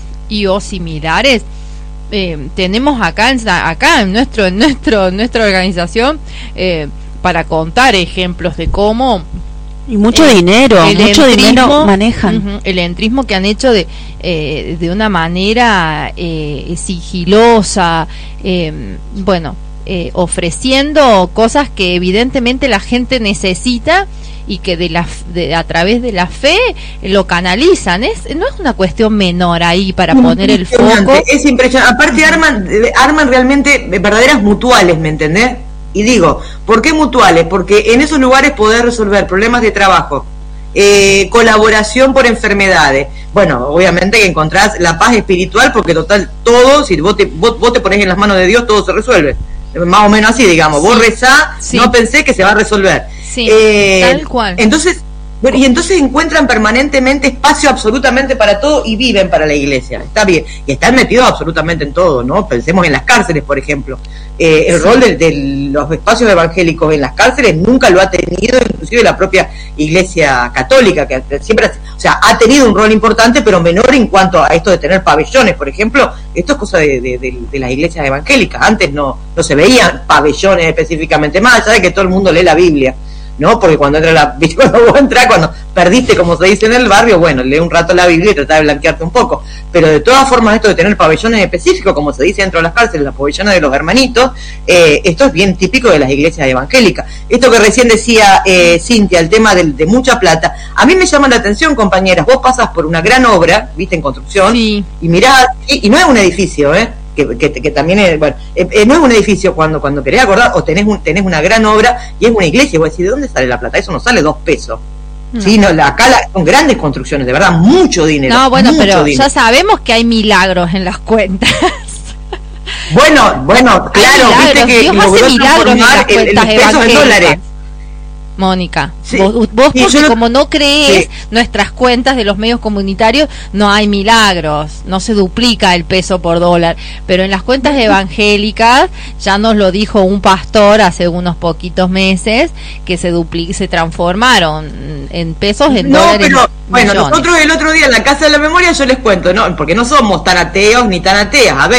Speaker 4: y o similares eh, tenemos acá en, acá en nuestro en nuestro en nuestra organización eh, para contar ejemplos de cómo
Speaker 5: y mucho eh, dinero, mucho dinero manejan.
Speaker 4: Uh-huh, el entrismo que han hecho de eh, de una manera eh, sigilosa, eh, bueno, eh, ofreciendo cosas que evidentemente la gente necesita y que de la de, a través de la fe lo canalizan. Es no es una cuestión menor ahí para poner el foco.
Speaker 12: Es impresionante. Aparte arman arman realmente verdaderas mutuales, ¿me entendés? Y digo, ¿por qué mutuales? Porque en esos lugares podés resolver problemas de trabajo, eh, colaboración por enfermedades. Bueno, obviamente que encontrás la paz espiritual, porque total, todo, si vos te, vos, vos te ponés en las manos de Dios, todo se resuelve. Más o menos así, digamos. Sí. Vos rezá, sí. no pensé que se va a resolver.
Speaker 4: Sí,
Speaker 12: eh,
Speaker 4: tal cual.
Speaker 12: Entonces, bueno, y entonces encuentran permanentemente espacio absolutamente para todo y viven para la iglesia. Está bien. Y están metidos absolutamente en todo, ¿no? Pensemos en las cárceles, por ejemplo. Eh, el sí. rol de, de los espacios evangélicos en las cárceles nunca lo ha tenido, inclusive la propia Iglesia Católica, que siempre, o sea, ha tenido un rol importante, pero menor en cuanto a esto de tener pabellones, por ejemplo. Esto es cosa de, de, de, de las iglesias evangélicas. Antes no, no se veían pabellones específicamente, más allá de que todo el mundo lee la Biblia, ¿no? Porque cuando entra la cuando vos entras, cuando perdiste, como se dice en el barrio, bueno, lee un rato la Biblia y trata de blanquearte un poco, pero de todas formas esto de tener pabellones específicos, como se dice dentro de las cárceles, los pabellones de los hermanitos, eh, esto es bien típico de las iglesias evangélicas. Esto que recién decía eh, Cintia, el tema de, de mucha plata, a mí me llama la atención, compañeras, vos pasas por una gran obra, viste, en construcción,
Speaker 4: sí.
Speaker 12: y mirás, y, y no es un edificio, ¿eh? Que, que, que también es, bueno, eh, eh, no es un edificio cuando cuando querés acordar, o tenés un, tenés una gran obra y es una iglesia, y vos decís, ¿de dónde sale la plata? Eso no sale dos pesos. No. Sí, no, la, acá la, son grandes construcciones, de verdad, mucho dinero.
Speaker 4: No, bueno, pero
Speaker 12: dinero.
Speaker 4: Ya sabemos que hay milagros en las cuentas.
Speaker 12: Bueno, bueno, claro, viste que
Speaker 4: Dios hace milagros en las
Speaker 12: el,
Speaker 4: cuentas
Speaker 12: el pesos en dólares.
Speaker 4: Mónica,
Speaker 12: sí.
Speaker 4: vos, vos
Speaker 12: sí,
Speaker 4: porque
Speaker 12: no,
Speaker 4: como no crees
Speaker 12: sí.
Speaker 4: nuestras cuentas de los medios comunitarios, no hay milagros, no se duplica el peso por dólar, pero en las cuentas evangélicas ya nos lo dijo un pastor hace unos poquitos meses que se dupli se transformaron en pesos en
Speaker 12: no,
Speaker 4: dólares.
Speaker 12: Pero, bueno,
Speaker 4: millones.
Speaker 12: Nosotros el otro día en la Casa de la Memoria yo les cuento, no, porque no somos tan ateos ni tan ateas, a ver,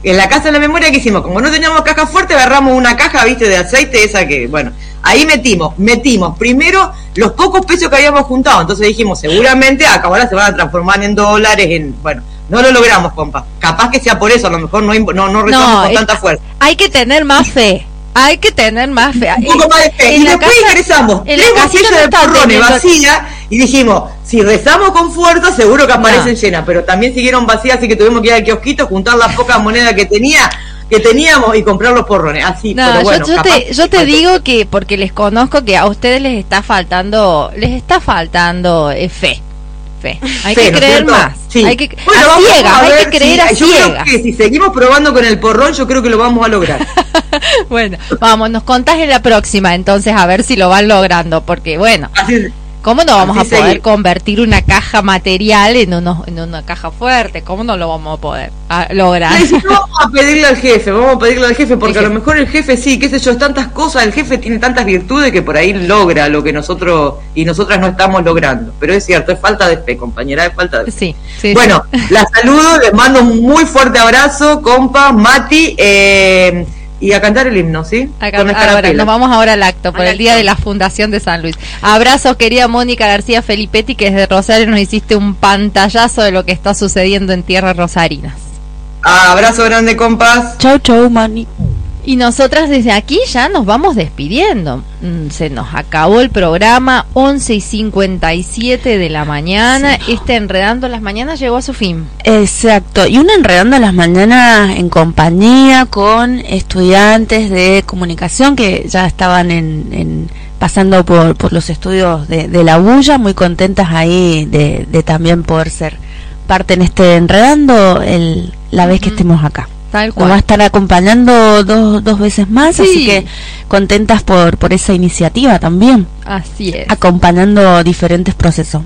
Speaker 12: en la casa de la memoria, ¿qué hicimos? Como no teníamos caja fuerte, agarramos una caja, viste, de aceite, esa que, bueno, ahí metimos, metimos primero los pocos pesos que habíamos juntado, entonces dijimos, seguramente acá ahora se van a transformar en dólares, en, bueno, no lo logramos, compa, capaz que sea por eso, a lo mejor no, no, no rezamos
Speaker 4: No,
Speaker 12: con
Speaker 4: es-
Speaker 12: tanta fuerza.
Speaker 4: Hay que tener más fe. Hay que tener más fe.
Speaker 12: Un poco más de fe.
Speaker 4: En
Speaker 12: Y
Speaker 4: la
Speaker 12: después
Speaker 4: casa-
Speaker 12: ingresamos
Speaker 4: en
Speaker 12: tres
Speaker 4: la casita
Speaker 12: botellas
Speaker 4: no
Speaker 12: de
Speaker 4: están
Speaker 12: porrones
Speaker 4: teniendo-
Speaker 12: vacías y dijimos, si rezamos con fuerza seguro que aparecen
Speaker 4: No.
Speaker 12: llenas, pero también siguieron vacías, así que tuvimos que ir al kiosquito, juntar las pocas monedas que tenía que teníamos y comprar los porrones, así.
Speaker 4: No,
Speaker 12: pero bueno,
Speaker 4: yo, yo
Speaker 12: capaz
Speaker 4: te, yo te digo que porque les conozco que a ustedes les está faltando, les está faltando eh, fe. Fe. Hay
Speaker 12: Fe,
Speaker 4: que
Speaker 12: ¿no es
Speaker 4: creer
Speaker 12: cierto?
Speaker 4: más.
Speaker 12: Sí.
Speaker 4: Hay que
Speaker 12: Bueno,
Speaker 4: a
Speaker 12: vamos
Speaker 4: ciegas,
Speaker 12: a
Speaker 4: hay
Speaker 12: ver
Speaker 4: que creer
Speaker 12: si-
Speaker 4: a
Speaker 12: yo creo
Speaker 4: ciegas.
Speaker 12: que si seguimos probando con el porrón, yo creo que lo vamos a lograr.
Speaker 4: Bueno, vamos, nos contás en la próxima, entonces a ver si lo van logrando, porque bueno, ¿cómo no vamos a
Speaker 12: así
Speaker 4: poder
Speaker 12: seguimos.
Speaker 4: convertir una caja material en, unos, en una caja fuerte? ¿Cómo no lo vamos a poder a lograr?
Speaker 12: Y si no, vamos a pedirle al jefe, vamos a pedirle al jefe, porque
Speaker 4: Dije.
Speaker 12: a lo mejor el jefe sí, qué sé yo, es tantas cosas, el jefe tiene tantas virtudes que por ahí logra lo que nosotros y nosotras no estamos logrando. Pero es cierto, es falta de fe, compañera, es falta de fe.
Speaker 4: Sí, sí,
Speaker 12: Bueno,
Speaker 4: sí.
Speaker 12: la saludo, les mando un muy fuerte abrazo, compa, Mati, eh, y a cantar el himno, ¿sí?
Speaker 4: Acá-
Speaker 12: Con
Speaker 4: ahora,
Speaker 12: escarapela.
Speaker 4: nos vamos ahora al acto por el día de la Fundación de San Luis. Abrazos, querida Mónica García Felipetti, que desde Rosario nos hiciste un pantallazo de lo que está sucediendo en tierras rosarinas.
Speaker 12: Ah, abrazo grande, compas.
Speaker 5: Chau, chau, Mani.
Speaker 4: Y nosotras desde aquí ya nos vamos despidiendo. Mm, Se nos acabó el programa, once y cincuenta y siete de la mañana. Este Enredando las Mañanas llegó a su fin.
Speaker 5: Exacto, y una enredando las mañanas en compañía con estudiantes de comunicación que ya estaban en, en pasando por, por los estudios de, de la bulla, muy contentas ahí de, de también poder ser parte en este enredando el, la vez que estemos acá.
Speaker 4: Tal
Speaker 5: Nos
Speaker 4: cual.
Speaker 5: va a estar acompañando dos, dos veces más,
Speaker 4: Sí.
Speaker 5: así que contentas por, por esa iniciativa también,
Speaker 4: Así es.
Speaker 5: acompañando diferentes procesos.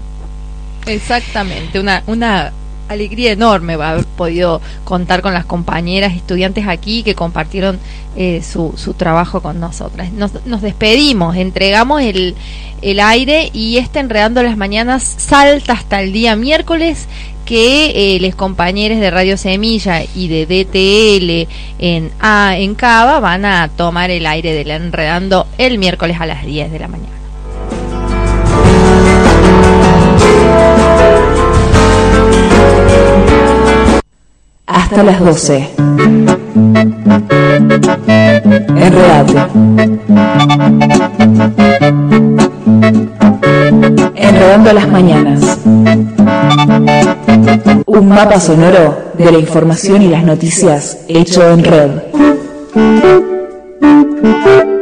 Speaker 4: Exactamente, una, una alegría enorme va a haber podido contar con las compañeras estudiantes aquí que compartieron eh, su, su trabajo con nosotras. Nos, nos despedimos, entregamos el, el aire y este Enredando las Mañanas salta hasta el día miércoles que eh, los compañeros de Radio Semilla y de D T L en, A, en Cava van a tomar el aire del Enredando el miércoles a las diez de la mañana.
Speaker 8: Hasta las doce. Enredate. Enredando las mañanas. Un mapa sonoro de la información y las noticias hecho en red.